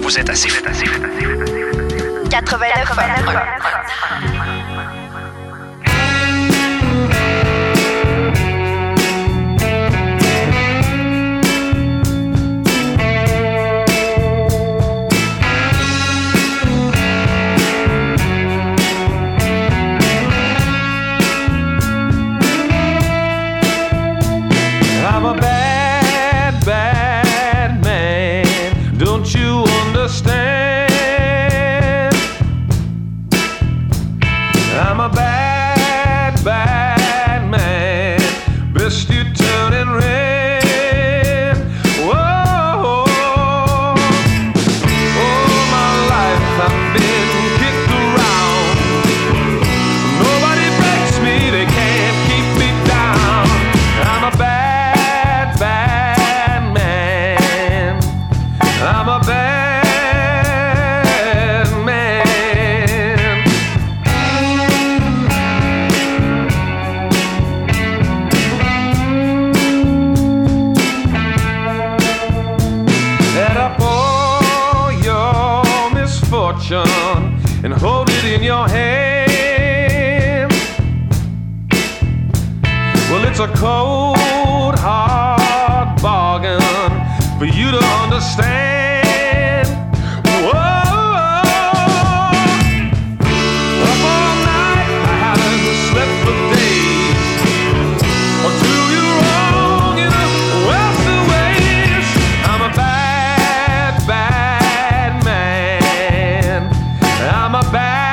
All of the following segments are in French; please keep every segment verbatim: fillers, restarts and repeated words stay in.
Vous êtes assez, vous êtes assez, vous êtes assez, vous êtes assez. quatre-vingt-neuf. I'm a bad, bad man. Don't you understand? I'm a bad, bad man. Best you turn and red. Whoa, all my life I've been kicked around. Nobody breaks me, they can't keep me down. I'm a bad, bad man. I'm a bad man. Add up all your misfortune and hold it in your hand. Well, it's a cold, hard bargain for you to understand. Whoa, up all night, I haven't slept for days. Or do you wrong in the Western ways? I'm a bad, bad man. I'm a bad man.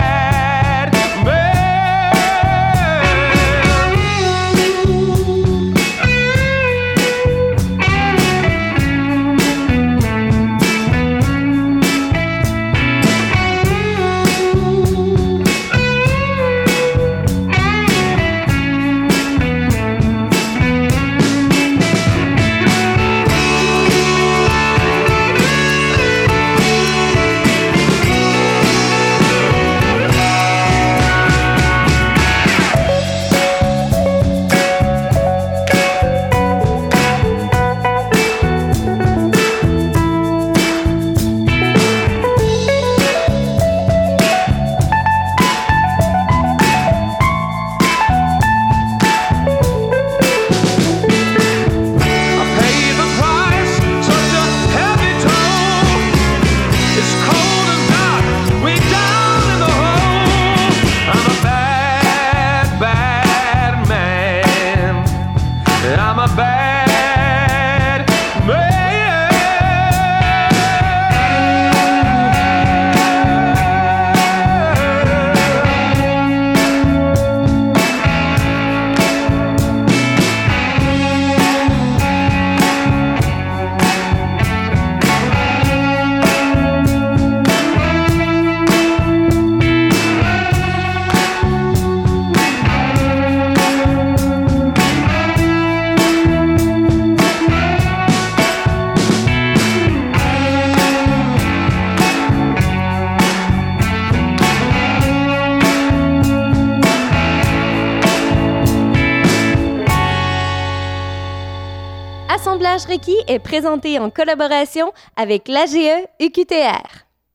Assemblage requis est présenté en collaboration avec l'A G E U Q T R.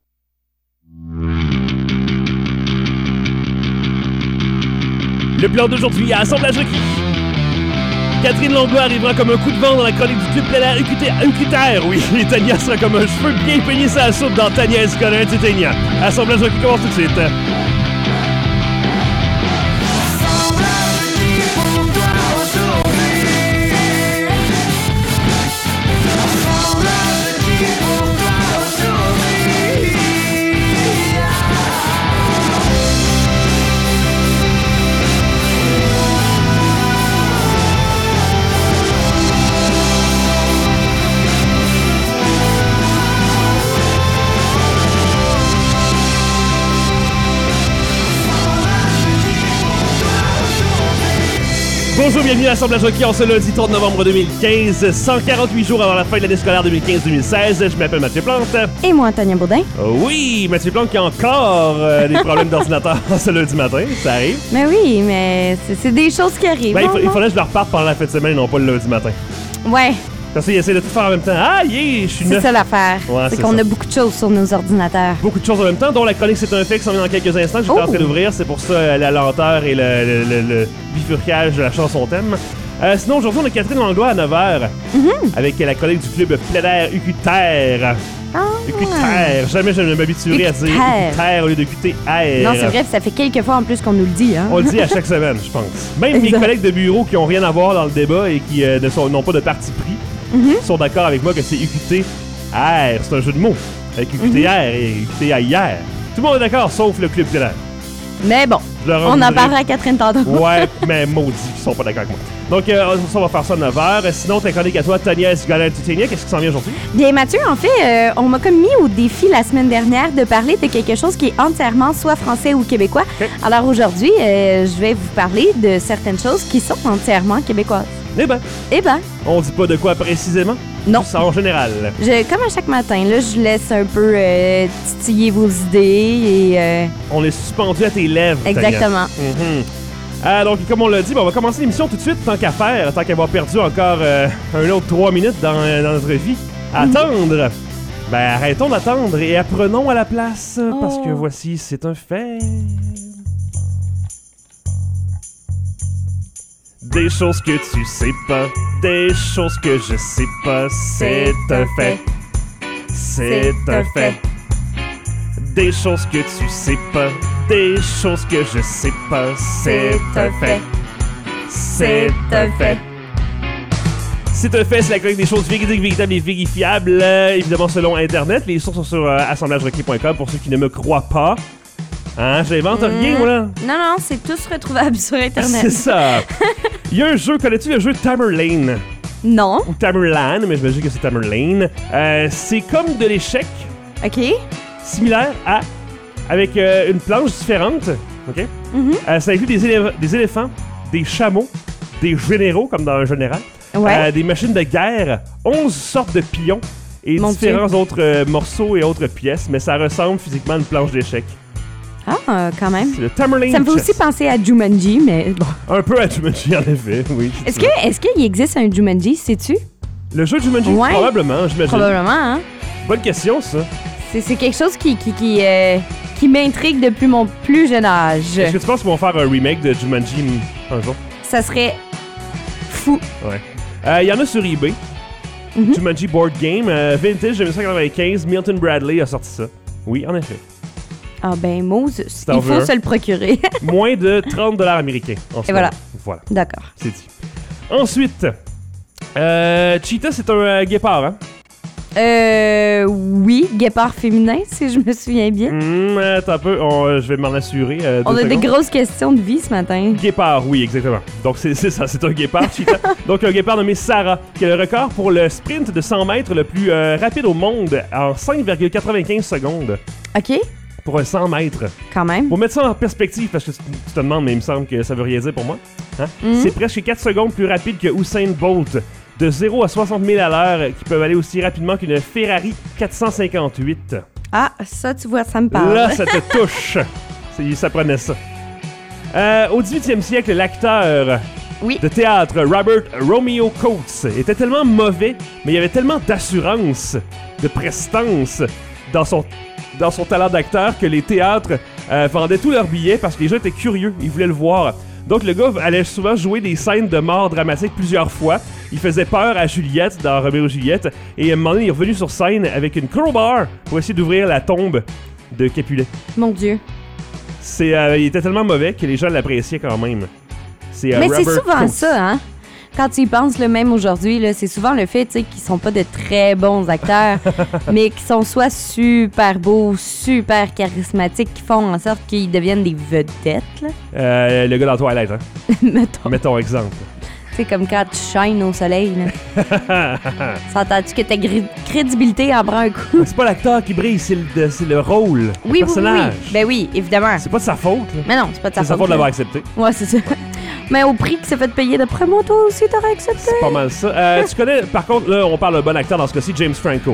Le plan d'aujourd'hui à Assemblage requis. Catherine Langlois arrivera comme un coup de vent dans la chronique du tube plein air U Q T R, oui. Et Tania sera comme un cheveu bien peigné sur la soupe dans Tania Escolin, Titania. Assemblage requis commence tout de suite. Bonjour, bienvenue à l'Assemblage requis en ce lundi trente novembre deux mille quinze, cent quarante-huit jours avant la fin de l'année scolaire deux mille quinze deux mille seize. Je m'appelle Mathieu Plante. Et moi, Tania Baudin. Oui, Mathieu Plante qui a encore euh, des problèmes d'ordinateur ce lundi matin, ça arrive. Mais oui, mais c'est, c'est des choses qui arrivent. Ben, non, il, fa- il non? fallait que je le reparte pendant la fin de semaine et non pas le lundi matin. Ouais, Parce qu'il essaie de tout faire en même temps. Ah, yeah, je suis C'est neuf. ça l'affaire. Ouais, c'est c'est qu'on ça. a beaucoup de choses sur nos ordinateurs. Beaucoup de choses en même temps, dont la chronique C'est un fait qui s'en vient dans quelques instants. J'étais Oh. en train d'ouvrir, c'est pour ça euh, la lenteur et le, le, le, le bifurcage de la chanson thème. Euh, sinon, aujourd'hui, on a Catherine Langlois à neuf heures Mm-hmm. avec la chronique du club plein air U Q Terre. Ah. U Q Terre. Jamais je ne m'habituerai à dire U Q Terre. Terre au lieu de Q T R. Non, c'est vrai, ça fait quelques fois en plus qu'on nous le dit. Hein? On le dit à chaque semaine, je pense. Même mes Exact. collègues de bureau qui n'ont rien à voir dans le débat et qui euh, ne sont, n'ont pas de parti pris Mm-hmm. sont d'accord avec moi que c'est U Q T R. C'est un jeu de mots. Avec U Q T R Mm-hmm. et U Q T A hier. Tout le monde est d'accord, sauf le club plein air. Mais bon, Je leur en on en voudrais. parlera à Catherine tantôt. Ouais, mais maudits, ils sont pas d'accord avec moi. Donc, euh, ça, on va faire ça à neuf heures. Sinon, ta chronique à toi, Tania Esgalin-Tutenia, qu'est-ce qui s'en vient aujourd'hui? Bien, Mathieu, en fait, euh, on m'a comme mis au défi la semaine dernière de parler de quelque chose qui est entièrement soit français ou québécois. Ok. Alors aujourd'hui, euh, je vais vous parler de certaines choses qui sont entièrement québécoises. Eh ben, Eh ben, on dit pas de quoi précisément? non. Ça en général. Je, comme à chaque matin, là, je laisse un peu euh, titiller vos idées et... euh, On est suspendu à tes lèvres, Tania. exactement. Mhm. Euh, donc, comme on l'a dit, ben, on va commencer l'émission tout de suite, tant qu'à faire, tant qu'avoir perdu encore euh, un autre trois minutes dans, euh, dans notre vie. Attendre! Ben, arrêtons d'attendre et apprenons à la place, parce que Oh. voici, c'est un fait. Des choses que tu sais pas, des choses que je sais pas, c'est un fait. C'est un fait. Des choses que tu sais pas, des choses que je sais pas, c'est un fait. C'est un fait. C'est un fait, c'est la chronique des choses véridiques, véritables et vérifiables, euh, évidemment selon Internet. Les sources sont sur euh, assemblage requis point com pour ceux qui ne me croient pas. Hein, j'invente rien, moi, là. Non, non, c'est tous retrouvables sur Internet. C'est ça. Il y a un jeu, connais-tu le jeu Tamerlane? Non. Ou Tamerlane, mais je me dis que c'est Tamerlane. Euh, c'est comme de l'échec, OK. similaire à... avec euh, une planche différente, OK? Mhm. Euh, ça inclut des, élé- des éléphants, des chameaux, des généraux, comme dans un général, Ouais. euh, des machines de guerre, onze sortes de pions et Mon différents autres euh, morceaux et autres pièces, mais ça ressemble physiquement à une planche d'échecs. Ah, quand même. C'est le Tamerlane Ça me fait Chess. aussi penser à Jumanji, mais bon. Un peu à Jumanji, en effet, oui. c'est Est-ce ça. que est-ce qu'il existe un Jumanji, sais-tu? Le jeu de Jumanji? Ouais. Probablement, j'imagine. Probablement, hein? Bonne question, ça. C'est, c'est quelque chose qui, qui, qui, euh, qui m'intrigue depuis mon plus jeune âge. Est-ce que tu penses qu'ils vont faire un remake de Jumanji mm, un jour? Ça serait fou. Ouais. Il y en a sur eBay. Mhm. Jumanji Board Game. euh, vintage dix-neuf cent quatre-vingt-quinze. Milton Bradley a sorti ça. Oui, en effet. Ah ben, Moses, t'en il veux faut un. se le procurer. Moins de trente dollars américains. En ce Et voilà. moment. Voilà, D'accord. c'est dit. Ensuite, euh, Cheetah, c'est un euh, guépard, hein? Euh, oui, guépard féminin, si je me souviens bien. Hum, attends un peu, on, euh, je vais m'en assurer. euh, On deux a des secondes. grosses questions de vie ce matin. Guépard, oui, exactement. Donc, c'est c'est ça, c'est un guépard, Cheetah. Donc, un guépard nommé Sarah, qui a le record pour le sprint de cent mètres le plus euh, rapide au monde en cinq virgule quatre-vingt-quinze secondes. OK, Pour un cent mètres. quand même. Pour mettre ça en perspective, parce que tu tu te demandes, mais il me semble que ça veut rien dire pour moi. Hein? Mhm. C'est presque quatre secondes plus rapide que Usain Bolt. De zéro à soixante mille à l'heure, qui peuvent aller aussi rapidement qu'une Ferrari quatre cent cinquante-huit. Ah, ça, tu vois, ça me parle. Là, ça te touche. C'est- Ça prenait ça. Euh, au dix-huitième siècle, l'acteur Oui. de théâtre Robert Romeo Coates était tellement mauvais, mais il y avait tellement d'assurance, de prestance dans son, dans son talent d'acteur que les théâtres euh, vendaient tous leurs billets parce que les gens étaient curieux, ils voulaient le voir. Donc le gars allait souvent jouer des scènes de mort dramatiques plusieurs fois. Il faisait peur à Juliette dans Roméo et Juliette. Et à un moment donné, il est revenu sur scène avec une crowbar pour essayer d'ouvrir la tombe de Capulet. Mon Dieu. C'est, euh, il était tellement mauvais que les gens l'appréciaient quand même. C'est, euh, Mais c'est Robert souvent Coates. ça, hein? Quand tu y penses, le même aujourd'hui, là, c'est souvent le fait, tu sais, qu'ils sont pas de très bons acteurs, mais qui sont soit super beaux, super charismatiques, qui font en sorte qu'ils deviennent des vedettes, là. Euh, le gars dans Twilight, hein? Mettons. Mettons exemple. C'est comme quand tu shines au soleil, là. S'entends-tu que ta gri- crédibilité en prend un coup? C'est pas l'acteur qui brille, c'est le, c'est le rôle, le Oui, oui, oui, personnage. oui. Ben oui, évidemment. C'est pas de sa faute, là. Mais non, c'est pas de sa C'est sa faute. faute de là. l'avoir accepté. Ouais, c'est ça. Mais au prix que c'est fait payer d'après moi, toi aussi, t'aurais accepté. C'est pas mal ça. Euh, tu connais, par contre, là, on parle d'un bon acteur dans ce cas-ci, James Franco.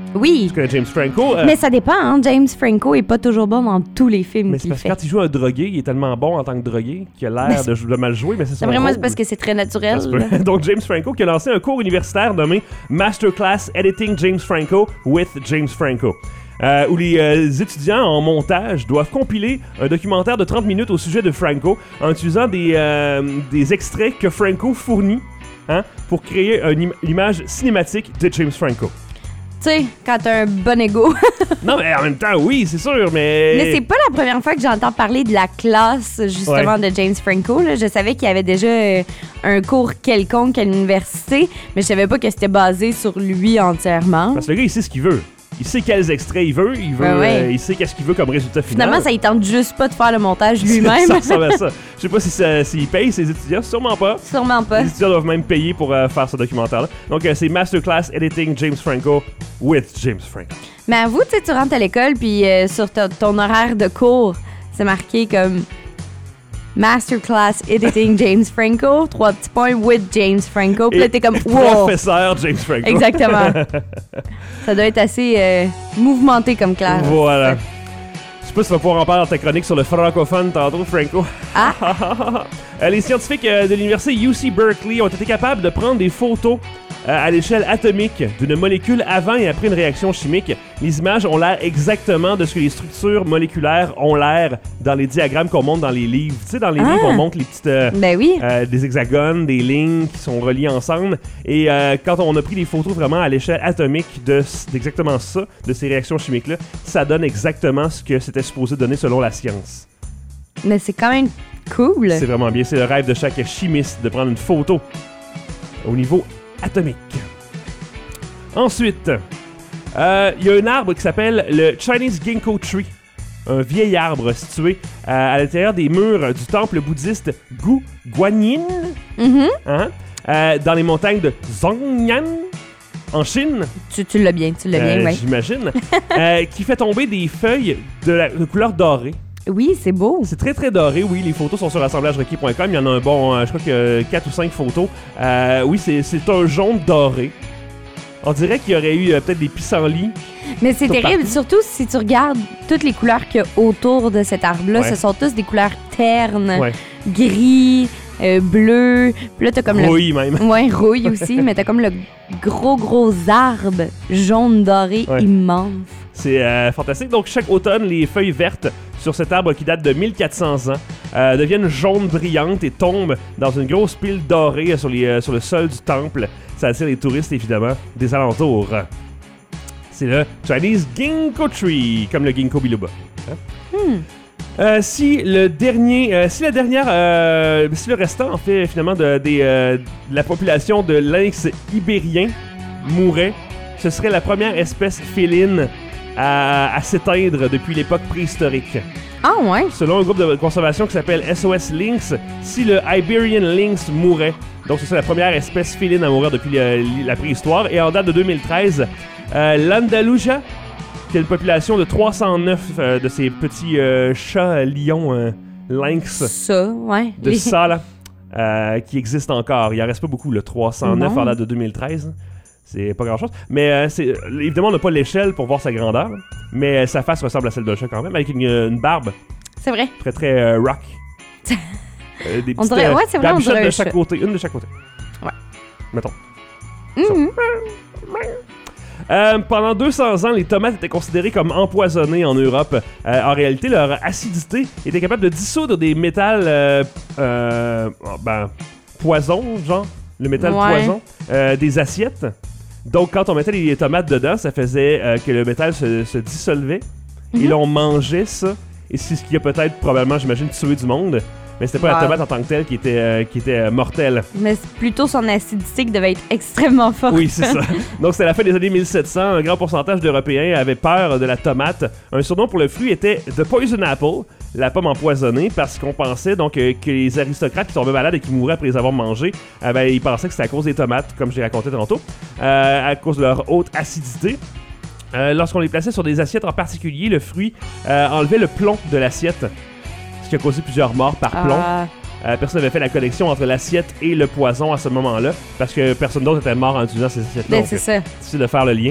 Oui. Tu connais James Franco. euh, Mais ça dépend, hein. James Franco est pas toujours bon dans tous les films mais c'est qu'il parce que fait. quand il joue un drogué, il est tellement bon en tant que drogué qu'il a l'air de, de mal jouer, mais c'est son D'après moi, rôle. c'est parce que c'est très naturel. Ça se peut. Donc, James Franco qui a lancé un cours universitaire nommé Masterclass Editing James Franco with James Franco. Euh, où les euh, étudiants en montage doivent compiler un documentaire de trente minutes au sujet de Franco en utilisant des, euh, des extraits que Franco fournit hein, pour créer une im- image cinématique de James Franco. Tu sais, quand t'as un bon ego. Non, mais en même temps, oui, c'est sûr, mais... Mais c'est pas la première fois que j'entends parler de la classe, justement, Ouais. de James Franco. Là. Je savais qu'il y avait déjà euh, un cours quelconque à l'université, mais je savais pas que c'était basé sur lui entièrement. Parce que le gars, il sait ce qu'il veut. Il sait quels extraits il veut, il veut, Ouais, ouais. euh, il sait qu'est-ce qu'il veut comme résultat final. Finalement, ça il tente juste pas de faire le montage lui-même. Ça ressemble à ça. Je sais pas si ça- s'il paye ses étudiants, sûrement pas. Sûrement pas. Les étudiants doivent même payer pour euh, faire ce documentaire-là. Donc, euh, c'est Masterclass Editing James Franco with James Franco. Mais avoue, tu sais, tu rentres à l'école, puis euh, sur ton, ton horaire de cours, c'est marqué comme Masterclass Editing James Franco, trois petits points with James Franco. Puis là, t'es comme, wow! Professeur James Franco. Exactement. Ça doit être assez euh, mouvementé comme classe. Voilà. Je sais pas si tu vas pouvoir en parler dans ta chronique sur le francophone tantôt, Franco. Ah! Euh, les scientifiques euh, de l'université U C Berkeley ont été capables de prendre des photos euh, à l'échelle atomique d'une molécule avant et après une réaction chimique. Les images ont l'air exactement de ce que les structures moléculaires ont l'air dans les diagrammes qu'on montre dans les livres. Tu sais, dans les Ah. livres, on montre les petites... euh, Ben oui. Euh, des hexagones, des lignes qui sont reliées ensemble. Et euh, quand on a pris des photos vraiment à l'échelle atomique de, d'exactement ça, de ces réactions chimiques-là, ça donne exactement ce que c'était supposé donner selon la science. Mais c'est quand même cool. C'est vraiment bien. C'est le rêve de chaque chimiste de prendre une photo au niveau atomique. Ensuite, euh, il y a un arbre qui s'appelle le Chinese Ginkgo Tree. Un vieil arbre situé euh, à l'intérieur des murs du temple bouddhiste Gu Guanyin, Mhm. hein, euh, dans les montagnes de Zhongnan, en Chine, Tu, tu l'as bien, tu l'as euh, bien, ouais. j'imagine, euh, qui fait tomber des feuilles de, la, de couleur dorée. Oui, c'est beau. C'est très très doré, oui, les photos sont sur assemblage requis point com, il y en a un bon, euh, je crois que quatre ou cinq photos. Euh, oui, c'est, c'est un jaune doré. On dirait qu'il y aurait eu euh, peut-être des pissenlits. Mais c'est Sur terrible, partout. surtout si tu regardes toutes les couleurs qu'il y a autour de cet arbre-là. Ouais. Ce sont tous des couleurs ternes, Ouais. gris, euh, bleu. Puis là, t'as comme Oui, même. le... Ouais, rouille aussi, mais t'as comme le gros, gros arbre jaune doré Ouais. immense. C'est euh, fantastique. Donc, chaque automne, les feuilles vertes sur cet arbre qui date de mille quatre cents ans euh, deviennent jaunes brillantes et tombent dans une grosse pile dorée sur, les, euh, sur le sol du temple. Ça attire les touristes, évidemment, des alentours. C'est le Chinese Ginkgo Tree, comme le Ginkgo biloba. Hein? Hmm. Euh, si le dernier, euh, si la dernière, euh, si le restant, en fait, finalement, de, des, euh, de la population de lynx ibérien mourait, ce serait la première espèce féline à, à s'éteindre depuis l'époque préhistorique. Ah ouais? Selon un groupe de conservation qui s'appelle S O S Lynx, si le Iberian Lynx mourait, donc ce serait la première espèce féline à mourir depuis la, la préhistoire, et en date de deux mille treize, euh, l'Andalusia, qui a une population de trois cent neuf euh, de ces petits euh, chats euh, lions euh, lynx Ça, ouais. de Les- ça là, euh, qui existent encore. Il en reste pas beaucoup, le trois cent neuf Non. en date de deux mille treize. C'est pas grand chose. Mais euh, c'est, évidemment, on n'a pas l'échelle pour voir sa grandeur. Mais euh, sa face ressemble à celle d'un chat quand même, avec une, une barbe C'est vrai. très très euh, rock. Euh, des On petites, dirait- euh, ouais, c'est vrai, on barbichottes dirait de un chaque chat. côté, une de chaque côté. Ouais. Mettons. Mhm. Euh, pendant deux cents ans, les tomates étaient considérées comme empoisonnées en Europe. Euh, en réalité, leur acidité était capable de dissoudre des métals euh, euh, ben, poison, genre, le métal Ouais. poison, euh, des assiettes. Donc, quand on mettait les tomates dedans, ça faisait euh, que le métal se, se dissolvait. Et là, on mangeait ça. Et c'est ce qui a peut-être, probablement, j'imagine, tué du monde. Mais c'était pas la Wow. tomate en tant que telle qui était, euh, qui était euh, mortelle. Mais c'est plutôt son acidité qui devait être extrêmement forte. Oui, c'est ça. Donc, c'était la fin des années mille sept cents. Un grand pourcentage d'Européens avaient peur de la tomate. Un surnom pour le fruit était The Poison Apple, la pomme empoisonnée, parce qu'on pensait donc euh, que les aristocrates qui tombaient malades et qui mouraient après les avoir mangés, euh, ben, ils pensaient que c'était à cause des tomates, comme j'ai raconté tantôt, euh, à cause de leur haute acidité. Euh, lorsqu'on les plaçait sur des assiettes en particulier, le fruit euh, enlevait le plomb de l'assiette, ce qui a causé plusieurs morts par plomb. Ah, Euh, personne n'avait fait la connexion entre l'assiette et le poison à ce moment-là, parce que personne d'autre était mort en utilisant ces assiettes-là. ben donc, c'est ça. difficile de faire le lien.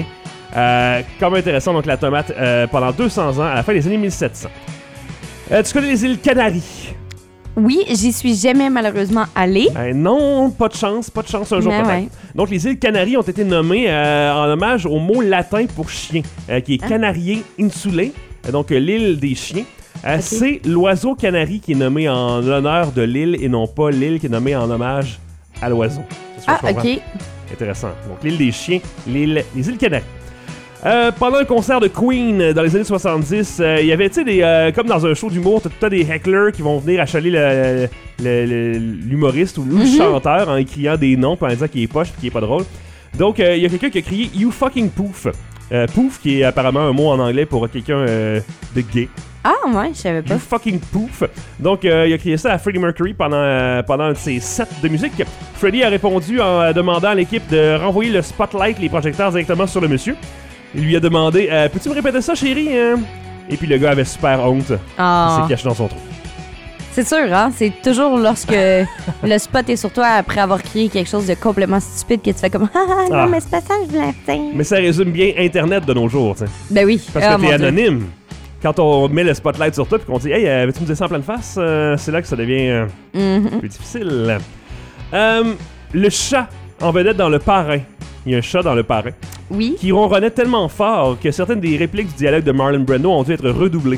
Euh, comme intéressant, donc la tomate euh, pendant deux cents ans, à la fin des années mille sept cents. Euh, tu connais les îles Canaries? Oui, j'y suis jamais malheureusement allée. Euh, non, pas de chance, pas de chance un jour Mais peut-être. ouais. Donc les îles Canaries ont été nommées euh, en hommage au mot latin pour chien, euh, qui est Ah. Canariae insulae, euh, donc euh, l'île des chiens. Euh, Ok. C'est l'oiseau canari qui est nommé en l'honneur de l'île et non pas l'île qui est nommée en hommage à l'oiseau. C'est ce que Ah, je comprends. ok. Intéressant. Donc l'île des chiens, l'île, les îles Canaries. Euh, pendant un concert de Queen euh, dans les années soixante-dix, euh, il y avait, tu sais, des, euh, comme dans un show d'humour, t'as tout le temps des hecklers qui vont venir achaler le, le- le- l'humoriste ou le chanteur en criant des noms puis en disant qu'il est poche puis qu'il est pas drôle. Donc, euh, il y a quelqu'un qui a crié « You fucking poof ». Euh, poof, qui est apparemment un mot en anglais pour quelqu'un euh, de gay. Ah, ouais, je savais pas. You fucking poof. Donc, euh, il a crié ça à Freddie Mercury pendant, euh, pendant un de ses sets de musique. Freddie a répondu en euh, demandant à l'équipe de renvoyer le spotlight, les projecteurs directement sur le monsieur. Il lui a demandé euh, peux-tu me répéter ça, chérie hein? Et puis le gars avait super honte. Il Ah. s'est caché dans son trou. C'est sûr, hein? C'est toujours lorsque le spot est sur toi après avoir crié quelque chose de complètement stupide que tu fais comme ah non, Ah. mais c'est pas ça que je voulais dire. Mais ça résume bien Internet de nos jours, tu sais. Ben oui. Parce Ah, que mon t'es Dieu. anonyme. Quand on met le spotlight sur toi et qu'on dit hey, euh, veux-tu me dire ça en pleine face Euh, c'est là que ça devient euh, Mhm. plus difficile. Euh, le chat en vedette dans Le Parrain. Il y a un chat dans Le Parrain Oui. qui ronronnait tellement fort que certaines des répliques du dialogue de Marlon Brando ont dû être redoublées.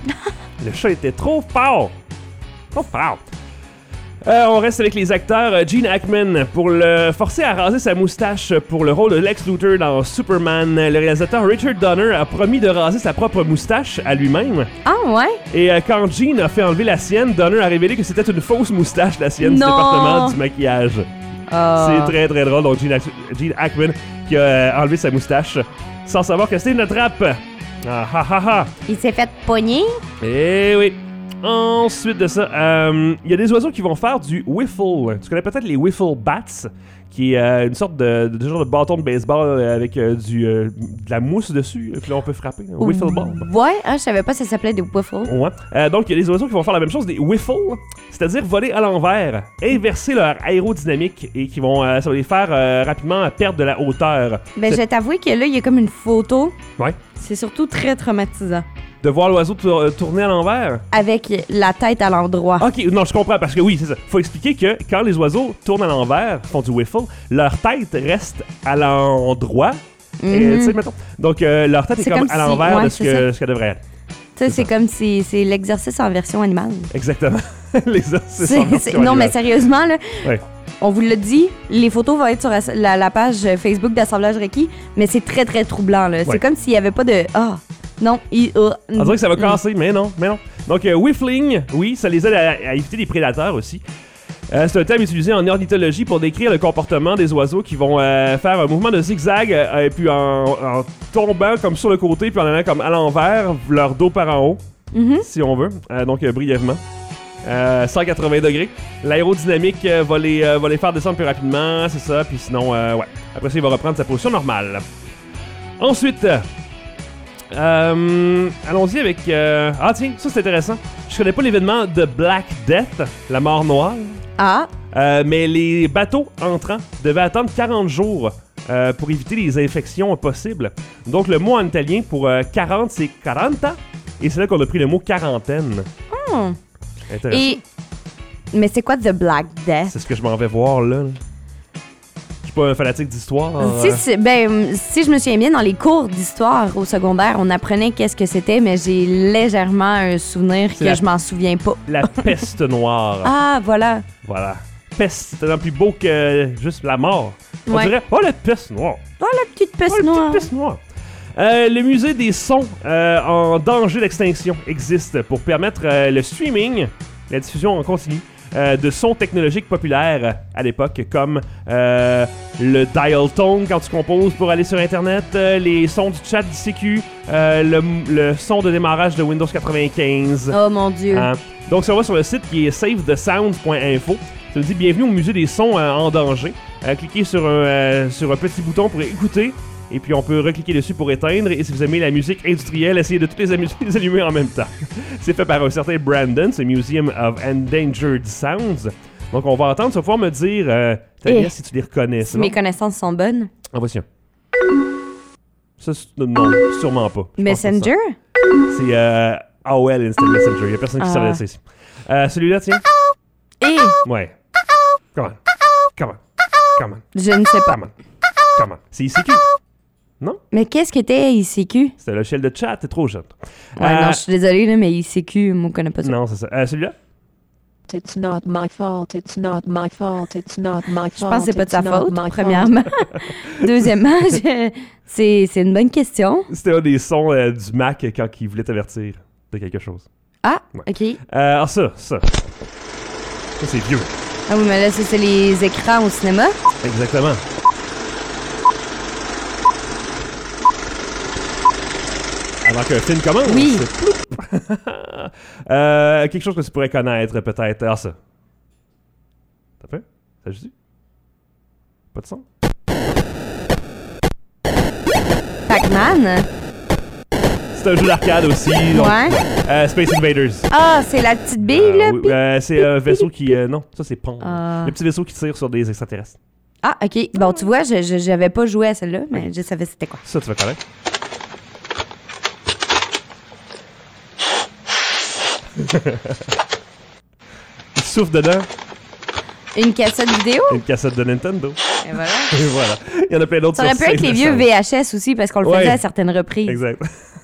Le chat était trop fort. Trop fort. Euh, on reste avec les acteurs. Euh, Gene Hackman, pour le forcer à raser sa moustache pour le rôle de Lex Luthor dans Superman, le réalisateur Richard Donner a promis de raser sa propre moustache à lui-même. Ah, ouais? Et euh, quand Gene a fait enlever la sienne, Donner a révélé que c'était une fausse moustache, la sienne, du Non! département du maquillage. Ah. C'est très très drôle. Donc Gene, Hack- Gene Hackman qui a euh, enlevé sa moustache sans savoir que c'était une trappe. Ah ha ha ha. Il s'est fait pogner? Eh oui. Ensuite de ça, euh, il y a des oiseaux qui vont faire du wiffle. Tu connais peut-être les wiffle bats, qui est euh, une sorte de, de genre de bâton de baseball euh, avec euh, du, euh, de la mousse dessus, puis là on peut frapper. Un wiffle ball. Ouais, hein, je savais pas ça s'appelait des wiffles. Ouais. Euh, donc, il y a des oiseaux qui vont faire la même chose, des wiffle, c'est-à-dire voler à l'envers, inverser leur aérodynamique et qui vont, euh, ça va les faire euh, rapidement perdre de la hauteur. Ben, je C'est- vais t'avouer que là, il y a comme une photo. Ouais. C'est surtout très traumatisant. De voir l'oiseau tour- euh, tourner à l'envers. Avec la tête à l'endroit. Ok, non, je comprends, parce que oui, c'est ça. Faut expliquer que quand les oiseaux tournent à l'envers, font du wiffle, leur tête reste à l'endroit. Et, Mhm. tu sais, mettons. Donc, euh, leur tête est, C'est comme comme à si- l'envers ouais, de ce c'est que- ça. ce qu'elle devrait être. Tu sais, c'est comme si c'est l'exercice en version animale. Exactement. les os, c'est C'est- son c'est- version non, mais animale. sérieusement, là, Ouais. on vous l'a dit, les photos vont être sur la, la- la page Facebook d'Assemblage Requis, mais c'est très, très troublant. là. Ouais. C'est comme s'il n'y avait pas de... Ah, non, il... ah, On dirait que ça va mm. casser, mais non, mais non. Donc, euh, whiffling, oui, ça les aide à, à éviter des prédateurs aussi. Euh, c'est un terme utilisé en ornithologie pour décrire le comportement des oiseaux qui vont euh, faire un mouvement de zigzag euh, et puis en, en tombant comme sur le côté puis en allant comme à l'envers, leur dos par en haut, Mhm. si on veut. Euh, donc, euh, brièvement. Euh, cent quatre-vingts degrés. L'aérodynamique euh, va, les, euh, va les faire descendre plus rapidement, c'est ça. Puis sinon, euh, ouais. Après ça, il va reprendre sa position normale. Ensuite, euh, allons-y avec... euh, Ah tiens, ça c'est intéressant. Je connais pas l'événement de Black Death, la mort noire. Ah, Euh, mais les bateaux entrants devaient attendre quarante jours euh, pour éviter les infections possibles. Donc le mot en italien pour euh, quarante, c'est quaranta. Et c'est là qu'on a pris le mot quarantaine. hmm. Intéressant. Et... Mais c'est quoi The Black Death? C'est ce que je m'en vais voir là. Je suis pas un fanatique d'histoire. Si, euh. c'est- ben, si je me souviens bien, dans les cours d'histoire au secondaire, on apprenait qu'est-ce que c'était, mais j'ai légèrement un souvenir C'est que la- je m'en souviens pas. La peste noire. Ah, voilà. Voilà. Peste, c'est tellement plus beau que juste la mort. On Ouais. dirait, oh la peste noire. Oh, la petite Oh, peste la noire. petite peste noire. Euh, le musée des sons euh, en danger d'extinction existe pour permettre euh, le streaming, la diffusion en continu euh, de sons technologiques populaires à l'époque, comme euh, le dial tone quand tu composes pour aller sur Internet, euh, les sons du chat d'I C Q, euh, le, le son de démarrage de Windows quatre-vingt-quinze. Oh mon Dieu. Hein? Donc, si on va sur le site qui est save the sounds point info, ça nous dit bienvenue au musée des sons euh, en danger. Euh, cliquez sur un, euh, sur un petit bouton pour écouter, et puis on peut recliquer dessus pour éteindre. Et si vous aimez la musique industrielle, essayez de toutes les, amu- les allumer en même temps. C'est fait par un certain Brandon, c'est Museum of Endangered Sounds. Donc, on va entendre, tu vas pouvoir me dire, euh, Tania, Eh. si tu les reconnais. Si c'est mes bon? connaissances sont bonnes. En voici un. Ça, Ça, c'est- non, sûrement pas. Je pense pas Messenger? ça. C'est euh, A O L Instant Messenger. Il y a personne qui Ah. savait ça ici. Euh, celui-là, tiens. Et Ouais. Come on. Come on. Come on. je ne sais pas. Come on. Come on. C'est I C Q. Non? Mais qu'est-ce que t'es I C Q? C'était le logiciel de chat. T'es trop jeune. Ouais, Euh, non, je suis désolée, là, mais I C Q, moi, je connais pas ça. Non, c'est ça. Euh, celui-là? It's not my fault, it's not my fault, it's not my fault. Je pense que c'est pas de sa it's not faute, my fault. premièrement. Deuxièmement, je- c'est c'est une bonne question. C'était un des sons euh, du Mac quand il voulait t'avertir de quelque chose. Ah, Ouais. OK. Euh, ah, ça, ça. Ça, c'est vieux. Ah oui, mais là, ça, c'est les écrans au cinéma. Exactement. Avant qu'un film commence. Oui. euh, quelque chose que tu pourrais connaître, peut-être. Ah, ça. T'as fait? Ça juste dit? Pas de son? Pac-Man. C'est un jeu d'arcade aussi. donc, Ouais. euh, Space Invaders. Ah, c'est la petite bille, Euh, là. oui, puis- euh, c'est un vaisseau qui... euh, non, ça c'est Pong. Ah. Le petit vaisseau qui tire sur des extraterrestres. Ah, OK. Bon, tu vois, je je- j'avais pas joué à celle-là, mais je savais c'était quoi. Ça, tu vas connaître. Il souffle dedans Une cassette vidéo? une cassette de Nintendo. Et voilà. Et voilà. Il y en a plein d'autres Ça aurait sur pu être scène, les vieux ça. V H S aussi, parce qu'on le Ouais. faisait à certaines reprises. Exact.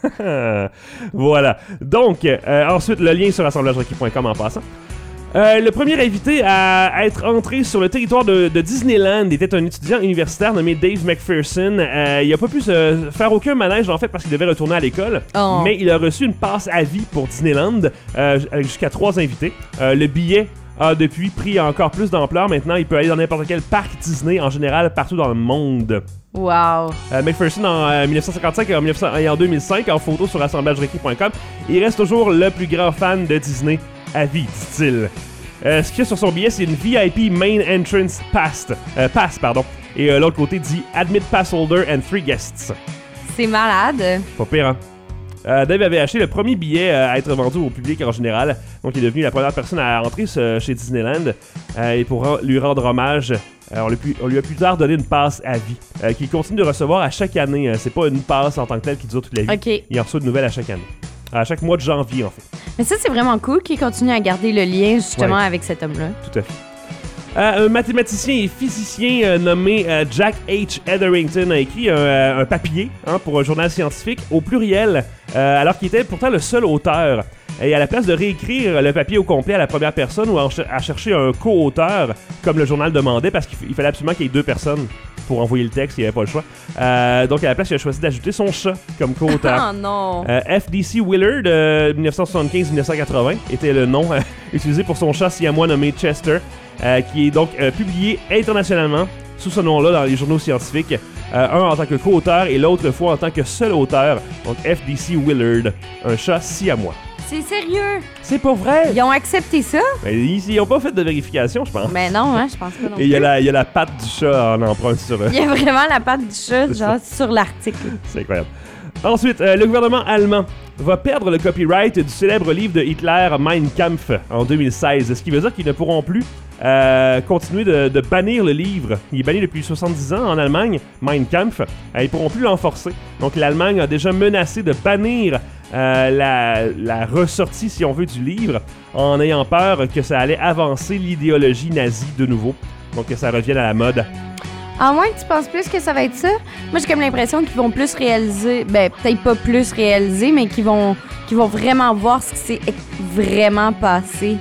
Voilà. Donc, euh, ensuite, le lien sur assemblage requis point com en passant. Euh, le premier invité à être entré sur le territoire de, de Disneyland était un étudiant universitaire nommé Dave McPherson. Euh, il n'a pas pu se faire aucun manège en fait parce qu'il devait retourner à l'école, Oh. mais il a reçu une passe à vie pour Disneyland euh, avec jusqu'à trois invités. Euh, le billet a depuis pris encore plus d'ampleur. Maintenant, il peut aller dans n'importe quel parc Disney en général partout dans le monde. Wow. Euh, McPherson en euh, dix-neuf cent cinquante-cinq et en, dix-neuf cents et en deux mille cinq en photo sur assemblage requis point com. Il reste toujours le plus grand fan de Disney à vie, dit-il. Euh, ce qu'il y a sur son billet, c'est une V I P Main Entrance Pass, euh, pass pardon. Et euh, l'autre côté dit Admit Pass Holder and Three Guests. C'est malade. Pas pire, hein? Euh, Dave avait acheté le premier billet euh, à être vendu au public en général. Donc, il est devenu la première personne à rentrer ce- chez Disneyland. Euh, et pour ra- lui rendre hommage, euh, on, lui, pu- on lui a plus tard donné une passe à vie. Euh, qu'il continue de recevoir à chaque année. Euh, c'est pas une passe en tant que telle qui dure toute la vie. OK. Il en reçoit de nouvelles à chaque année. À chaque mois de janvier, en fait. Mais ça, c'est vraiment cool qu'il continue à garder le lien, justement, Ouais. avec cet homme-là. Tout à fait. Euh, un mathématicien et physicien euh, nommé euh, Jack H. Etherington a écrit un, euh, un papier hein, pour un journal scientifique au pluriel, euh, alors qu'il était pourtant le seul auteur. Et à la place de réécrire le papier au complet à la première personne ou à, ch- à chercher un co-auteur, comme le journal demandait, parce qu'il f- il fallait absolument qu'il y ait deux personnes pour envoyer le texte, il n'y avait pas le choix. Euh, donc à la place, il a choisi d'ajouter son chat comme co-auteur. Oh non. Euh, F D C Willard, de dix-neuf cent soixante-quinze à dix-neuf cent quatre-vingts, était le nom euh, utilisé pour son chat siamois nommé Chester, euh, qui est donc euh, publié internationalement sous ce nom-là dans les journaux scientifiques, euh, un en tant que co-auteur et l'autre fois en tant que seul auteur, donc F D C Willard, un chat siamois. C'est sérieux. C'est pas vrai! Ils ont accepté ça? Mais ils n'ont pas fait de vérification, je pense. Ben non, hein, je pense pas non Et il y, a plus. la- il y a la patte du chat en empreinte sur eux. Il y a vraiment la patte du chat, genre, sur l'article. C'est incroyable. Ensuite, euh, le gouvernement allemand va perdre le copyright du célèbre livre de Hitler Mein Kampf en deux mille seize, ce qui veut dire qu'ils ne pourront plus euh, continuer de, de bannir le livre. Il est banni depuis soixante-dix ans en Allemagne, Mein Kampf. Euh, ils ne pourront plus l'enforcer. Donc l'Allemagne a déjà menacé de bannir euh, la, la ressortie, si on veut, du livre en ayant peur que ça allait avancer l'idéologie nazie de nouveau. Donc que ça revienne à la mode. À moins que tu penses plus que ça va être ça, moi j'ai comme l'impression qu'ils vont plus réaliser, ben peut-être pas plus réaliser, mais qu'ils vont, qu'ils vont vraiment voir ce qui s'est vraiment passé.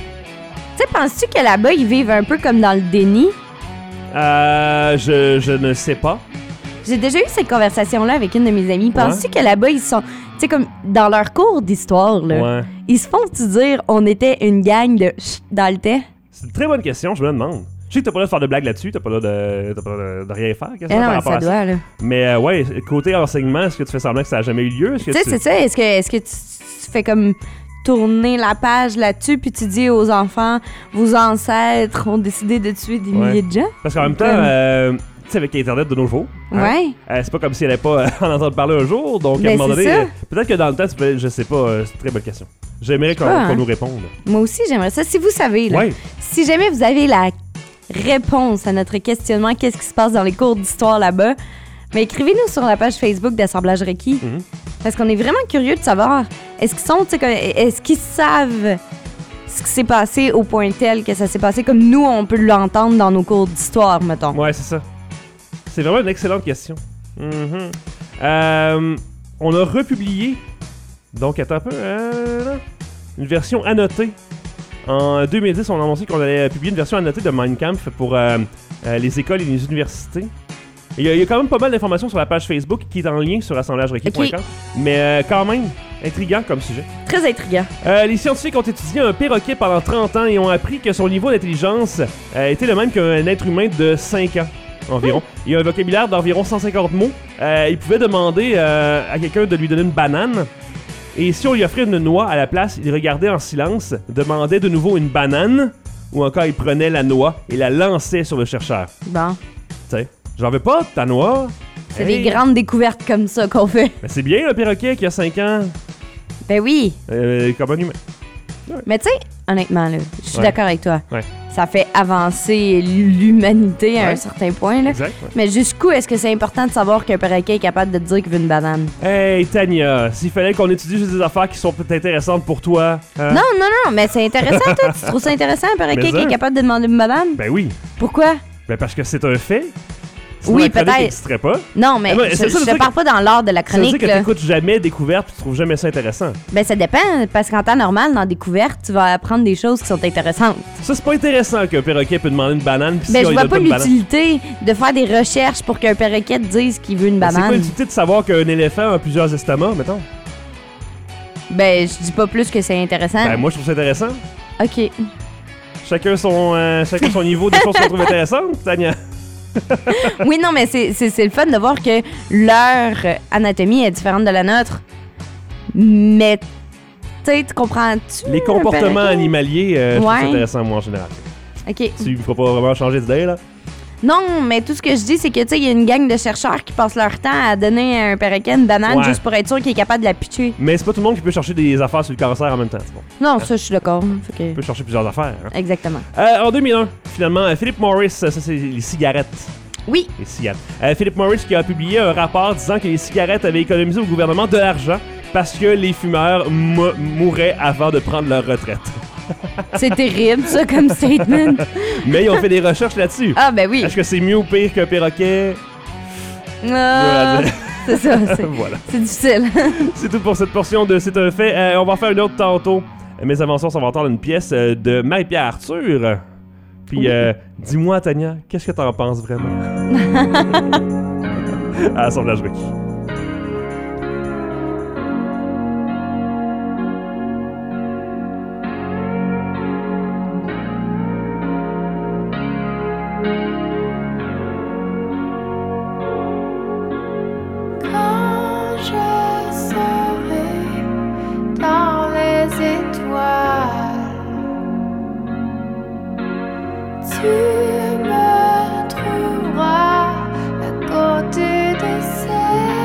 Tu sais, penses-tu que là-bas ils vivent un peu comme dans le déni? Euh, je, je ne sais pas. J'ai déjà eu cette conversation-là avec une de mes amies. Penses-tu que là-bas ils sont, tu sais, comme dans leur cours d'histoire, là, Ouais. ils se font-tu dire on était une gang de chut dans le temps? C'est une très bonne question, je me le demande. Je sais que t'as pas le droit de faire de blagues là-dessus, t'as pas le droit de, t'as pas le droit de, de rien faire. Eh quasiment, non, par mais rapport ça à doit, là. Mais euh, ouais, côté enseignement, est-ce que tu fais semblant que ça a jamais eu lieu? Est-ce que Tu sais, tu- c'est ça. Est-ce que, est-ce que tu, tu fais comme tourner la page là-dessus, puis tu dis aux enfants, vos ancêtres ont décidé de tuer des Ouais. milliers de gens? Parce qu'en même temps, Comme- euh, tu sais, avec Internet de nos jours, hein, Ouais. euh, c'est pas comme si elle allait pas en entendre parler un jour. Donc, à Ben, un moment c'est donné, ça. euh, peut-être que dans le temps, tu peux, je sais pas, euh, c'est une très bonne question. J'aimerais qu'on, pas, hein. qu'on nous réponde. Moi aussi, j'aimerais ça. Si vous savez, là, Ouais. si jamais vous avez la réponse à notre questionnement, qu'est-ce qui se passe dans les cours d'histoire là-bas, Mais écrivez-nous sur la page Facebook d'Assemblage Requis. Mhm. Parce qu'on est vraiment curieux de savoir, est-ce qu'ils sont, tu sais, comme- est-ce qu'ils savent ce qui s'est passé au point tel que ça s'est passé comme nous, on peut l'entendre dans nos cours d'histoire, mettons. Ouais, c'est ça. C'est vraiment une excellente question. Mhm. Euh, on a republié, donc attends un peu, euh, une version annotée. En deux mille dix, on a annoncé qu'on allait publier une version annotée de Mein Kampf pour euh, euh, les écoles et les universités. Il y, a, il y a quand même pas mal d'informations sur la page Facebook qui est en lien sur assemblages requis point com. Ok. Mais euh, quand même, intriguant comme sujet. Très intriguant. Euh, les scientifiques ont étudié un perroquet pendant trente ans et ont appris que son niveau d'intelligence euh, était le même qu'un être humain de cinq ans environ. Il a un vocabulaire d'environ cent cinquante mots. Euh, il pouvait demander euh, à quelqu'un de lui donner une banane. Et si on lui offrait une noix à la place, il regardait en silence, demandait de nouveau une banane, ou encore il prenait la noix et la lançait sur le chercheur. Bon. Tu sais, j'en veux pas de ta noix. C'est Hey. des grandes découvertes comme ça qu'on fait. Ben, c'est bien un perroquet qui a cinq ans, Ben oui. euh, comme un humain. Mais tu sais, honnêtement, là, je suis Ouais. d'accord avec toi. Ouais. Ça fait avancer l'humanité à Ouais. un certain point, là. Exact. ouais. Mais jusqu'où est-ce que c'est important de savoir qu'un perroquet est capable de te dire qu'il veut une banane? Hey Tania, s'il fallait qu'on étudie juste des affaires qui sont peut-être intéressantes pour toi. hein? Non, non, non, mais c'est intéressant, toi. Tu trouves ça intéressant, un perroquet Mais qui est ça. capable de demander une banane? Ben oui. Pourquoi? Ben parce que c'est un fait. Sinon, Oui, la chronique peut-être. n'existerait pas. Non, mais Eh ben, je, c'est ça, je c'est te parle pas dans l'art de la Ça veut dire chronique, que là. t'écoutes jamais Découverte puis tu trouves jamais ça intéressant. Ben, ça dépend, parce qu'en temps normal, dans Découverte, tu vas apprendre des choses qui sont intéressantes. Ça, c'est pas intéressant qu'un perroquet peut demander une banane puis Ben, si on je lui vois donne pas une banane. l'utilité de faire des recherches pour qu'un perroquet te dise qu'il veut une Ben, c'est quoi banane. l'utilité de savoir qu'un éléphant a plusieurs estomacs, mettons? Ben, je dis pas plus que c'est intéressant. Ben moi, je trouve ça intéressant. OK. Chacun son, euh, chacun son niveau des choses qu'on trouve intéressantes, Tania. Oui, non, mais c'est c'est- c'est le fun de voir que leur anatomie est différente de la nôtre. Mais, tu sais, tu comprends-tu? Les un comportements perroquet? animaliers, euh, je trouve ça Ouais. intéressant, moi, en général. OK. Tu me feras pas vraiment changer d'idée, là? Non, mais tout ce que je dis, c'est que, tu sais, il y a une gang de chercheurs qui passent leur temps à donner à un perroquet une banane Ouais. juste pour être sûr qu'il est capable de la pitcher. Mais c'est pas tout le monde qui peut chercher des affaires sur le cancer en même temps, c'est bon. Non, ça, je suis d'accord. Fait Tu que- peux chercher plusieurs affaires, hein. Exactement. Euh, en deux mille un, finalement, euh, Philip Morris, ça c'est les cigarettes. Oui. Les cigarettes. Euh, Philip Morris qui a publié un rapport disant que les cigarettes avaient économisé au gouvernement de l'argent parce que les fumeurs mou- mouraient avant de prendre leur retraite. C'est terrible, ça, comme statement. Mais ils ont fait des recherches là-dessus. Ah, ben oui. Est-ce que c'est mieux ou pire qu'un perroquet? Ah, Voilà. c'est ça, c'est Voilà. c'est difficile. C'est tout pour cette portion de C'est un fait. Euh, on va en faire une autre tantôt. Mais avant ça, on va entendre une pièce euh, de Marie-Pierre Arthur. Puis, euh, dis-moi, Tania, qu'est-ce que t'en penses vraiment? À Assemblage Requis. Quand je serai dans les étoiles, tu me trouveras à côté des cerfs.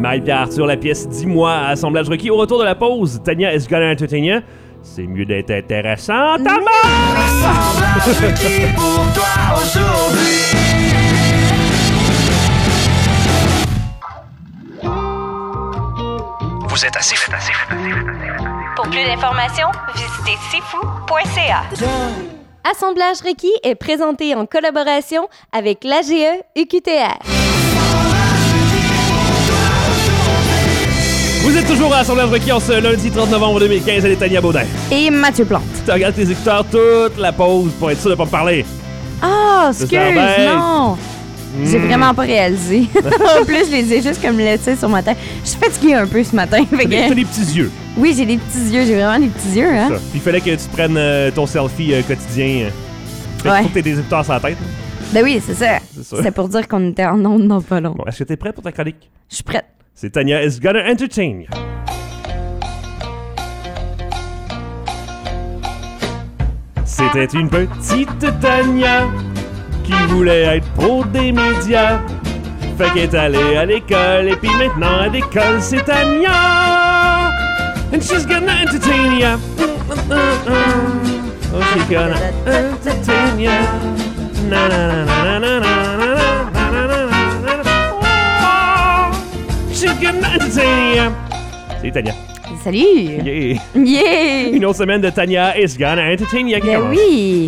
Marie-Pierre Arthur, la pièce Dis-moi, assemblage requis. Au retour de la pause, Tania is gonna entertain you. C'est mieux d'être intéressant, ta mère! Assemblage requis pour toi aujourd'hui. Vous êtes assez fou. Pour plus d'informations, visitez sifou point c a. Assemblage requis est présenté en collaboration avec l'A G E U Q T R. Vous êtes toujours à Assemblage requis en ce lundi trente novembre deux mille quinze. Elle est Tania Baudin. Et Mathieu Plante. Tu regardes tes écouteurs toute la pause pour être sûr de pas me parler. Ah, oh, excuse, bien. non! Mm. J'ai vraiment pas réalisé. En plus, je les ai juste comme laissés sur ma tête. Je suis fatiguée un peu ce matin. T'as fait des, que- t'as des petits yeux. Oui, j'ai des petits yeux. J'ai vraiment des petits yeux, hein? Ça. Puis il fallait que tu prennes euh, ton selfie euh, quotidien. Fait Ouais. qu'il faut que t'aies des écouteurs sur la tête. Ben oui, c'est ça. C'est ça. C'est pour dire qu'on était en onde dans pas long. Bon, est-ce que t'es prêt pour ta chronique? Je suis prête. C'est Tania is gonna entertain you. C'était une petite Tania qui voulait être pro des médias. Fait qu'elle est allée à l'école et puis maintenant à l'école c'est Tania. And she's gonna entertain ya. Oh, she's gonna entertain ya. Na na na na na na na na na na na. She's gonna entertain ya. C'est Tania. Salut! Yeah. Yeah! Une autre semaine de Tania is gonna entertain ya qui Ben commence. oui!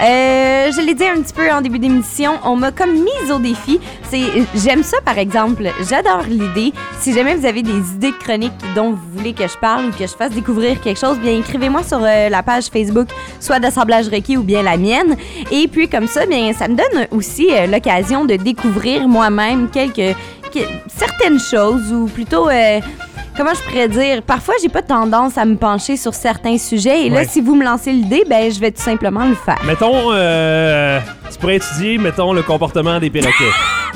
Euh, je l'ai dit un petit peu en début d'émission, on m'a comme mise au défi. C'est, j'aime ça par exemple, j'adore l'idée. Si jamais vous avez des idées de chroniques dont vous voulez que je parle ou que je fasse découvrir quelque chose, bien écrivez-moi sur euh, la page Facebook, soit d'Assemblage requis ou bien la mienne. Et puis comme ça, bien ça me donne aussi euh, l'occasion de découvrir moi-même quelques, que- certaines choses ou plutôt. Euh, Comment je pourrais dire? Parfois, j'ai pas tendance à me pencher sur certains sujets. Et là, Ouais. si vous me lancez l'idée, ben, je vais tout simplement le faire. Mettons, euh, tu pourrais étudier, mettons, le comportement des perroquets.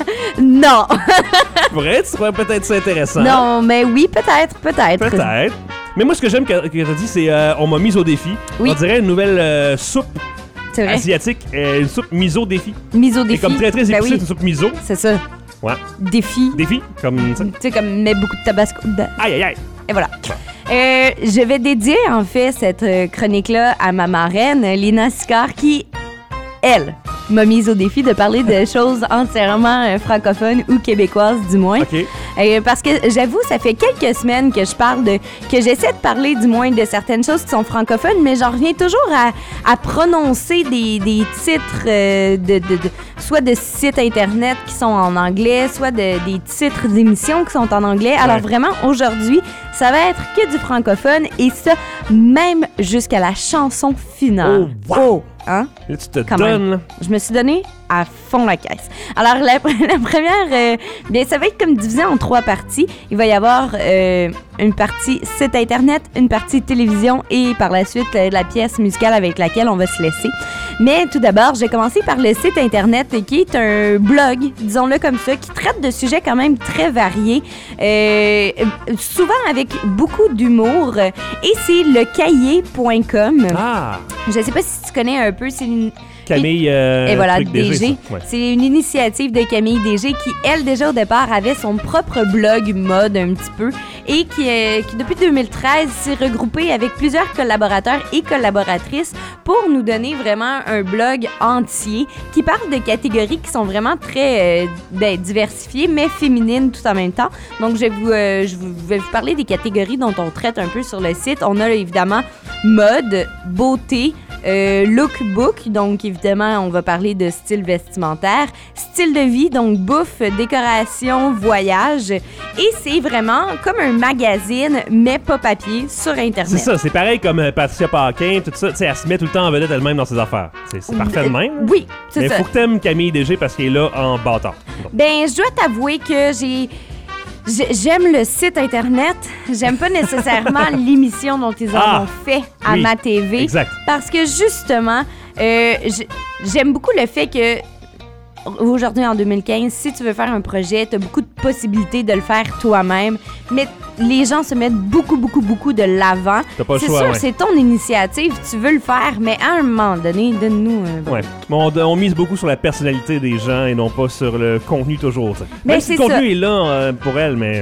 Non! Tu pourrais, tu pourrais peut-être c'est intéressant. Non, mais oui, peut-être, peut-être. Peut-être. Mais moi, ce que j'aime que, que t'as dit, c'est euh, on m'a mise au défi. Oui. On dirait une nouvelle euh, soupe C'est vrai. asiatique, euh, une soupe miso défi. Mise au C'est défi. comme très très épicé, Ben oui, c'est une soupe miso. c'est ça. Ouais. Défi. Défi, comme ça. Tu sais, comme met beaucoup de tabasco dedans. Aïe aïe aïe. Et voilà. Euh, je vais dédier, en fait, cette euh, chronique-là à ma marraine, Lina Sicard, qui, elle, m'a mise au défi de parler de choses entièrement euh, francophones ou québécoises, du moins. OK. Euh, parce que j'avoue, ça fait quelques semaines que je parle de. que j'essaie de parler du moins de certaines choses qui sont francophones, mais j'en reviens toujours à, à prononcer des, des titres euh, de, de, de- soit de sites internet qui sont en anglais, soit de, des titres d'émissions qui sont en anglais. Alors Ouais. vraiment, aujourd'hui, ça va être que du francophone et ça, même jusqu'à la chanson finale. Oh, wow. Oh, hein? Là, tu te Quand donnes, là. Je me suis donné à fond la caisse. Alors, la, la première, euh, bien, ça va être comme divisé en trois parties. Il va y avoir euh, une partie site Internet, une partie télévision et par la suite, euh, la pièce musicale avec laquelle on va se laisser. Mais tout d'abord, je vais commencer par le site Internet qui est un blog, disons-le comme ça, qui traite de sujets quand même très variés, euh, souvent avec beaucoup d'humour. Et c'est le cahier point com. Ah! Je ne sais pas si tu connais un peu, c'est une... Camille. Euh, Et voilà, truc D G. ça. Ouais. C'est une initiative de Camille D G qui, elle, déjà au départ, avait son propre blog mode un petit peu et qui, euh, qui depuis deux mille treize, s'est regroupée avec plusieurs collaborateurs et collaboratrices pour nous donner vraiment un blog entier qui parle de catégories qui sont vraiment très euh, ben, diversifiées, mais féminines tout en même temps. Donc, je vais, vous, euh, je vous- vais vous parler des catégories dont on traite un peu sur le site. On a évidemment mode, beauté, Euh, lookbook, donc évidemment, on va parler de style vestimentaire, style de vie, donc bouffe, décoration, voyage, et c'est vraiment comme un magazine, mais pas papier, sur Internet. C'est ça, c'est pareil comme euh, Patricia Paquin, tout ça. Tu sais, elle se met tout le temps en vedette elle-même dans ses affaires. C'est, c'est parfait de même. Euh, Oui, c'est Mais ça. faut que t'aimes Camille D G parce qu'elle est là en bâtard. Bon. Ben, je dois t'avouer que j'ai... j'ai- J'aime le site Internet. J'aime pas nécessairement l'émission dont ils en Ah, ont fait à oui, ma T V. exact. Parce que justement, euh, j- j'aime beaucoup le fait que aujourd'hui, en deux mille quinze, si tu veux faire un projet, tu as beaucoup de possibilités de le faire toi-même, mais les gens se mettent beaucoup, beaucoup, beaucoup de l'avant. T'as pas le C'est choix, sûr, ouais. c'est ton initiative, tu veux le faire, mais à un moment donné, donne-nous un bon. Ouais. Mais on, on mise beaucoup sur la personnalité des gens et non pas sur le contenu toujours. t'sais. Mais Même si c'est le contenu ça. est là euh, pour elle, mais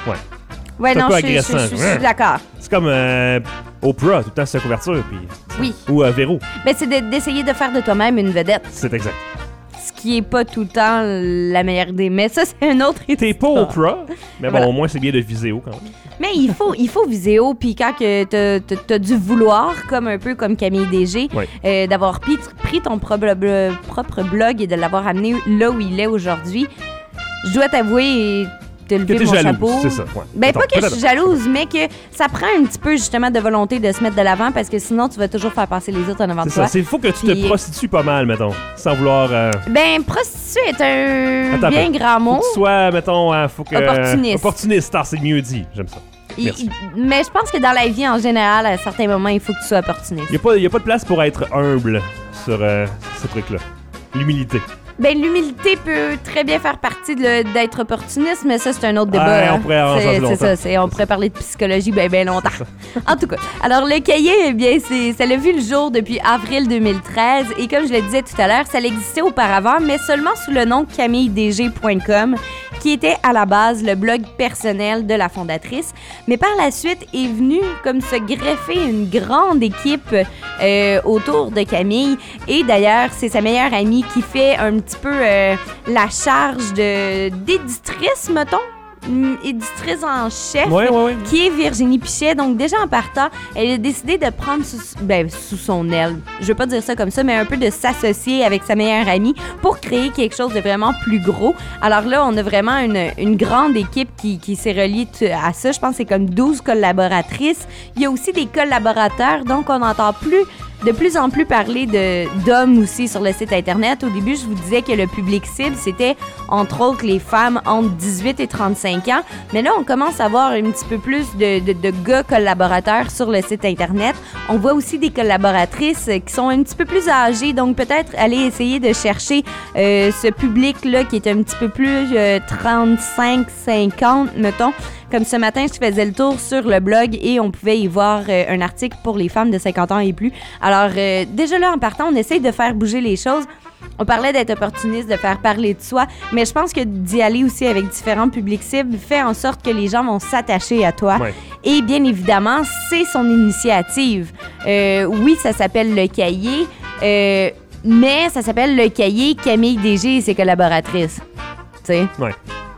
Ouais. Ouais, C'est un non, peu je suis- je agressant. je- je suis d'accord. C'est comme euh, Oprah, tout le temps sur sa couverture. Puis, Oui. Ou euh, Véro. Ben, c'est de- d'essayer de faire de toi-même une vedette. C'est exact. Ce qui est pas tout le temps la meilleure idée. Mais ça, c'est une autre histoire. T'es pas Oprah, mais bon, Voilà. au moins, c'est bien de viséo quand même. Mais il faut, il faut viséo, puis quand que t'as, t'as, t'as dû vouloir, comme un peu comme Camille D G, Ouais. euh, d'avoir pris, pris ton propre, blo- propre blog et de l'avoir amené là où il est aujourd'hui, je dois t'avouer et te Que lever t'es mon jalouse, chapeau. c'est ça. Ouais. Ben, Attends, pas que je peut-être. suis jalouse, mais que ça prend un petit peu justement de volonté de se mettre de l'avant parce que sinon tu vas toujours faire passer les autres en avant C'est de ça. toi. C'est faut que tu Puis- te prostitues pas mal, mettons. Sans vouloir. Euh, Ben, prostituée est un Attends un bien peu. grand faut mot. que tu sois, mettons, euh, faut que. Opportuniste. Opportuniste, ah, c'est mieux dit. J'aime ça. Il- Merci. il- mais je pense que dans la vie en général, à certains moments, il faut que tu sois opportuniste. Il n'y a, a pas de place pour être humble sur euh, ce truc-là. L'humilité. Ben, l'humilité peut très bien faire partie de le- d'être opportuniste, mais ça, c'est un autre débat. Ouais, on hein. pourrait en C'est- jaser C'est longtemps. ça, c'est- on pourrait parler de psychologie bien, bien longtemps. En tout cas, alors le cahier, eh bien, c'est, ça l'a vu le jour depuis avril deux mille treize, et comme je le disais tout à l'heure, ça existait auparavant, mais seulement sous le nom camille d g point com, qui était à la base le blog personnel de la fondatrice. Mais par la suite est venue comme se greffer une grande équipe euh, autour de Camille. Et d'ailleurs, c'est sa meilleure amie qui fait un petit peu euh, la charge de, d'éditrice, mettons. Hum, Éditrice en chef, Ouais, ouais, ouais. qui est Virginie Pichet. Donc, déjà en partant, elle a décidé de prendre sous, ben, sous son aile, je veux pas dire ça comme ça, mais un peu de s'associer avec sa meilleure amie pour créer quelque chose de vraiment plus gros. Alors là, on a vraiment une, une grande équipe qui, qui s'est reliée t- à ça. Je pense que c'est comme douze collaboratrices. Il y a aussi des collaborateurs, donc on n'entend plus de plus en plus parler de, d'hommes aussi sur le site Internet. Au début, je vous disais que le public cible, c'était entre autres les femmes entre dix-huit et trente-cinq ans. Mais là, on commence à voir un petit peu plus de, de, de gars collaborateurs sur le site Internet. On voit aussi des collaboratrices qui sont un petit peu plus âgées. Donc, peut-être aller essayer de chercher euh, ce public-là qui est un petit peu plus euh, trente-cinq cinquante, mettons. Comme ce matin, je faisais le tour sur le blog et on pouvait y voir euh, un article pour les femmes de cinquante ans et plus. Alors, euh, déjà là, en partant, on essaye de faire bouger les choses. On parlait d'être opportuniste, de faire parler de soi, mais je pense que d'y aller aussi avec différents publics cibles fait en sorte que les gens vont s'attacher à toi. Ouais. Et bien évidemment, c'est son initiative. Euh, oui, ça s'appelle Le Cahier, euh, mais ça s'appelle Le Cahier Camille D G et ses collaboratrices. Tu sais? Ouais.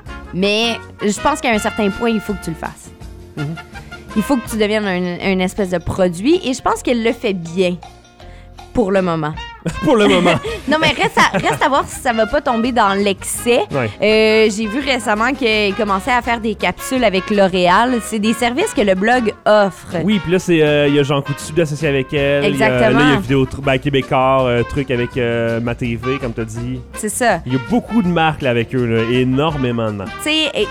Mais je pense qu'à un certain point, il faut que tu le fasses. Mhm. Il faut que tu deviennes un, un espèce de produit et je pense qu'elle le fait bien pour le moment. Pour le moment. Non, mais reste à, reste à voir si ça va pas tomber dans l'excès. Ouais. Euh, j'ai vu récemment qu'elle commençait à faire des capsules avec L'Oréal. C'est des services que le blog offre. Oui, puis là, c'est euh, il y a Jean Coutu associé avec elle. Il y a- Exactement. là, il y a Vidéo ben, Québécois, euh, truc avec euh, Ma T V, comme tu as dit. C'est ça. Il y a beaucoup de marques là, avec eux, là, énormément de marques. Tu sais, et-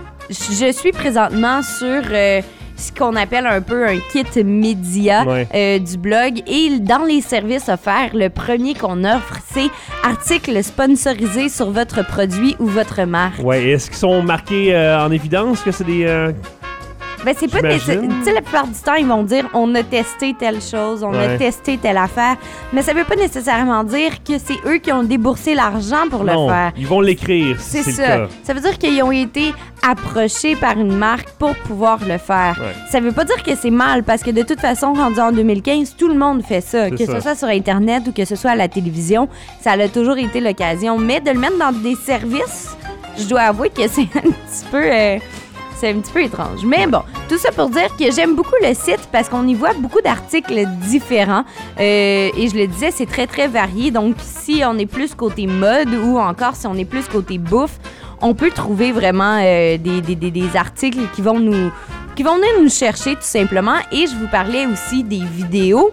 je suis présentement sur euh, ce qu'on appelle un peu un kit média Ouais. euh, du blog. Et dans les services offerts, le premier qu'on offre, c'est articles sponsorisés sur votre produit ou votre marque. Ouais, et est-ce qu'ils sont marqués euh, en évidence que c'est des. euh, Ben, c'est pas J'imagine. nécessaire- tu sais, la plupart du temps, ils vont dire on a testé telle chose, on a Ouais. testé telle affaire. Mais ça veut pas nécessairement dire que c'est eux qui ont déboursé l'argent pour non, le faire. ils vont l'écrire si C'est c'est ça. le cas. Ça veut dire qu'ils ont été approchés par une marque pour pouvoir le faire. Ouais. Ça veut pas dire que c'est mal, parce que de toute façon, rendu en deux mille quinze, tout le monde fait ça. C'est Que ça. ce soit sur Internet ou que ce soit à la télévision, ça a toujours été l'occasion. Mais de le mettre dans des services, je dois avouer que c'est un petit peu... euh, c'est un petit peu étrange. Mais bon, tout ça pour dire que j'aime beaucoup le site parce qu'on y voit beaucoup d'articles différents. Euh, et je le disais, c'est très, très varié. Donc, si on est plus côté mode ou encore si on est plus côté bouffe, on peut trouver vraiment euh, des, des, des, des articles qui vont nous qui vont venir nous chercher tout simplement. Et je vous parlais aussi des vidéos.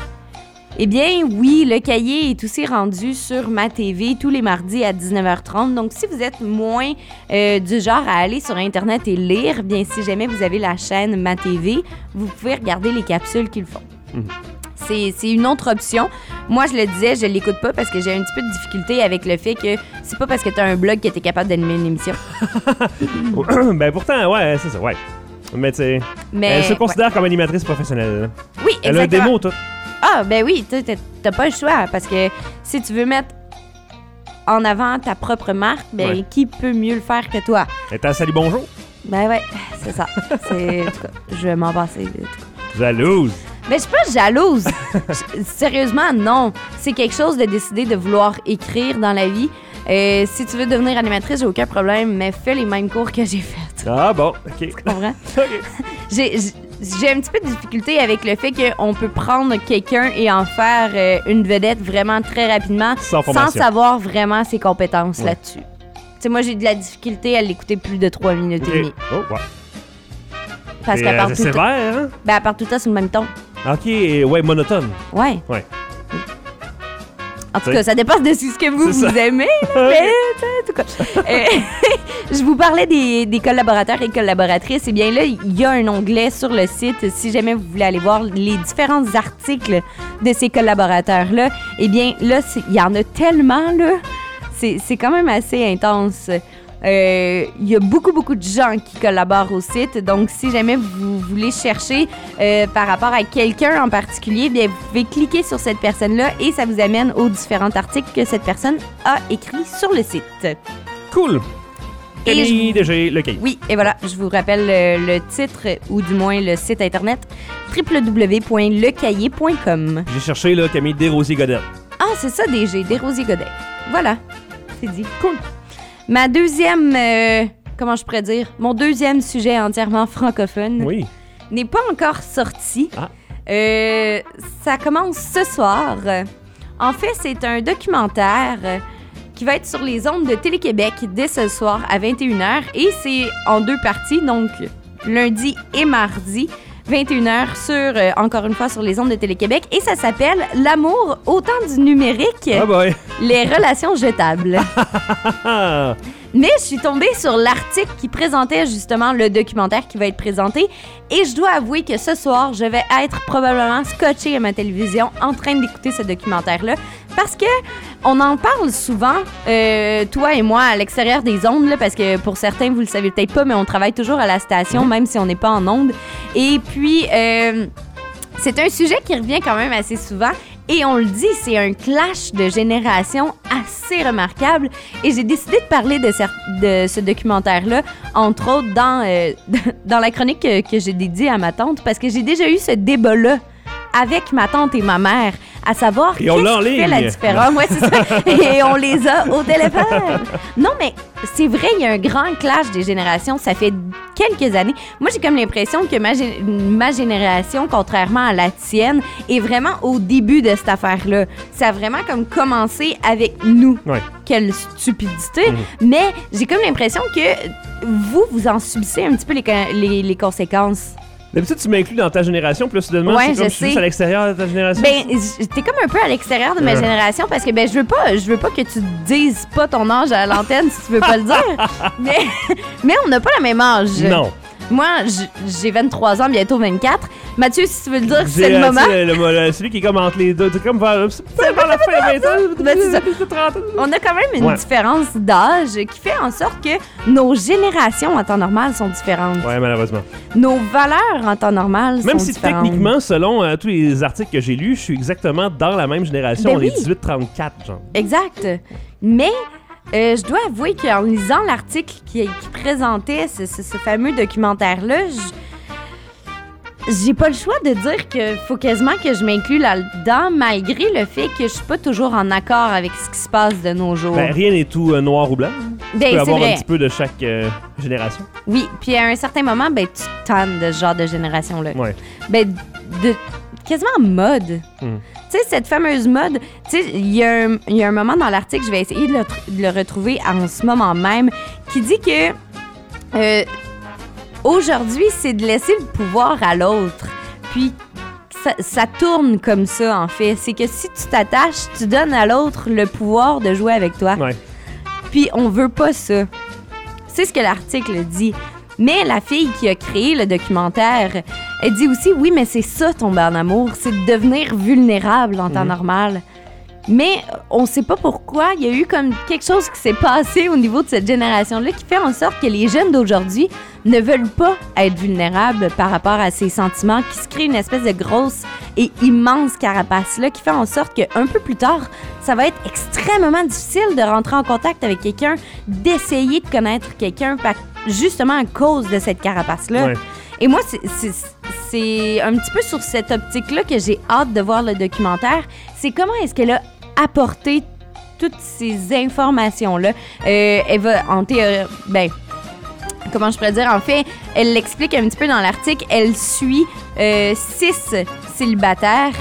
Eh bien, oui, le cahier est aussi rendu sur Ma T V tous les mardis à dix-neuf heures trente. Donc, si vous êtes moins euh, du genre à aller sur Internet et lire, bien, si jamais vous avez la chaîne Ma T V, vous pouvez regarder les capsules qu'ils font. Mhm. C'est, c'est une autre option. Moi, je le disais, je l'écoute pas parce que j'ai un petit peu de difficulté avec le fait que c'est pas parce que tu as un blog que tu es capable d'animer une émission. ben pourtant, ouais, c'est ça, ouais. Mais tu sais, Mais elle se considère comme animatrice professionnelle. là. oui, Elle a un exactement. démo, tout. Ah, ben oui, t'as- t'as t'as pas le choix parce que si tu veux mettre en avant ta propre marque, ben Ouais. qui peut mieux le faire que toi? Elle est à Salut Bonjour. Ben ouais, c'est ça. C'est, en tout cas, je vais m'en passer. Jalouse. Ben, je suis pas jalouse. Je- Sérieusement, non. C'est quelque chose de décider de vouloir écrire dans la vie. Euh, si tu veux devenir animatrice, j'ai aucun problème, mais fais les mêmes cours que j'ai fait. Ah bon, OK. Tu comprends? OK. J'ai, j'ai- j'ai un petit peu de difficulté avec le fait qu'on peut prendre quelqu'un et en faire euh, une vedette vraiment très rapidement Sans formation. savoir vraiment ses compétences Ouais. là-dessus. Tu sais, moi, j'ai de la difficulté à l'écouter plus de trois minutes OK. et demie. Oh, ouais. Parce Et, qu'à euh, part c'est tout sévère, hein? ben, à part tout ça, c'est le même ton. OK, ouais, monotone. Ouais. Ouais. En tout T'sais. cas, ça dépend de ce que vous, C'est vous ça. aimez. Là, mais, t'sais, en tout cas. Euh, je vous parlais des, des collaborateurs et collaboratrices. Eh bien, là, il y a un onglet sur le site. Si jamais vous voulez aller voir les différents articles de ces collaborateurs-là, eh bien, là, c'est- il y en a tellement, là. C'est c'est quand même assez intense. Euh, Il y a beaucoup, beaucoup de gens qui collaborent au site. Donc, si jamais vous voulez chercher euh, par rapport à quelqu'un en particulier, bien, vous pouvez cliquer sur cette personne-là et ça vous amène aux différents articles que cette personne a écrits sur le site. Cool. Et Camille je- D G, le Cahier. Oui, et voilà, je vous rappelle euh, le titre, ou du moins le site internet, w w w point le cahier point com. J'ai cherché, là, Camille Desrosiers-Godin. Ah, c'est ça, D G, des Rosiers Godet. Voilà, c'est dit. Cool. Ma deuxième, euh, comment je pourrais dire, mon deuxième sujet entièrement francophone Oui. n'est pas encore sorti. Ah. Euh, ça commence ce soir. En fait, c'est un documentaire euh, qui va être sur les ondes de Télé-Québec dès ce soir à vingt et une heures. Et c'est en deux parties, donc lundi et mardi, vingt et une heures sur, euh, encore une fois, sur les ondes de Télé-Québec. Et ça s'appelle « L'amour au temps du numérique, Ah boy. les relations jetables ». Ah. Mais je suis tombée sur l'article qui présentait justement le documentaire qui va être présenté et je dois avouer que ce soir, je vais être probablement scotchée à ma télévision en train d'écouter ce documentaire-là parce que on en parle souvent, euh, toi et moi, à l'extérieur des ondes, là, parce que pour certains, vous le savez peut-être pas, mais on travaille toujours à la station, même si on n'est pas en ondes. Et puis, euh, c'est un sujet qui revient quand même assez souvent. Et on le dit, c'est un clash de génération assez remarquable. Et j'ai décidé de parler de, cer- de ce documentaire-là, entre autres dans, euh, dans la chronique que, que j'ai dédiée à ma tante, parce que j'ai déjà eu ce débat-là avec ma tante et ma mère, à savoir Et on l'a en qu'est-ce qui fait ligne. la différence. Ouais, c'est ça. Et on les a au téléphone. Non, mais c'est vrai, il y a un grand clash des générations. Ça fait quelques années. Moi, j'ai comme l'impression que ma, gé- ma génération, contrairement à la tienne, est vraiment au début de cette affaire-là. Ça a vraiment comme commencé avec nous. Ouais. Quelle stupidité. Mhm. Mais j'ai comme l'impression que vous, vous en subissez un petit peu les, co- les, les conséquences. D'habitude, tu m'inclus dans ta génération, puis là, soudainement, Ouais, c'est comme je si je suis juste sais. à l'extérieur de ta génération. Ben, j- t'es comme un peu à l'extérieur de ma Ouais. génération parce que ben je veux pas, je veux pas que tu dises pas ton âge à l'antenne si tu veux pas le dire. mais, mais on n'a pas la même âge. Non. Moi, j- j'ai vingt-trois ans, bientôt vingt-quatre. Mathieu, si tu veux le dire, c'est J'ai, le euh, moment. tu sais, le- le- celui qui est comme entre les deux. C'est comme vers, c'est peut-être vers la fin de vingt ans. Ben, c'est ça. trente ans. On a quand même une Ouais. différence d'âge qui fait en sorte que nos générations en temps normal sont différentes. Ouais, malheureusement. Nos valeurs en temps normal Même sont si différentes. techniquement, selon euh, tous les articles que j'ai lus, je suis exactement dans la même génération. Ben on oui. est dix-huit trente-quatre, genre. Exact. Mais euh, je dois avouer qu'en lisant l'article qui, qui présentait ce, ce- ce fameux documentaire-là, je- j'ai pas le choix de dire qu'il faut quasiment que je m'inclue là-dedans, malgré le fait que je suis pas toujours en accord avec ce qui se passe de nos jours. Ben, rien n'est tout euh, noir ou blanc. Tu Ben, peux c'est avoir vrai. un petit peu de chaque euh, génération. Oui, puis à un certain moment, ben, tu te tannes de ce genre de génération-là. Ouais. Ben, de quasiment mode. Hmm. Tu sais, cette fameuse mode, tu sais, il y, a un- il y a un moment dans l'article, je vais essayer de le, tr- de le retrouver en ce moment même, qui dit que euh, aujourd'hui, c'est de laisser le pouvoir à l'autre. Puis, ça, ça tourne comme ça, en fait. C'est que si tu t'attaches, tu donnes à l'autre le pouvoir de jouer avec toi. Ouais. Puis on veut pas ça. C'est ce que l'article dit. Mais la fille qui a créé le documentaire, elle dit aussi, oui, mais c'est ça tomber en amour, c'est de devenir vulnérable en temps Mhm. normal. Mais on sait pas pourquoi. Il y a eu comme quelque chose qui s'est passé au niveau de cette génération-là qui fait en sorte que les jeunes d'aujourd'hui ne veulent pas être vulnérables par rapport à ces sentiments, qui se crée une espèce de grosse et immense carapace-là qui fait en sorte qu'un peu plus tard, ça va être extrêmement difficile de rentrer en contact avec quelqu'un, d'essayer de connaître quelqu'un, justement à cause de cette carapace-là. Ouais. Et moi, c'est, c'est, c'est un petit peu sur cette optique-là que j'ai hâte de voir le documentaire. C'est comment est-ce qu'elle a apporté toutes ces informations-là. Euh, elle va, en théorie, ben, comment je pourrais dire, en fait, elle l'explique un petit peu dans l'article. Elle suit euh, six célibataires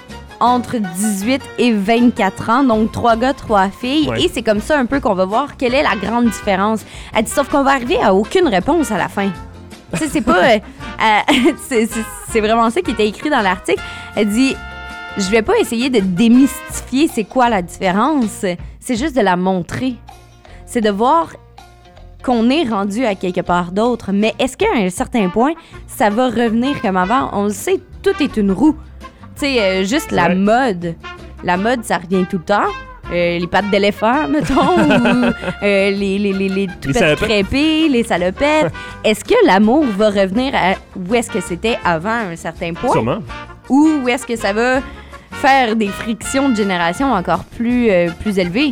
entre dix-huit et vingt-quatre ans, donc trois gars, trois filles. Ouais. Et c'est comme ça un peu qu'on va voir quelle est la grande différence. Elle dit, sauf qu'on va arriver à aucune réponse à la fin. Tu sais, c'est pas... Euh, euh, c'est, c'est, c'est vraiment ça qui était écrit dans l'article. Elle dit, je vais pas essayer de démystifier c'est quoi la différence. C'est juste de la montrer. C'est de voir qu'on est rendu à quelque part d'autre. Mais est-ce qu'à un certain point, ça va revenir comme avant? On le sait, tout est une roue. Tu sais, euh, juste la ouais. mode. La mode, ça revient tout le temps. Euh, les pattes d'éléphant, mettons, ou euh, les, les, les, les toupettes crêpées, les salopettes. Est-ce que l'amour va revenir à où est-ce que c'était avant à un certain point? Sûrement. Ou est-ce que ça va faire des frictions de génération encore plus, euh, plus élevées?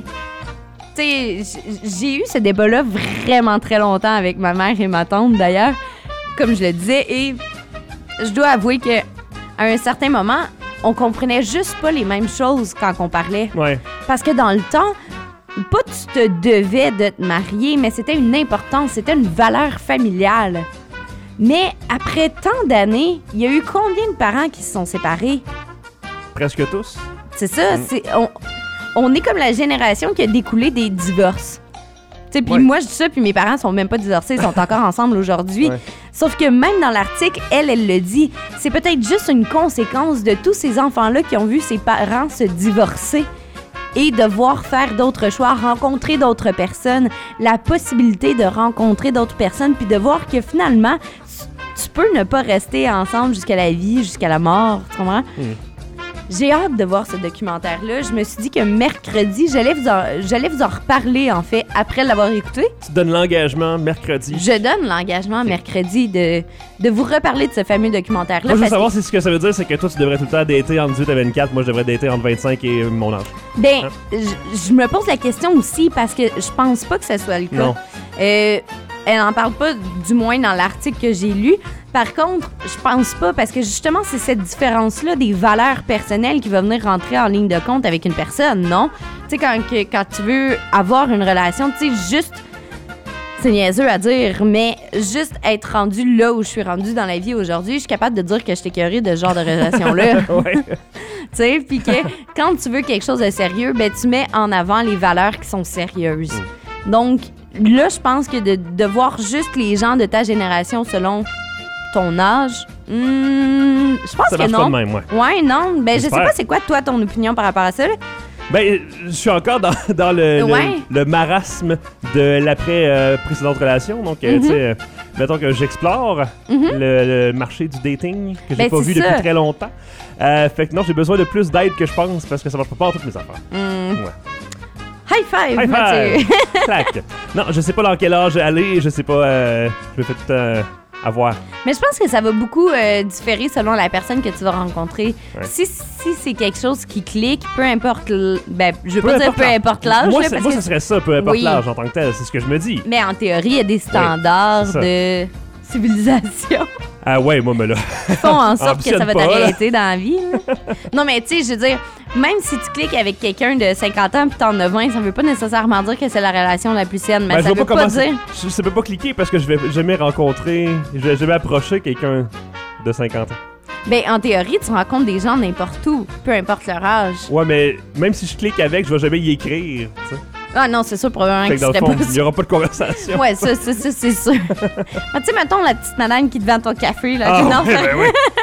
Tu sais, j'ai eu ce débat-là vraiment très longtemps avec ma mère et ma tante, d'ailleurs, comme je le disais, et je dois avouer que à un certain moment, on comprenait juste pas les mêmes choses quand on parlait. Ouais. Parce que dans le temps, pas tu te devais de te marier, mais c'était une importance, c'était une valeur familiale. Mais après tant d'années, il y a eu combien de parents qui se sont séparés? Presque tous. C'est ça, mm. c'est, on, on est comme la génération qui a découlé des divorces. Puis ouais. moi, je dis ça, puis mes parents sont même pas divorcés, ils sont encore ensemble aujourd'hui. Ouais. Sauf que même dans l'article, elle, elle le dit, c'est peut-être juste une conséquence de tous ces enfants-là qui ont vu ses parents se divorcer et devoir faire d'autres choix, rencontrer d'autres personnes, la possibilité de rencontrer d'autres personnes, puis de voir que finalement, tu peux ne pas rester ensemble jusqu'à la vie, jusqu'à la mort, tu comprends? Mmh. J'ai hâte de voir ce documentaire-là. Je me suis dit que mercredi, j'allais vous en, j'allais vous en reparler, en fait, après l'avoir écouté. Tu donnes l'engagement mercredi. Je donne l'engagement mercredi de, de vous reparler de ce fameux documentaire-là. Moi, je veux savoir que... si ce que ça veut dire, c'est que toi, tu devrais tout le temps dater entre dix-huit et vingt-quatre. Moi, je devrais dater entre vingt-cinq et mon âge. Ben, hein? je, je me pose la question aussi parce que je pense pas que ce soit le cas. Non. Euh, elle en parle pas, du moins dans l'article que j'ai lu. Par contre, je pense pas, parce que justement, c'est cette différence-là des valeurs personnelles qui va venir rentrer en ligne de compte avec une personne, non? Tu sais, quand, quand tu veux avoir une relation, tu sais, juste... C'est niaiseux à dire, mais juste être rendu là où je suis rendu dans la vie aujourd'hui, je suis capable de dire que je suis écœurée de ce genre de relation-là. Ouais. Tu sais, puis que quand tu veux quelque chose de sérieux, ben tu mets en avant les valeurs qui sont sérieuses. Mm. Donc, là, je pense que de, de voir juste les gens de ta génération selon ton âge, hmm, je pense ça que non. Pas de même, ouais. Ouais, non. Ben, J'espère. Je sais pas, c'est quoi, toi, ton opinion par rapport à ça, là? Ben, je suis encore dans, dans le, ouais. le, le marasme de l'après-précédente euh, relation. Donc, mm-hmm. tu sais, euh, mettons que j'explore mm-hmm. le, le marché du dating que j'ai ben, pas vu ça. depuis très longtemps. Euh, fait que non, j'ai besoin de plus d'aide que je pense parce que ça marche pas pour toutes mes affaires. Mm. Ouais. High five, High Mathieu! five. Clac. Non, je sais pas dans quel âge aller, je sais pas, euh, je me fais tout euh, avoir. Mais je pense que ça va beaucoup euh, différer selon la personne que tu vas rencontrer. Ouais. Si, si c'est quelque chose qui clique, peu importe, l... ben, je veux peu pas dire peu importe l'âge. Moi, là, c'est, parce moi que... ce serait ça, peu importe oui. l'âge en tant que tel, c'est ce que je me dis. Mais en théorie, il y a des standards oui, de civilisation. Ah ouais, moi, mais là... Qui font en sorte que ça va pas, t'arrêter dans la vie. Là. Non, mais tu sais, je veux dire, même si tu cliques avec quelqu'un de cinquante ans puis t'en as vingt, ça veut pas nécessairement dire que c'est la relation la plus saine. Mais ben, ça veut pas, pas dire... Je, ça peut pas cliquer parce que je vais jamais rencontrer, je vais jamais approcher quelqu'un de cinquante ans. Ben, en théorie, tu rencontres des gens n'importe où, peu importe leur âge. Ouais, mais même si je clique avec, je vais jamais y écrire, tu sais. Ah non, c'est sûr, probablement fait que, que dans ce le serait fond, pas... il y aura pas de conversation. Ouais, ça, ça, ça c'est sûr. Mais tu sais, mettons la petite madame qui te vend ton café, là. Ah, qui ouais, ben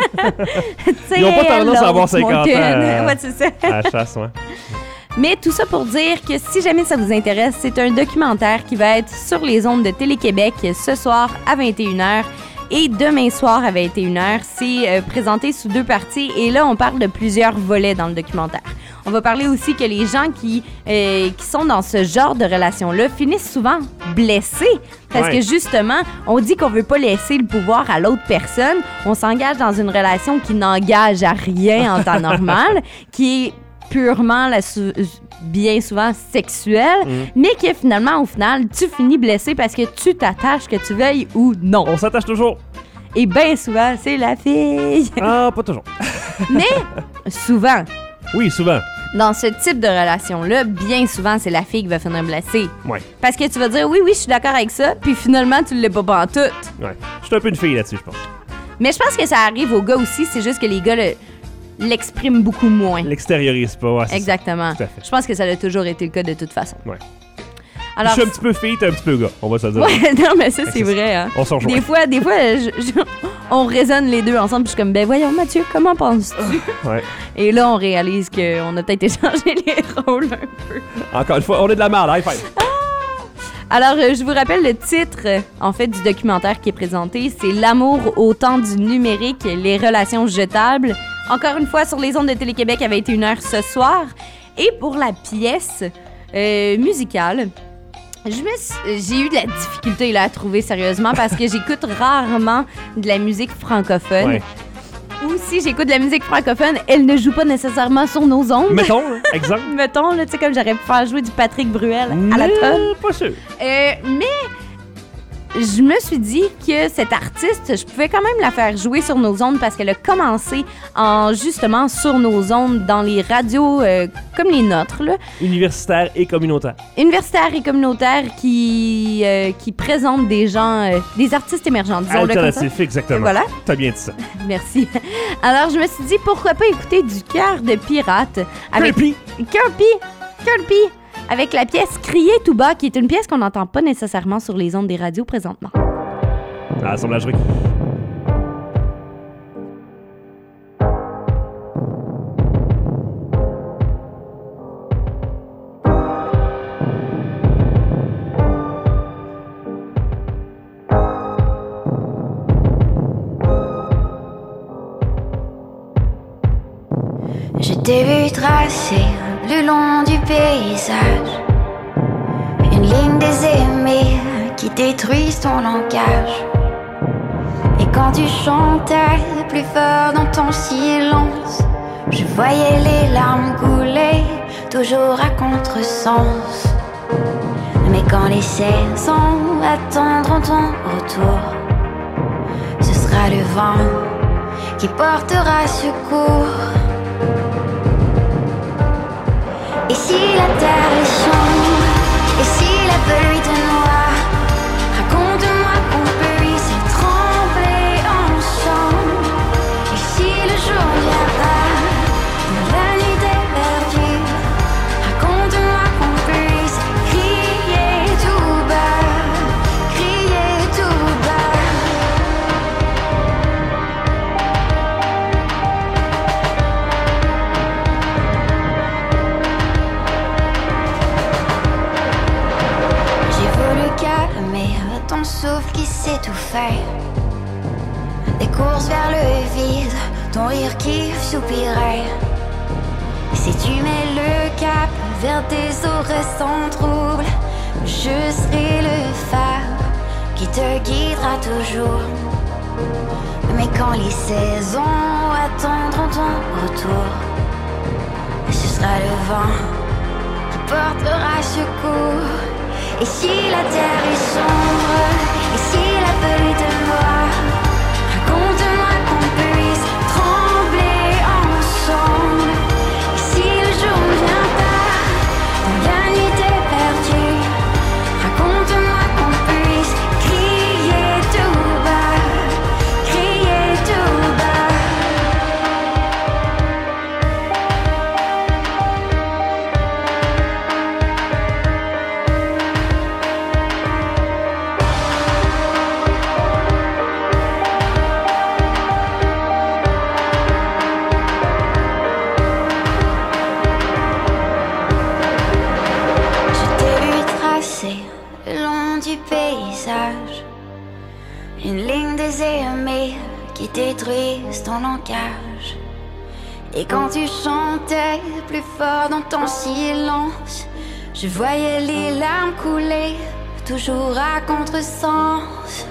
oui. Ils ont pas tendance à avoir cinquante ans. Euh, ouais, c'est ça. À la chasse, ouais. Mais tout ça pour dire que si jamais ça vous intéresse, c'est un documentaire qui va être sur les ondes de Télé-Québec ce soir à vingt et une heures. Et demain soir à vingt et une heures, c'est euh, présenté sous deux parties. Et là, on parle de plusieurs volets dans le documentaire. On On va parler aussi que les gens qui, euh, qui sont dans ce genre de relation-là finissent souvent blessés. Parce Ouais. que justement, on dit qu'on veut pas laisser le pouvoir à l'autre personne. On s'engage dans une relation qui n'engage à rien en temps normal, qui est purement, la sou- bien souvent, sexuelle, Mm. mais que finalement, au final, tu finis blessé parce que tu t'attaches, que tu veuilles ou non. On s'attache toujours. Et bien souvent, c'est la fille. Ah, pas toujours. Mais souvent, Oui, souvent. dans ce type de relation-là, bien souvent, c'est la fille qui va finir blessée. Ouais, Parce que tu vas dire, oui, oui, je suis d'accord avec ça, puis finalement, tu l'es pas pantoute. ouais. Je suis un peu une fille là-dessus, je pense. Mais je pense que ça arrive aux gars aussi, c'est juste que les gars le- l'expriment beaucoup moins. L'extériorise pas, ouais, c'est Exactement. Tout à fait. Je pense que ça a toujours été le cas de toute façon. Ouais. ça. Alors, Je suis un petit peu fille, t'es un petit peu gars, on va se le dire. ouais, non, mais ça, c'est C'est ça. vrai. Hein. On s'en rejoint. Des fois, des fois je- je- on résonne les deux ensemble, puis je suis comme, ben voyons, Mathieu, comment penses-tu? Ouais. Et là, on réalise qu'on a peut-être échangé les rôles un peu. Encore une fois, on est de la merde, high five. Alors, euh, je vous rappelle le titre, euh, en fait, du documentaire qui est présenté. C'est L'amour au temps du numérique, les relations jetables. Encore une fois, sur les ondes de Télé-Québec à vingt et une heures ce soir. Et pour la pièce euh, musicale, je me suis- j'ai eu de la difficulté là, à trouver sérieusement parce que j'écoute rarement de la musique francophone. Ouais. Ou si j'écoute de la musique francophone, elle ne joue pas nécessairement sur nos ondes. Mettons, hein, exemple. Mettons, là, tu sais, comme j'aurais pu faire jouer du Patrick Bruel à la Mais tonne. Pas sûr. Euh, mais je me suis dit que cette artiste, je pouvais quand même la faire jouer sur nos ondes parce qu'elle a commencé en justement sur nos ondes dans les radios euh, comme les nôtres, là, Universitaire et communautaire. universitaires et communautaires qui, euh, qui présentent des gens, euh, des artistes émergents, disons-le comme ça. Alternatif, exactement. Voilà. T'as bien dit ça. Merci. Alors, je me suis dit, pourquoi pas écouter du cœur de pirate avec Kirby. Kirby, Kirby, avec la pièce Crier tout bas, qui est une pièce qu'on n'entend pas nécessairement sur les ondes des radios présentement. Ah, assemblage requis. Je t'ai vu tracer le long du paysage une ligne des aimés qui détruisent ton langage. Et quand tu chantais plus fort dans ton silence, je voyais les larmes couler, toujours à contresens. Mais quand les saisons attendront ton retour, ce sera le vent qui portera secours. Et si la terre est sombre, et si la pluie te noie, raconte-moi qu'on puisse trembler ensemble. Et si le jour viendra, quand la nuit est perdue, raconte-moi qu'on puisse crier tout bas, crier tout bas. J'ai voulu calmer ton souffle qui s'étouffait, des courses vers le vide, ton rire qui soupirait. Si tu mets le cap vers des eaux sans trouble, je serai le phare qui te guidera toujours. Mais quand les saisons attendront ton retour, ce sera le vent qui portera secours. Et si la terre est sombre, et si la pluie te noie, raconte-moi qu'on puisse trembler ensemble. Et si le jour ne vient pas, quand la nuit est perdue, raconte-moi qu'on puisse crier tout bas, crier tout bas. Je t'ai vu tracer le long du paysage une ligne des aimés qui détruisent ton langage. Et quand tu chantais plus fort dans ton silence, je voyais les larmes couler, toujours à contresens.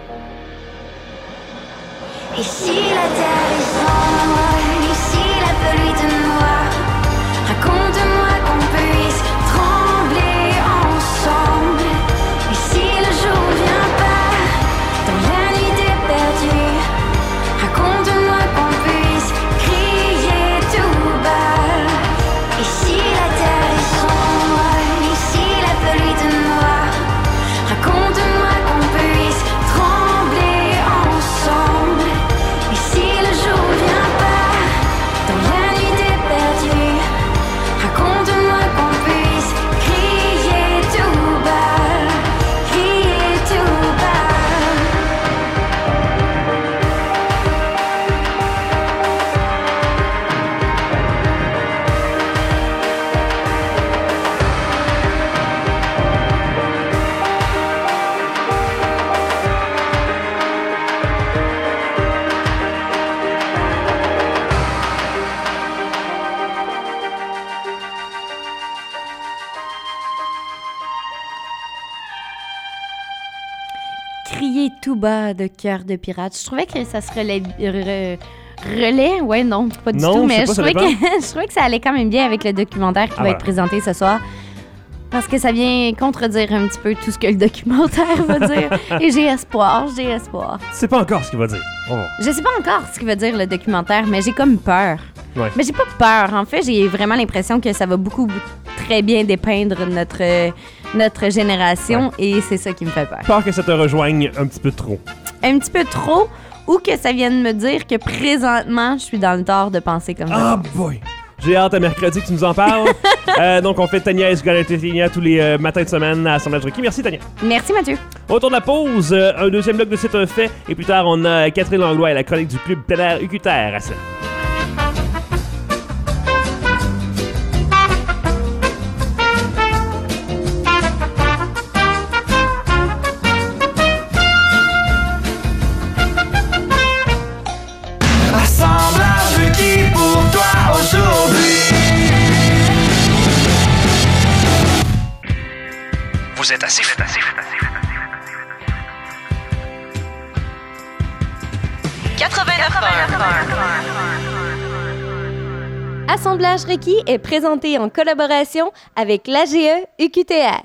Et si la terre est sombre, et si la pluie te noie, raconte-moi qu'on puisse trembler ensemble. Et si le jour vient pas, dans la nuit t'es perdu, raconte-moi qu'on puisse crier tout bas. Et si la terre est sombre, et si la pluie te noie, raconte-moi qu'on puisse trembler ensemble. Et si le jour vient pas, dans la nuit t'es perdu, raconte-moi qu'on puisse crier tout bas, crier tout bas. Crier tout bas de Cœur de pirate. Je trouvais que ça se relais... re- relais? Ouais, non, pas du Non, tout. je Mais sais je pas, ça trouvais, dépend. que, je trouvais que ça allait quand même bien avec le documentaire qui Ah va ben. être présenté ce soir. Parce que ça vient contredire un petit peu tout ce que le documentaire va dire. Et j'ai espoir, j'ai espoir. Tu sais pas encore ce qu'il va dire. On va voir. Je sais pas encore ce qu'il va dire le documentaire, mais j'ai comme peur. Ouais. Mais j'ai pas peur. En fait, j'ai vraiment l'impression que ça va beaucoup, très bien dépeindre notre, notre génération. Et c'est ça qui me fait peur. Peur que ça te rejoigne un petit peu trop. Un petit peu trop, ou que ça vienne me dire que présentement, je suis dans le tort de penser comme ça. Ah boy! J'ai hâte à mercredi que tu nous en parles. euh, donc, on fait Tania et Tania tous les euh, matins de semaine à Assemblage Requis. Merci, Tania. Merci, Mathieu. Au retour de la pause, euh, un deuxième bloc de C'est un fait. Et plus tard, on a Catherine Langlois et la chronique du club plein air U Q T R à ça. Assemblage qui pour toi aujourd'hui. Vous êtes assez, vous êtes assez, vous êtes assez, vous êtes assez. quatre-vingt-neuf Assemblage requis est présenté en collaboration avec l'A G E U Q T R.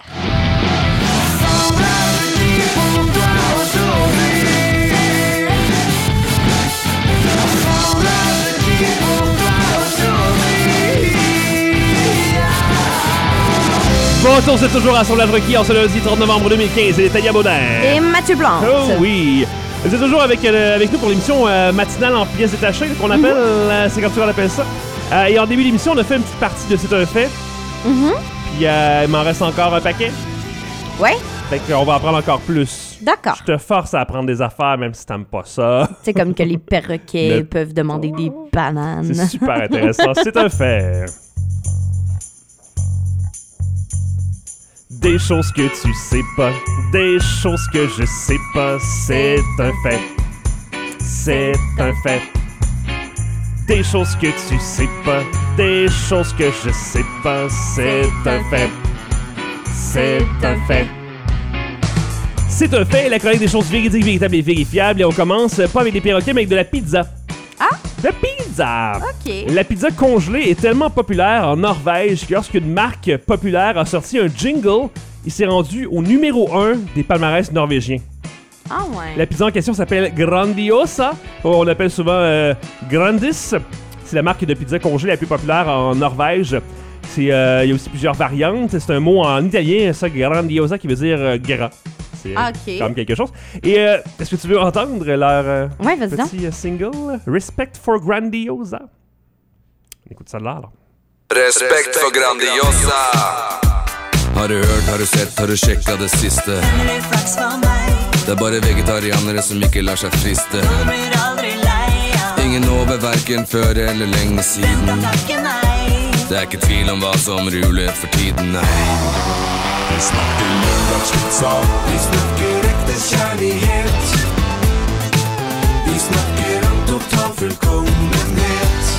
Bonjour, c'est toujours Assemblage Requis en ce lundi trente novembre deux mille quinze. Et Tania Baudin. Et Mathieu Blanc. Oh oui! Vous êtes toujours avec, euh, avec nous pour l'émission euh, matinale en pièces détachées, qu'on appelle, euh, c'est comme ça qu'on appelle ça. Euh, et en début d'émission, on a fait une petite partie de C'est un fait. Mhm. Puis euh, il m'en reste encore un paquet. Ouais, Fait qu'on va apprendre encore plus. d'accord. Je te force à apprendre des affaires, même si t'aimes pas ça. C'est comme que les perroquets Le- peuvent demander des bananes. C'est super intéressant. C'est un fait. Des choses que tu sais pas, des choses que je sais pas, c'est un fait. C'est un fait. Des choses que tu sais pas, des choses que je sais pas, c'est un fait. C'est un fait. C'est un fait, la chronique des choses véridiques, véritables et vérifiables. Et on commence pas avec des perroquets, mais avec de la pizza. Ah! La pizza! OK. La pizza congelée est tellement populaire en Norvège que lorsqu'une marque populaire a sorti un jingle, il s'est rendu au numéro un des palmarès norvégiens. Ah ouais. La pizza en question s'appelle Grandiosa, on appelle souvent euh, Grandis. C'est la marque de pizza congelée la plus populaire en Norvège. C'est, euh, il y a aussi plusieurs variantes. C'est un mot en italien, ça, Grandiosa, qui veut dire euh, grand. C'est Ah, euh, ok. quand même quelque chose. Et euh, est-ce que tu veux entendre leur euh, Ouais, vas-y donc. petit euh, single, Respect for Grandiosa? On écoute ça là, alors. Respekt for Grandiosa. Har du hørt, har du sett, har du sjekka det siste? Det er bare vegetarianere som ikke lar seg friste. Ingen over hverken før eller lenge siden. Det er ikke tvil om hva som ruler for tiden, nei. Vi snakker lørdagspizza, vi snakker ekte kjærlighet. Vi snakker om total fullkommenhet.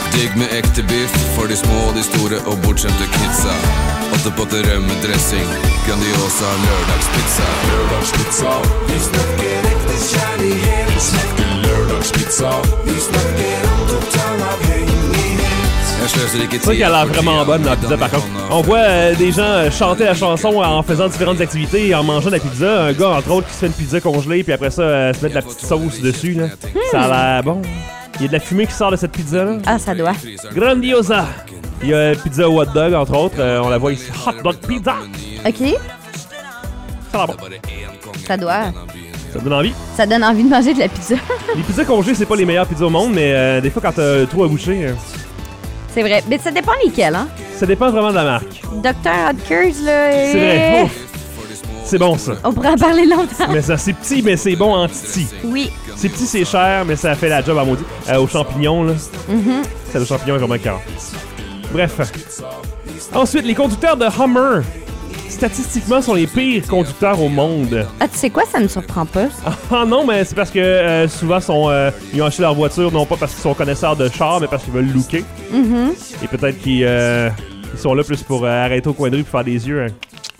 Digg med ekte biff for de små, de store og bortskjemte kidsa. Åtte potter rømmedressing, Grandiosa lørdagspizza. Lørdagspizza, vi snakker ekte kjærlighet. Vi snakker lørdagspizza, vi snakker om totalavhengighet. Jeg sløser ikke C'est vrai tid qu'elle a for vraiment bonne, la pizza, par contre. On voit euh, des gens euh, chanter la chanson en faisant différentes activités, en mangeant de la pizza. Un gars, entre autres, qui se fait une pizza congelée, puis après ça, euh, se met de la petite sauce dessus. Là. Hmm. Ça a l'air bon. Il y a de la fumée qui sort de cette pizza-là. Ah, ça doit. Grandiosa! Il y a pizza au hot dog, entre autres. Euh, on la voit ici. Hot dog pizza! OK. Ça va bon. Ça doit. Ça donne envie. Ça donne envie de manger de la pizza. Les pizzas congelées, c'est pas les meilleures pizzas au monde, mais euh, des fois, quand t'as trop à boucher, euh, C'est vrai. Mais ça dépend lesquels, hein? ça dépend vraiment de la marque. docteur Hodgkins, là. C'est vrai. Ouf. C'est bon, ça. On pourrait en parler longtemps. Mais ça, c'est petit, mais c'est bon en titi. Oui. C'est petit, c'est cher, mais ça fait la job à maudit. Euh, aux champignons, là. Mm-hmm. Ça, le champignon est vraiment carré. Bref. Ensuite, les conducteurs de Hummer, statistiquement, sont les pires conducteurs au monde. Ah, tu sais quoi? Ça me surprend pas. Ah non, mais c'est parce que euh, souvent, sont, euh, ils ont acheté leur voiture, non pas parce qu'ils sont connaisseurs de char, mais parce qu'ils veulent looker. Mm-hmm. Et peut-être qu'ils euh, ils sont là plus pour euh, arrêter au coin de rue pour faire des yeux. Hein,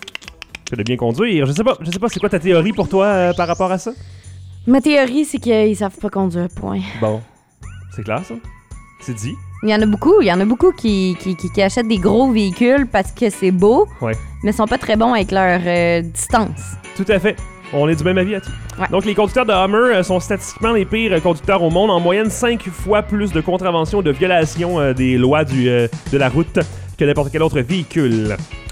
que de bien conduire. Je sais pas, je sais pas, c'est quoi ta théorie pour toi euh, par rapport à ça? Ma théorie, c'est qu'ils savent pas conduire, point. Bon. C'est clair, ça? C'est dit? Il y en a beaucoup, il y en a beaucoup qui, qui, qui, qui achètent des gros véhicules parce que c'est beau, Ouais. mais sont pas très bons avec leur euh, distance. Tout à fait. On est du même avis là-dessus. Ouais. Donc, les conducteurs de Hummer euh, sont statistiquement les pires euh, conducteurs au monde. En moyenne, cinq fois plus de contraventions de violations euh, des lois du, euh, de la route que n'importe quel autre véhicule.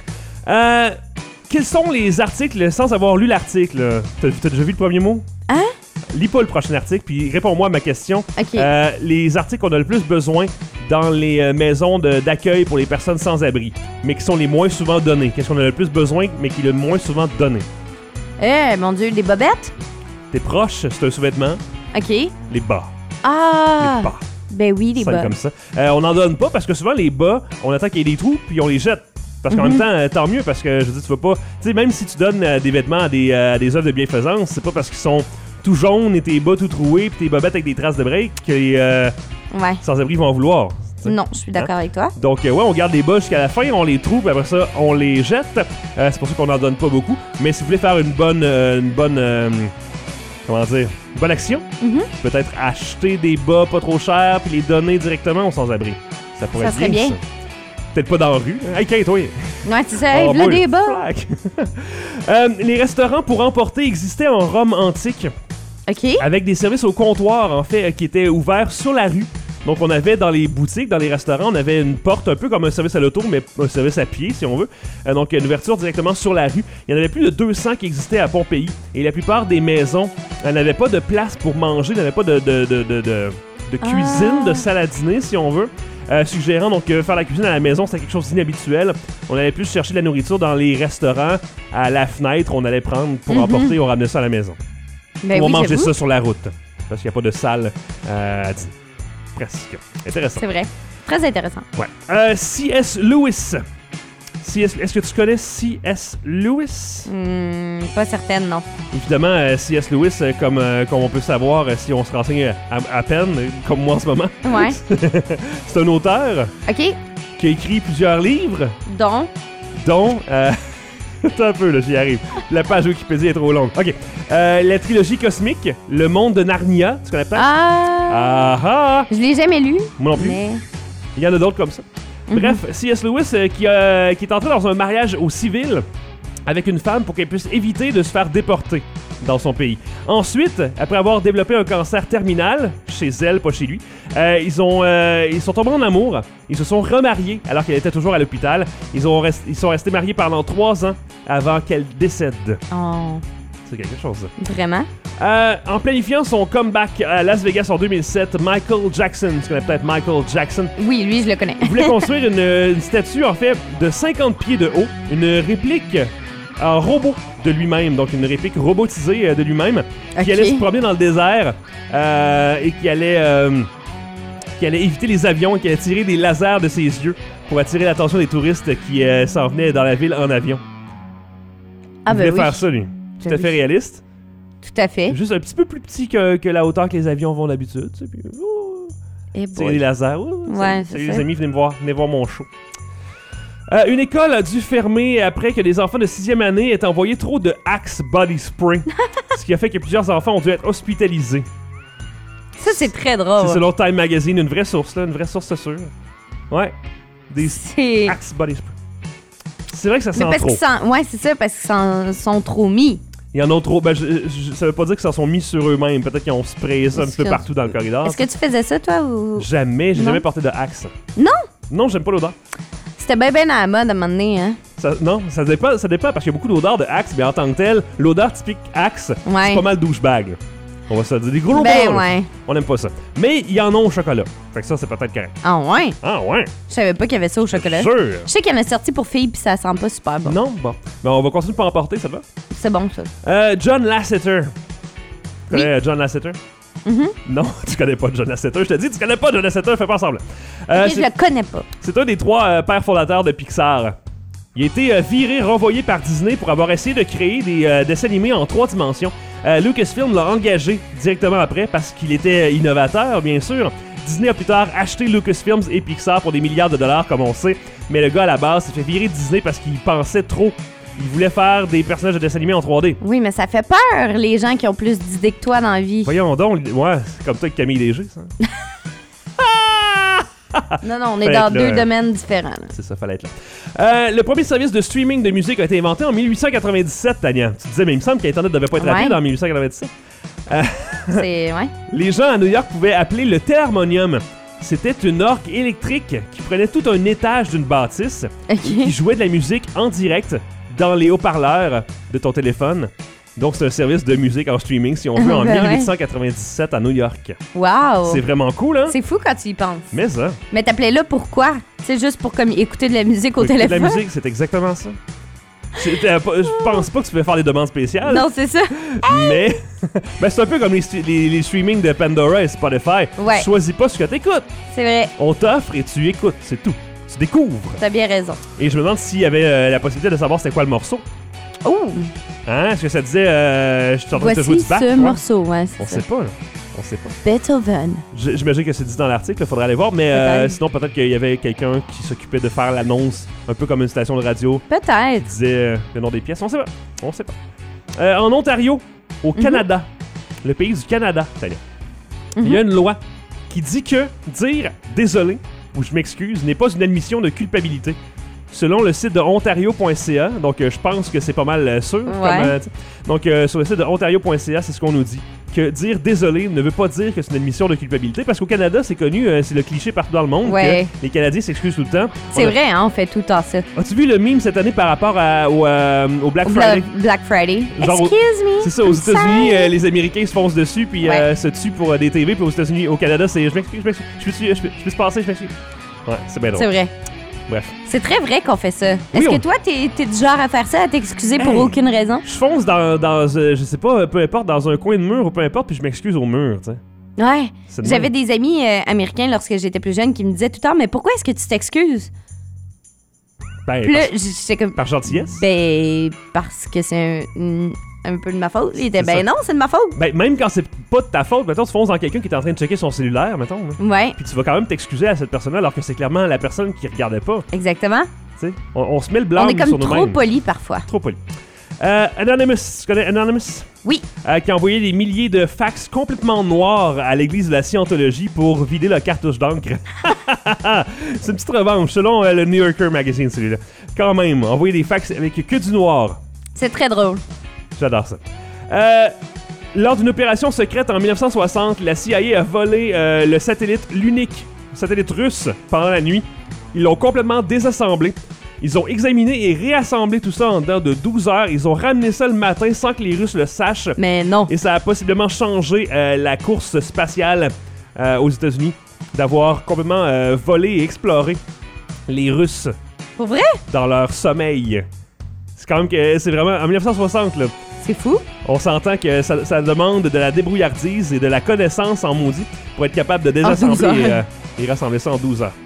Euh, quels sont les articles, sans avoir lu l'article? T'as, t'as déjà vu le premier mot? Hein? Lis pas le prochain article, puis réponds-moi à ma question. OK. Euh, les articles qu'on a le plus besoin dans les euh, maisons de, d'accueil pour les personnes sans abri, mais qui sont les moins souvent donnés. Qu'est-ce qu'on a le plus besoin, mais qui est le moins souvent donné? Eh, mon Dieu, des bobettes? T'es proche, c'est un sous-vêtement. OK. Les bas. Ah! Les bas. Ben oui, les Simple bas. comme ça. Euh, on n'en donne pas parce que souvent, les bas, on attend qu'il y ait des trous, puis on les jette. Parce qu'en Mhm. même temps, euh, tant mieux, parce que je veux dire, tu vas pas. Tu sais, même si tu donnes euh, des vêtements à des, euh, des œuvres de bienfaisance, c'est pas parce qu'ils sont tout jaunes et tes bas tout troués, puis tes bobettes avec des traces de break que les euh, Ouais. sans-abri vont en vouloir. T'sais. Non, je suis d'accord avec toi. Donc, euh, ouais, on garde les bas jusqu'à la fin, on les trouve, puis après ça, on les jette. Euh, c'est pour ça qu'on n'en donne pas beaucoup. Mais si vous voulez faire une bonne. euh, une bonne. euh, comment dire? Une bonne action, Mhm. peut-être acheter des bas pas trop chers, puis les donner directement aux sans-abri. Ça pourrait Ça être serait bien. bien. Ça. Peut-être pas dans la rue. Hey, Kate, oui. Ouais, c'est ça. Hey, Oh, v'là boy. des bas. Flac. Euh, les restaurants pour emporter existaient en Rome antique, OK. avec des services au comptoir, en fait, qui étaient ouverts sur la rue. Donc, on avait dans les boutiques, dans les restaurants, on avait une porte un peu comme un service à l'auto, mais un service à pied, si on veut. Euh, donc, une ouverture directement sur la rue. Il y en avait plus de deux cents qui existaient à Pompéi. Et la plupart des maisons, elles n'avaient pas de place pour manger, n'avaient pas de, de, de, de, de, de cuisine, Ah. de salle à dîner, si on veut. Euh, suggérant donc que faire la cuisine à la maison, c'était quelque chose d'inhabituel. On allait plus chercher de la nourriture dans les restaurants, à la fenêtre, on allait prendre pour Mhm. emporter, on ramenait ça à la maison. Ben on oui, mangeait j'avoue. ça sur la route, parce qu'il n'y a pas de salle euh, à dîner. Presque. Intéressant. C'est vrai. Très intéressant. Ouais. Euh, C S. Lewis. C S Est-ce que tu connais C S. Lewis? Hmm, pas certaine, non. Évidemment, euh, C S. Lewis, euh, comme, euh, comme on peut savoir euh, si on se renseigne à, à peine, euh, comme moi en ce moment, Ouais. c'est un auteur OK. qui a écrit plusieurs livres, Donc, dont... Euh, attends un peu, là, j'y arrive. La page Wikipédia est trop longue. OK. Euh, la trilogie cosmique, Le Monde de Narnia, tu connais peut-être? ah, Ah ah! je l'ai jamais lu, Moi non plus. mais... Il y en a d'autres comme ça. Mhm. Bref, C S. Lewis euh, qui, a- qui est entré dans un mariage au civil avec une femme pour qu'elle puisse éviter de se faire déporter dans son pays. Ensuite, après avoir développé un cancer terminal, chez elle, pas chez lui, euh, ils, ont, euh, ils sont tombés en amour. Ils se sont remariés alors qu'elle était toujours à l'hôpital. Ils, ont rest- ils sont restés mariés pendant trois ans avant qu'elle décède. Oh, C'est quelque chose. vraiment? Euh, en planifiant son comeback à Las Vegas en deux mille sept, Michael Jackson, tu connais peut-être Michael Jackson, Oui, lui, je le connais. il voulait construire une, une statue, en fait, de cinquante pieds de haut, une réplique en robot de lui-même, donc une réplique robotisée euh, de lui-même, Ok. qui allait se promener dans le désert euh, et qui allait, euh, qui allait éviter les avions et qui allait tirer des lasers de ses yeux pour attirer l'attention des touristes qui euh, s'en venaient dans la ville en avion. Ah, il ben voulait oui. faire ça, lui. Tout à J'avoue. fait réaliste. Tout à fait. Juste un petit peu plus petit que, que la hauteur que les avions vont d'habitude. Tu sais, puis, oh. Eh Tirer boy. les lasers. Ouh, Ouais, salut, c'est salut ça. les amis, venez me voir, venez voir mon show. Euh, une école a dû fermer après que des enfants de sixième année aient envoyé trop de Axe Body Spray, ce qui a fait que plusieurs enfants ont dû être hospitalisés. Ça, c'est très drôle. C'est selon Time Magazine, une vraie source, là, une vraie source sûre. Ouais. Des C'est... Axe Body Spray. C'est vrai que ça sent Mais parce trop. qu'ils s'en... Ouais, c'est ça, parce qu'ils s'en sont trop mis. Il y en a trop. Ben, je, je- ça veut pas dire qu'ils s'en sont mis sur eux-mêmes. Peut-être qu'ils ont sprayé ça un Est-ce petit peu que- partout dans le corridor. Est-ce que tu faisais ça, toi, ou... Jamais, j'ai Non. jamais porté de Axe. Non? Non, j'aime pas l'odeur. C'était bien, bien à la mode à un moment donné, hein? Ça- non, ça dépend, ça dépend parce qu'il y a beaucoup d'odeurs de Axe, mais en tant que tel, l'odeur typique Axe, Ouais. c'est pas mal douchebag. On va se dire des gros Ben, balls. ouais. On aime pas ça. Mais il y en a au chocolat. Fait que ça, c'est peut-être correct. Ah, ouais? Ah ouais? Je savais pas qu'il y avait ça au chocolat. Sûr. Je sais qu'il y en a sorti pour filles, puis ça sent pas super bon. Non? Bon. Ben, on va continuer de pas en porter, ça te va? C'est bon, ça. Euh, John Lasseter. Tu connais Oui. euh, John Lasseter? Mhm. Non, tu connais pas John Lasseter. Je te dis, tu connais pas John Lasseter, fais pas semblant. Euh, Ok, je c'est- le connais pas. C'est un des trois euh, pères fondateurs de Pixar. Il a été euh, viré, renvoyé par Disney pour avoir essayé de créer des euh, dessins animés en trois dimensions. Euh, Lucasfilm l'a engagé directement après parce qu'il était euh, innovateur, bien sûr. Disney a plus tard acheté Lucasfilms et Pixar pour des milliards de dollars, comme on sait. Mais le gars, à la base, s'est fait virer de Disney parce qu'il pensait trop. Il voulait faire des personnages de dessins animés en trois D. Oui, mais ça fait peur, les gens qui ont plus d'idées que toi dans la vie. Voyons donc, ouais, c'est comme ça avec Camille Léger, ça. Non, non, on est Fait dans que deux là- domaines différents. là. C'est ça, fallait être là. Euh, le premier service de streaming de musique a été inventé en dix-huit cent quatre-vingt-dix-sept, Tania. Tu disais, mais il me semble qu'Internet devait pas être Ouais. rapide en dix-huit cent quatre-vingt-dix-sept. C'est... Ouais. Les gens à New York pouvaient appeler le thermonium. C'était une orgue électrique qui prenait tout un étage d'une bâtisse et qui OK. jouait de la musique en direct dans les haut-parleurs de ton téléphone. Donc, c'est un service de musique en streaming, si on veut, en Ben ouais. dix-huit cent quatre-vingt-dix-sept à New York. Wow! C'est vraiment cool, hein? C'est fou quand tu y penses. Mais ça, Mais t'appelais là pourquoi? C'est juste pour comme écouter de la musique au écouter de téléphone? la musique, c'est exactement ça. C'est- euh, pas- Je pense pas que tu peux faire des demandes spéciales. Non, c'est ça. Mais ben, c'est un peu comme les, stu- les, les streamings de Pandora et Spotify. Ouais. Tu choisis pas ce que t'écoutes. C'est vrai. On t'offre et tu écoutes, c'est tout. Tu découvres. T'as bien raison. Et je me demande s'il y avait euh, la possibilité de savoir c'était quoi le morceau. Oh! Hein? Est-ce que ça disait euh, je suis en train de te jouer Voici du bac? ce ouais? morceau, ouais, On c'est ça. sait pas, là. On sait pas. Beethoven. J- J'imagine que c'est dit dans l'article, il faudrait aller voir, mais euh, Peut-être. sinon peut-être qu'il y avait quelqu'un qui s'occupait de faire l'annonce, un peu comme une station de radio, Peut-être. qui disait euh, le nom des pièces. On sait pas. On sait pas. Euh, en Ontario, au Canada, le pays du Canada, Tania, il y a une loi qui dit que dire désolé ou je m'excuse n'est pas une admission de culpabilité. Selon le site de ontario point c a, donc euh, je pense que c'est pas mal euh, sûr. comme, euh, t'sais. donc euh, sur le site de ontario point c a, c'est ce qu'on nous dit. Que dire désolé ne veut pas dire que c'est une admission de culpabilité, parce qu'au Canada, c'est connu, euh, c'est le cliché partout dans le monde, Ouais. que les Canadiens s'excusent tout le temps. C'est On a- vrai, hein, on fait tout le temps ça. As-tu vu le meme cette année par rapport à- au, euh, au Black Au Friday? Bla- Black Friday. Genre au- Excuse me. C'est ça, aux I'm sorry. États-Unis, euh, les Américains se foncent dessus puis euh, Ouais. se tuent pour euh, des T V, puis aux États-Unis, au Canada, c'est je m'excuse, je m'excuse, je peux, je peux, je peux se passer, je m'excuse. Ouais, c'est bien drôle. C'est vrai. Bref. C'est très vrai qu'on fait ça. Oui, Est-ce on- que toi, t'es t'es du genre à faire ça, à t'excuser pour Hey. aucune raison? Je fonce dans, dans euh, je sais pas, peu importe, dans un coin de mur ou peu importe, puis je m'excuse au mur, tu sais. Ouais. C'est de J'avais même. des amis euh, américains lorsque j'étais plus jeune qui me disaient tout le temps, mais pourquoi est-ce que tu t'excuses? Ben, Puis là, par, j'étais comme, par gentillesse. ben, parce que c'est un, un peu de ma faute. Il était, C'est ben ça. non, c'est de ma faute. Ben, même quand c'est pas de ta faute, mettons, tu fonces dans quelqu'un qui est en train de checker son cellulaire, mettons, là. Ouais, Puis tu vas quand même t'excuser à cette personne-là alors que c'est clairement la personne qui regardait pas, exactement. tu sais. On, on se met le blâme On est sur comme trop nous-mêmes. poli parfois. Trop poli. Euh, Anonymous, tu connais Anonymous? Oui. Euh, qui a envoyé des milliers de fax complètement noirs à l'église de la Scientologie pour vider leur cartouche d'encre. C'est une petite revanche, selon euh, le New Yorker Magazine, celui-là. Quand même, envoyer des fax avec que du noir. C'est très drôle. J'adore ça. Euh, lors d'une opération secrète en dix-neuf cent soixante, la C I A a volé euh, le satellite, l'unique satellite russe, pendant la nuit. Ils l'ont complètement désassemblé. Ils ont examiné et réassemblé tout ça en dedans de douze heures. Ils ont ramené ça le matin sans que les Russes le sachent. Mais non. Et ça a possiblement changé euh, la course spatiale euh, aux États-Unis, d'avoir complètement euh, volé et exploré les Russes Pour vrai? dans leur sommeil. C'est quand même que c'est vraiment en dix-neuf cent soixante là. C'est fou. On s'entend que ça, ça demande de la débrouillardise et de la connaissance en maudit pour être capable de douze désassembler et, heures. euh, et rassembler ça en douze heures.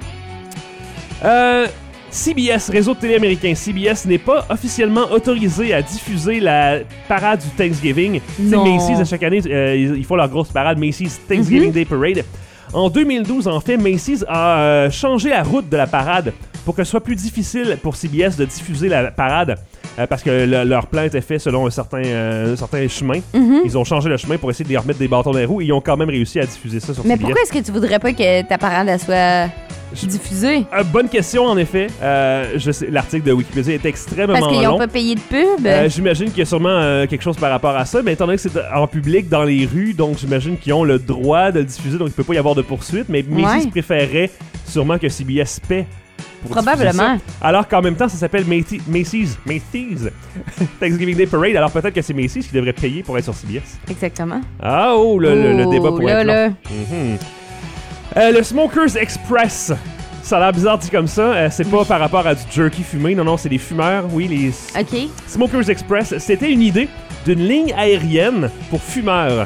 Euh, C B S, réseau de télé américain, C B S n'est pas officiellement autorisé à diffuser la parade du Thanksgiving. Tu sais, Non. Macy's, à chaque année, euh, ils, ils font leur grosse parade, Macy's Thanksgiving Mhm. Day Parade. En deux mille douze, en fait, Macy's a euh, changé la route de la parade pour que ce soit plus difficile pour C B S de diffuser la parade. Euh, parce que le, leur plan était fait selon un certain, euh, un certain chemin. Mm-hmm. Ils ont changé le chemin pour essayer de les remettre des bâtons dans les roues et ils ont quand même réussi à diffuser ça sur Mais C B S. Pourquoi est-ce que tu voudrais pas que ta parade elle soit diffusée? Euh, bonne question, en effet. Euh, je sais, l'article de Wikipédia est extrêmement long. Parce qu'ils n'ont pas payé de pub? Euh, j'imagine qu'il y a sûrement euh, quelque chose par rapport à ça, mais étant donné que c'est en public, dans les rues, donc j'imagine qu'ils ont le droit de le diffuser, donc il ne peut pas y avoir de poursuite, mais Macy's ouais. préférerait sûrement que C B S paie. Probablement. Alors qu'en même temps, ça s'appelle Macy's, Macy's, Macy's Thanksgiving Day Parade. Alors peut-être que c'est Macy's qui devrait payer pour être sur C B S. Exactement. Ah, oh, le, oh, le, le débat pourrait là, être là. long. Mm-hmm. Euh, le Smokers Express. Ça a l'air bizarre dit comme ça. Euh, c'est pas par rapport à du jerky fumé. Non, non, c'est des fumeurs. Oui, les OK. Smokers Express. C'était une idée d'une ligne aérienne pour fumeurs.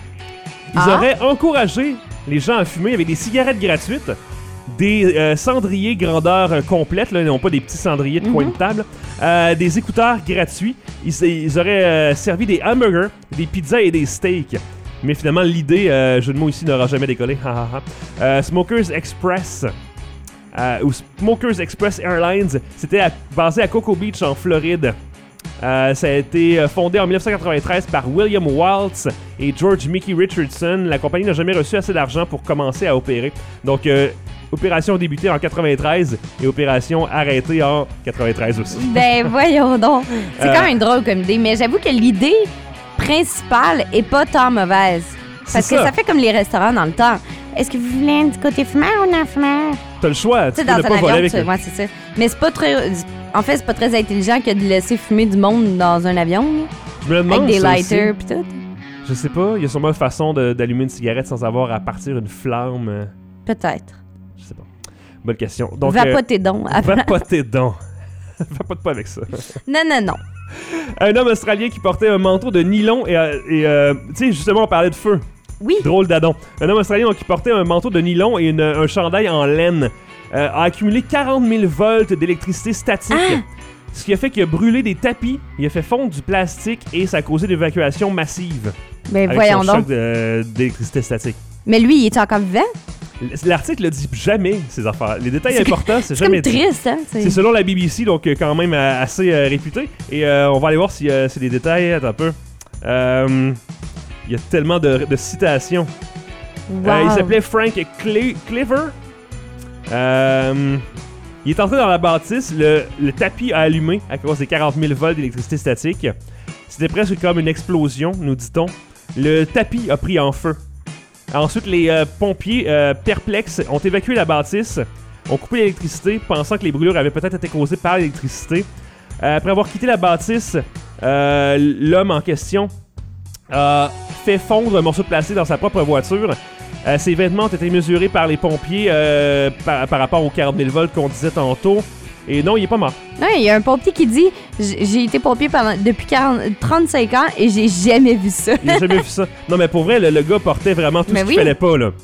Ils ah. auraient encouragé les gens à fumer avec des cigarettes gratuites. Des euh, cendriers grandeur euh, complète, là, non pas des petits cendriers de mm-hmm. coin de table, euh, des écouteurs gratuits. Ils, ils auraient euh, servi des hamburgers, des pizzas et des steaks. Mais finalement, l'idée, euh, jeu de mots ici, n'aura jamais décollé. euh, Smokers Express, euh, ou Smokers Express Airlines, c'était à, basé à Cocoa Beach en Floride. Euh, ça a été fondé en dix-neuf cent quatre-vingt-treize par William Waltz et George Mickey Richardson. La compagnie n'a jamais reçu assez d'argent pour commencer à opérer. Donc, euh, opération débutée en quatre-vingt-treize et opération arrêtée en quatre-vingt-treize aussi. Ben voyons donc. C'est Euh, quand même drôle comme idée, mais j'avoue que l'idée principale est pas tant mauvaise. Parce C'est que ça. ça fait comme les restaurants dans le temps. Est-ce que vous voulez du côté fumeur ou non fumeur? T'as le choix, tu Tu sais, peux dans ne un pas voler avion, avec tu- eux. ouais, c'est ça. Mais c'est pas très... En fait, c'est pas très intelligent que de laisser fumer du monde dans un avion, là, Je me demande avec des ça lighters aussi. pis tout. Je sais pas, il y a sûrement une façon de- d'allumer une cigarette sans avoir à partir une flamme. euh, Peut-être. Je sais pas. Bonne question. Donc, Va euh, pas tes dons. avant. va pas tes dents. Va pas de pas avec ça. Non, non, non. Un homme australien qui portait un manteau de nylon et, euh, et euh, tu sais, justement, on parlait de feu. Oui. Drôle d'adon. Un homme australien donc, qui portait un manteau de nylon et une- un chandail en laine euh, a accumulé quarante mille volts d'électricité statique. Ah! Ce qui a fait qu'il a brûlé des tapis, il a fait fondre du plastique et ça a causé l'évacuation massive. Ben Avec voyons son choc donc. de- d'électricité statique. Mais lui, il est encore vivant? L'article ne dit jamais ces affaires. Les détails C'est importants, c'est C'est jamais comme dit. triste, hein? C'est selon la B B C, donc euh, quand même euh, assez euh, réputé. Et euh, on va aller voir si euh, c'est des détails. Attends un peu. Euh, Il y a tellement de, de citations. Wow. Euh, il s'appelait Frank Cle- Cleaver. Euh, il est entré dans la bâtisse. Le, le tapis a allumé à cause des quarante mille volts d'électricité statique. C'était presque comme une explosion, nous dit-on. Le tapis a pris en feu. Ensuite, les euh, pompiers euh, perplexes ont évacué la bâtisse, ont coupé l'électricité, pensant que les brûlures avaient peut-être été causées par l'électricité. Euh, après avoir quitté la bâtisse, euh, l'homme en question a fait fondre un morceau de plastique dans sa propre voiture. Euh, ses vêtements ont été mesurés par les pompiers euh, par, par rapport aux quarante mille volts qu'on disait tantôt. Et non, il est pas mort. Ouais, il y a un pompier qui dit J- j'ai été pompier pendant depuis quarante, trente-cinq ans et j'ai jamais vu ça. Il a jamais vu ça. Non, mais pour vrai, le, le gars portait vraiment tout Mais ce qu'il oui. fallait pas, là.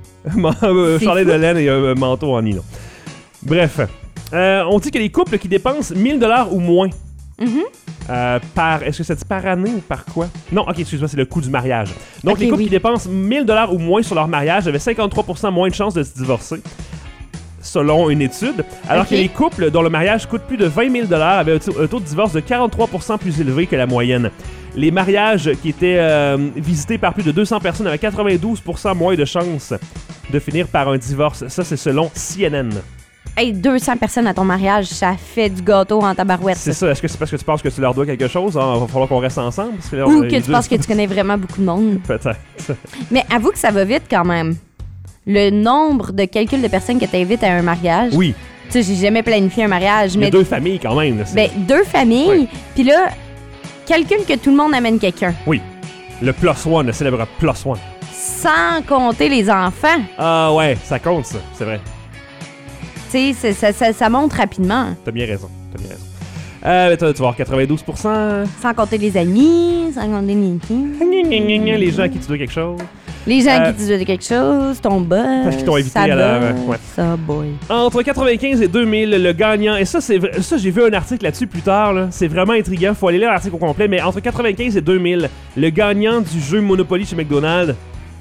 Un C'est chandail fou. de laine et un manteau en nylon. Bref. Euh, on dit que les couples qui dépensent mille dollars ou moins Mhm. euh, par... Est-ce que ça dit par année ou par quoi? Non, ok, excuse-moi, c'est le coût du mariage. Donc, Ok, les couples oui. qui dépensent mille dollars ou moins sur leur mariage avaient cinquante-trois pour cent moins de chances de se divorcer, selon une étude, alors Ok. que les couples dont le mariage coûte plus de vingt mille dollars avaient un taux, un taux de divorce de quarante-trois pour cent plus élevé que la moyenne. Les mariages qui étaient euh, visités par plus de deux cents personnes avaient quatre-vingt-douze pour cent moins de chances de finir par un divorce. Ça, c'est selon C N N. Hey, deux cents personnes à ton mariage, ça fait du gâteau en tabarouette. C'est ça. Est-ce que c'est parce que tu penses que tu leur dois quelque chose? Il va falloir qu'on reste ensemble? Parce que là, Ou on- que les tu deux- penses que tu connais vraiment beaucoup de monde. Peut-être. Mais avoue que ça va vite quand même. Le nombre de calculs de personnes que tu invites à un mariage. Oui. Tu sais, j'ai jamais planifié un mariage, Il y a mais deux familles quand même. Là, c'est- ben, deux familles. Oui. Puis là, calcule que tout le monde amène quelqu'un. Oui. Le plus one, le célèbre plus one. Sans compter les enfants. Ah ouais, ça compte ça, c'est vrai. Tu sais, c'est- ça, ça, ça monte rapidement. T'as bien raison, t'as bien raison. Euh, mais toi, tu vas avoir quatre-vingt-douze pour cent. Sans compter les amis, sans compter les filles. Les gens à qui tu dois quelque chose. Les gens Euh, qui te disent quelque chose, ton boss. Parce qu'ils t'ont invité ça à leur- bosse, ouais. Ça boy. Entre quatre-vingt-quinze et deux mille, le gagnant, et ça, c'est vrai- ça j'ai vu un article là-dessus plus tard, là. C'est vraiment intriguant, faut aller lire l'article au complet, mais entre quatre-vingt-quinze et deux mille, le gagnant du jeu Monopoly chez McDonald's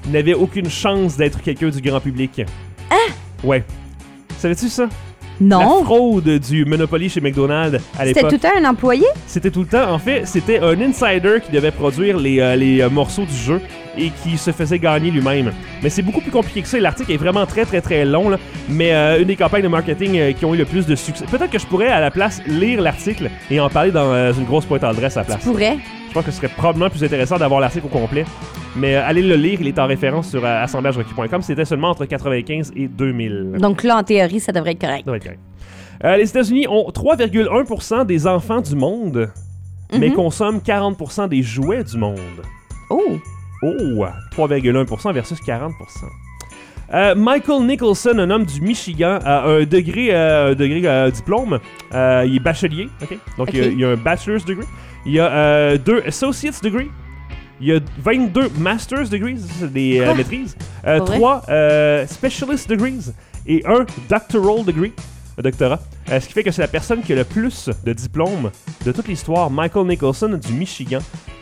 n'avait aucune chance d'être quelqu'un du grand public. Hein? Ouais. Savais-tu ça? Non. La fraude du Monopoly chez McDonald's à l'époque. C'était tout le temps un employé? C'était tout le temps. En fait, c'était un insider qui devait produire les, euh, les euh, morceaux du jeu et qui se faisait gagner lui-même. Mais c'est beaucoup plus compliqué que ça. L'article est vraiment très, très, très long. Là. Mais euh, une des campagnes de marketing euh, qui ont eu le plus de succès... Peut-être que je pourrais, à la place, lire l'article et en parler dans euh, une grosse pointe à l'adresse à la place. Tu pourrais. Je pense que ce serait probablement plus intéressant d'avoir l'article au complet. Mais euh, allez le lire, il est en référence sur euh, assemblage requis point com. C'était seulement entre quatre-vingt-quinze et deux mille. Donc là, en théorie, ça devrait être correct. Ça devrait être correct. Euh, les États-Unis ont trois virgule un pour cent des enfants du monde, mm-hmm. mais consomment quarante pour cent des jouets du monde. Oh! Oh! trois virgule un pour cent versus quarante pour cent. Euh, Michael Nicholson, un homme du Michigan, a un degré, euh, un degré euh, diplôme. Euh, il est bachelier, ok? Donc okay. Il, a, il a un bachelor's degree. Il a euh, deux associate's degree. Il y a vingt-deux master's degrees, c'est des euh, maîtrises. Euh, trois euh, specialist degrees et un doctoral degree. Un doctorat. Euh, ce qui fait que c'est la personne qui a le plus de diplômes de toute l'histoire, Michael Nicholson du Michigan.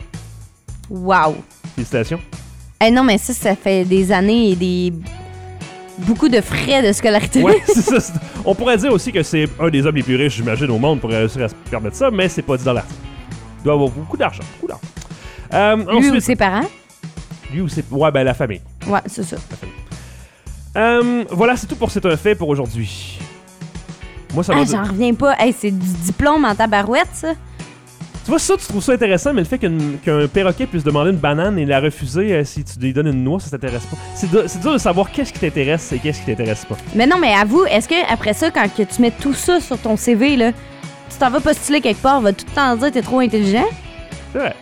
Wow! Félicitations. Eh non, mais ça, ça fait des années et des... beaucoup de frais de scolarité. Ouais, c'est ça. C'est... On pourrait dire aussi que c'est un des hommes les plus riches, j'imagine, au monde pour réussir à se permettre ça, mais c'est pas dit dans l'article. Il doit avoir beaucoup d'argent, beaucoup d'argent. Euh, lui ensuite, ou ses parents? Lui ou ses... Ouais, ben la famille. Ouais, c'est ça. Euh, voilà, c'est tout pour C'est un fait pour aujourd'hui. Moi, ça ah, va... j'en reviens pas. Hey, c'est du diplôme en tabarouette, ça. Tu vois, ça, tu trouves ça intéressant, mais le fait qu'un, qu'un perroquet puisse demander une banane et la refuser euh, si tu lui donnes une noix, ça t'intéresse pas. C'est, de, c'est dur de savoir qu'est-ce qui t'intéresse et qu'est-ce qui t'intéresse pas. Mais non, mais avoue, est-ce que après ça, quand que tu mets tout ça sur ton C V, là, tu t'en vas postuler quelque part, on va tout le temps dire que t'es trop intelligent? C'est vrai.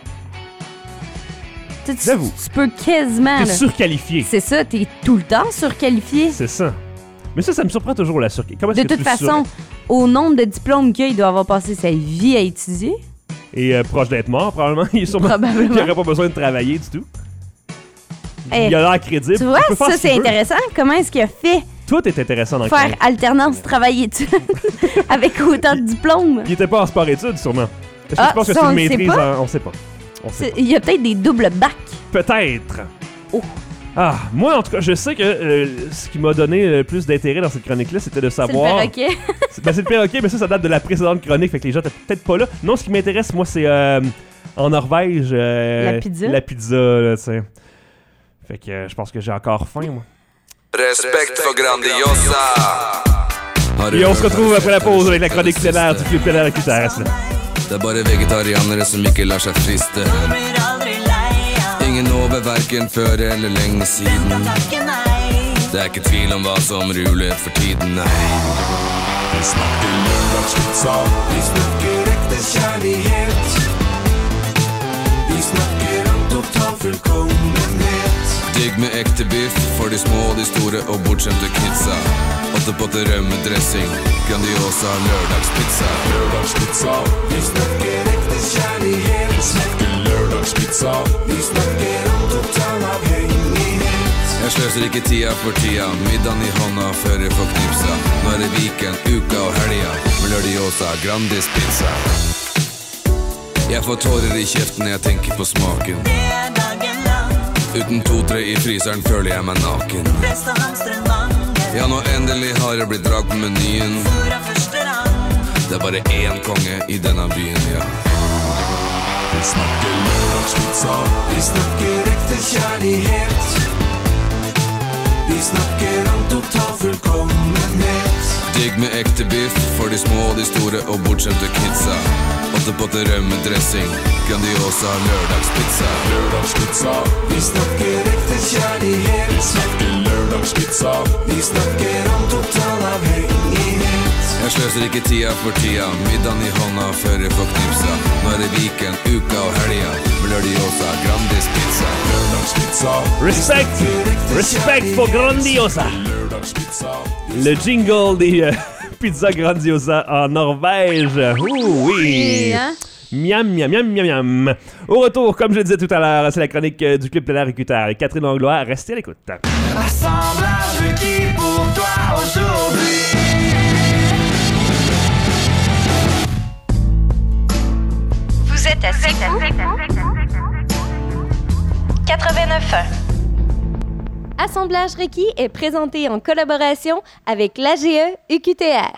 Tu, tu, J'avoue. Tu peux quasiment... T'es là, surqualifié. C'est ça, t'es tout le temps surqualifié. C'est ça. Mais ça, ça me surprend toujours, la surqualification. De toute façon, sur... au nombre de diplômes qu'il a, il doit avoir passé sa vie à étudier. Et euh, proche d'être mort, probablement. Il est sûrement... Probablement. Il n'aurait pas besoin de travailler du tout. Hey, il a l'air crédible. Tu vois, ça, c'est intéressant. Veut. Comment est-ce qu'il a fait? Tout est intéressant dans le Faire alternance, travailler études avec autant de diplômes. Il était pas en sport-études, sûrement. Est-ce que ah, tu penses que ça, c'est une on maîtrise? Sait En... On sait pas. On sait pas. Il y a peut-être des doubles bacs. Peut-être. Oh. Ah, moi, en tout cas, je sais que euh, ce qui m'a donné le plus d'intérêt dans cette chronique-là, c'était de savoir... C'est le perroquet. c'est, ben, c'est le perroquet, mais ça, ça date de la précédente chronique, fait que les gens étaient peut-être pas là. Non, ce qui m'intéresse, moi, c'est euh, en Norvège... Euh, la pizza? La pizza, là, tu sais. Fait que euh, je pense que j'ai encore faim, moi. Respect for Grandiosa. Et on se retrouve après la pause avec la chronique pleinaire du Club pleinaire qui reste là. Det er bare vegetarianere som ikke lar seg friste. Ingen over hverken før eller lenge siden. Det er ikke tvil om hva som ruler for tiden, nei. Vi snakker lørdagspizza, vi snakker ekte kjærlighet. Vi snakker om total fullkommenhet. Digg med ekte biff for de små og de store og bortskjemte kidsa. Åttepotte rømmedressing, Grandiosa lørdagspizza. Lørdagspizza, vi snakker ekte kjærlighet. Vi snakker lørdagspizza, vi snakker om total avhengighet. Jeg sløser ikke tida for tida, middagen i hånda før jeg får knipsa. Nå er det weekend, uka og helga, med Grandiosa Grandis pizza. Jeg får tårer i kjeften når jeg tenker på smaken. Uten to-tre i fryseren føler jeg meg naken. Ja, nå endelig har jeg blitt drag på menyen. Det er bare én konge i denne byen, ja. Vi snakker lørdagspizza, vi snakker ekte kjærlighet. Vi snakker om total fullkommenhet. Digg med ekte biff for de små og de store og bortskjemte kidsa. Åttepotte rømmedressing, Grandiosa lørdagspizza. Lørdagspizza, vi snakker ekte kjærlighet. Vi snakker lørdagspizza, vi snakker om total avhengighet. Jeg sløser ikke tida for tida, middagen i hånda før jeg får knipsa. Nå er det weekend, uka og helga, med Grandiosa Grandis pizza. Lørdagspizza. Respect, respect for Grandiosa. Le jingle des euh, pizzas Grandiosa en Norvège. Ouh oui. Hein? Miam, miam, miam, miam, miam. Au retour, comme je le disais tout à l'heure, c'est la chronique euh, du Club pleinaire Écouteur avec Catherine Langlois. Restez à l'écoute. Assemblage qui pour toi aujourd'hui. Vous êtes à C'est Fou. quatre-vingt-neuf ans. Assemblage requis est présenté en collaboration avec l'A G E U Q T R.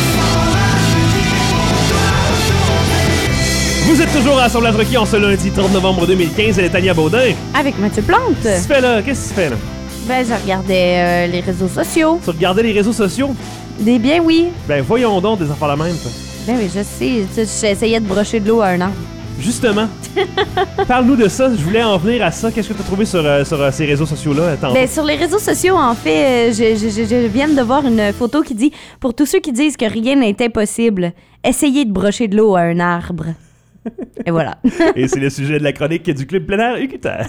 Vous êtes toujours à Assemblage requis en ce lundi trente novembre deux mille quinze. Elle est Tania Baudin. Avec Mathieu Plante. Qu'est-ce que tu fais là? Qu'est-ce que tu fais là? Ben, je regardais euh, les réseaux sociaux. Tu regardais les réseaux sociaux? Des biens, oui. Ben voyons donc des affaires la même, ça. Ben oui, je sais. Tu sais, j'essayais de brocher de l'eau à un arbre. Justement. Parle-nous de ça. Je voulais en venir à ça. Qu'est-ce que tu as trouvé sur, euh, sur euh, ces réseaux sociaux-là? Attends. Ben, sur les réseaux sociaux, en fait, euh, je, je, je, je viens de voir une photo qui dit « Pour tous ceux qui disent que rien n'est impossible, essayez de brocher de l'eau à un arbre. » Et voilà. Et c'est le sujet de la chronique du Club plein air U Q T R.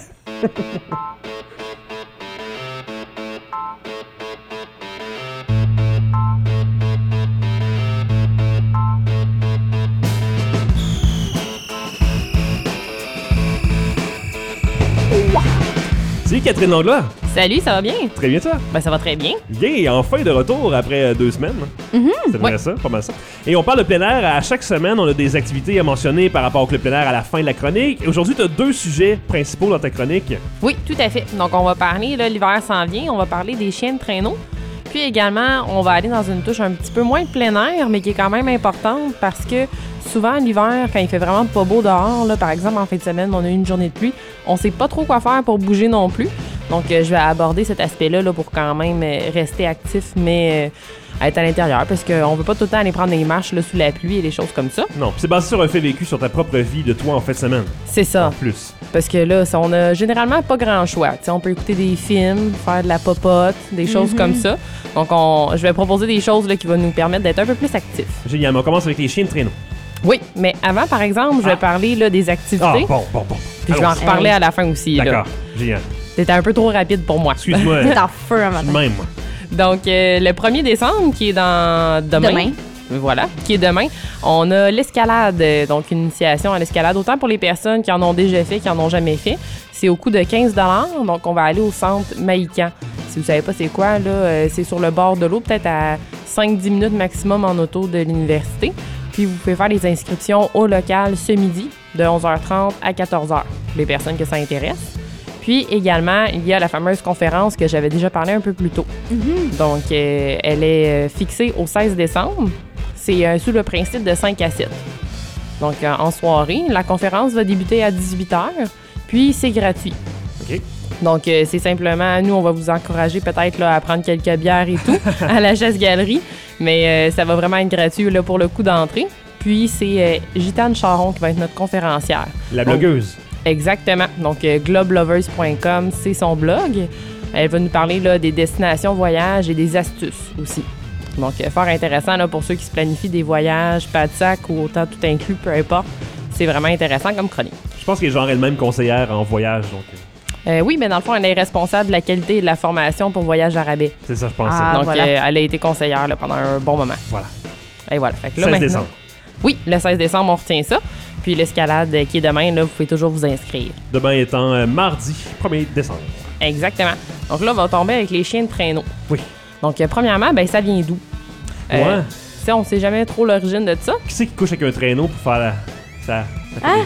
Salut Catherine Langlois. Salut, ça va bien? Très bien, toi? Ben, ça va très bien. Bien, enfin de retour après euh, deux semaines. Mm-hmm. C'est vrai Ouais. ça, pas mal ça. Et on parle de plein air. À chaque semaine, on a des activités à mentionner par rapport au Club plein air à la fin de la chronique. Et aujourd'hui, tu as deux sujets principaux dans ta chronique. Oui, tout à fait. Donc, on va parler, là, l'hiver s'en vient, on va parler des chiens de traîneau. Puis également, on va aller dans une touche un petit peu moins de plein air, mais qui est quand même importante parce que souvent, l'hiver, quand il fait vraiment pas beau dehors, là, par exemple, en fin de semaine, on a eu une journée de pluie, on sait pas trop quoi faire pour bouger non plus. Donc, euh, je vais aborder cet aspect-là là, pour quand même euh, rester actif, mais euh, être à l'intérieur, parce qu'on veut pas tout le temps aller prendre des marches là, sous la pluie et des choses comme ça. Non, puis c'est basé sur un fait vécu sur ta propre vie de toi en fin de semaine. C'est ça. En plus. Parce que là, ça, on a généralement pas grand choix. T'sais, on peut écouter des films, faire de la popote, des choses comme ça. Donc, on, je vais proposer des choses là, qui vont nous permettre d'être un peu plus actifs. Génial, mais on commence avec les chiens de traîneau. Oui, mais avant, par exemple, je vais Ah. parler là, des activités. Ah, bon, bon, bon. Puis je vais en Allons-y. reparler à la fin aussi. Là. D'accord, génial. C'était un peu trop rapide pour moi. Excuse-moi. C'est en feu un Je suis matin. même, moi. Donc, euh, le premier décembre, qui est dans demain. Demain. Voilà, qui est demain. On a l'escalade, euh, donc une initiation à l'escalade, autant pour les personnes qui en ont déjà fait, qui en ont jamais fait. C'est au coût de quinze dollars, donc on va aller au centre Maïcan. Si vous savez pas c'est quoi, là, euh, c'est sur le bord de l'eau, peut-être à cinq à dix minutes maximum en auto de l'université. Puis vous pouvez faire les inscriptions au local ce midi, de onze heures trente à quatorze heures, pour les personnes que ça intéresse. Puis également, il y a la fameuse conférence que j'avais déjà parlé un peu plus tôt. Mm-hmm. Donc, euh, elle est euh, fixée au seize décembre. C'est euh, sous le principe de cinq à sept. Donc, euh, en soirée, la conférence va débuter à dix-huit heures, puis c'est gratuit. OK. Donc, euh, c'est simplement, nous, on va vous encourager peut-être là, à prendre quelques bières et tout à la chasse-galerie, mais euh, ça va vraiment être gratuit là, pour le coup d'entrée. Puis, c'est euh, Gitane Charon qui va être notre conférencière. La Donc, blogueuse. exactement. Donc, euh, globelovers point com, c'est son blog. Elle va nous parler là, des destinations voyages et des astuces aussi. Donc, euh, fort intéressant là, pour ceux qui se planifient des voyages, pas de sac ou autant tout inclus, peu importe. C'est vraiment intéressant comme chronique. Je pense qu'elle est genre elle-même conseillère en voyage, donc euh, Euh, oui, mais dans le fond, elle est responsable de la qualité et de la formation pour Voyage à rabais. c'est ça, je pensais. Ah, Donc, voilà. euh, elle a été conseillère là, pendant un bon moment. Voilà. Et voilà. Fait que là, seize maintenant- décembre. Oui, le seize décembre, on retient ça. Puis l'escalade euh, qui est demain, là, vous pouvez toujours vous inscrire. Demain étant euh, mardi premier décembre. Exactement. Donc là, on va tomber avec les chiens de traîneau. Oui. Donc, euh, premièrement, ben ça vient d'où? Ouais. Euh, tu sais, on sait jamais trop l'origine de ça. Qui c'est qui couche avec un traîneau pour faire la... Ça... Hein?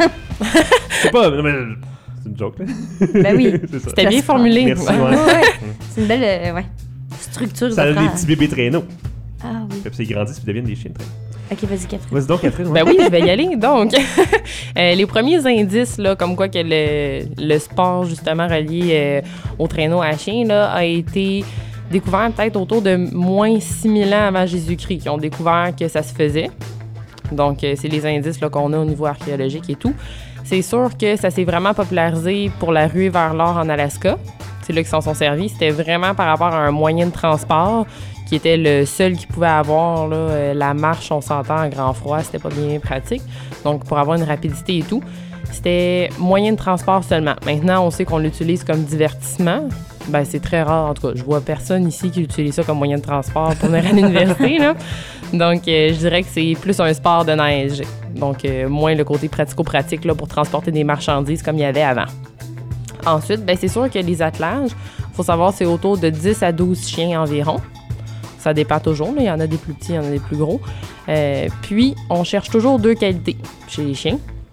Je sais pas, non, mais... C'est une joke, là. Ben oui. C'est ça. C'était Ça bien se formulé. Merci, Ouais. ouais. Ouais, c'est une belle euh, ouais, structure Ça de a des phrase. petits bébés traîneaux. Ah oui. Puis ils grandissent puis deviennent des chiens de traîneau. Ok, vas-y, Catherine. Vas-y donc, Catherine. ouais. Ben oui, je vais y aller. Donc, euh, les premiers indices, là, comme quoi que le, le sport, justement, relié euh, au traîneau à chien, là, a été découvert peut-être autour de moins six mille ans avant Jésus-Christ, qui ont découvert que ça se faisait. Donc, euh, c'est les indices là, qu'on a au niveau archéologique et tout. C'est sûr que ça s'est vraiment popularisé pour la ruée vers l'or en Alaska. C'est là qu'ils s'en sont servis. C'était vraiment par rapport à un moyen de transport qui était le seul qui pouvait avoir. Là, euh, la marche, on s'entend en grand froid, c'était pas bien pratique. Donc, pour avoir une rapidité et tout, c'était moyen de transport seulement. Maintenant, on sait qu'on l'utilise comme divertissement. Ben, c'est très rare. En tout cas, je vois personne ici qui utilise ça comme moyen de transport pour venir à l'université, là. Donc, euh, je dirais que c'est plus un sport de neige. Donc, euh, moins le côté pratico-pratique là, pour transporter des marchandises comme il y avait avant. Ensuite, ben, c'est sûr que les attelages, il faut savoir, c'est autour de dix à douze chiens environ. Ça dépend toujours. Là. Il y en a des plus petits, il y en a des plus gros. Euh, puis, on cherche toujours deux qualités chez les chiens.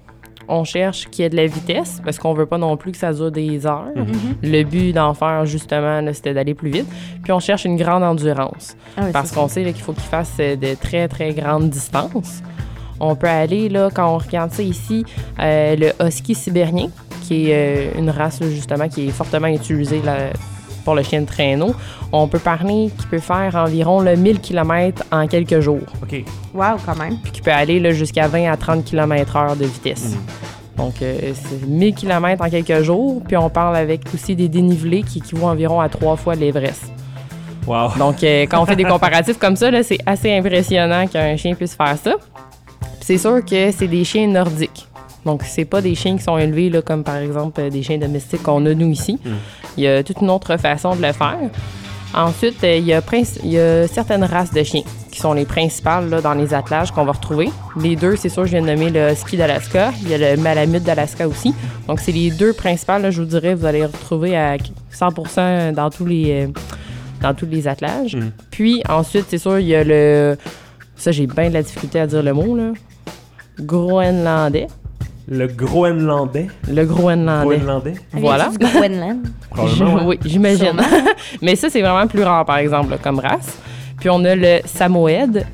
on cherche qu'il y ait de la vitesse parce qu'on veut pas non plus que ça dure des heures. Mm-hmm. Le but d'en faire, justement, là, c'était d'aller plus vite. Puis on cherche une grande endurance Ah oui, parce c'est qu'on ça. sait là, qu'il faut qu'il fasse euh, de très, très grandes distances. On peut aller, là, quand on regarde ça ici, euh, le husky sibérien, qui est euh, une race, là, justement, qui est fortement utilisée là, pour le chien de traîneau. On peut parler qu'il peut faire environ là, mille kilomètres en quelques jours. OK. Wow, quand même. Puis qui peut aller là, jusqu'à vingt à trente kilomètres heure de vitesse. Mm. Donc, euh, c'est mille kilomètres en quelques jours. Puis on parle avec aussi des dénivelés qui équivaut environ à trois fois l'Everest. Wow. Donc, euh, quand on fait des comparatifs comme ça, là, c'est assez impressionnant qu'un chien puisse faire ça. Puis c'est sûr que c'est des chiens nordiques. Donc, c'est pas des chiens qui sont élevés, là, comme par exemple euh, des chiens domestiques qu'on a nous ici. Mm. Il y a toute une autre façon de le faire. Ensuite, euh, il, y a princi- il y a certaines races de chiens qui sont les principales là, dans les attelages qu'on va retrouver. Les deux, c'est sûr, je viens de nommer le husky d'Alaska. Il y a le malamute d'Alaska aussi. Donc, c'est les deux principales, là, je vous dirais, vous allez les retrouver à cent pour cent dans tous les, euh, dans tous les attelages. Mm. Puis, ensuite, c'est sûr, il y a le... Ça, j'ai bien de la difficulté à dire le mot, là. Groenlandais. Le Groenlandais. Le Groenlandais. Groenlandais. Voilà. Du Groenland. Probablement, ouais. Oui, j'imagine. Mais ça, c'est vraiment plus rare, par exemple, là, comme race. Puis on a le Samoyède,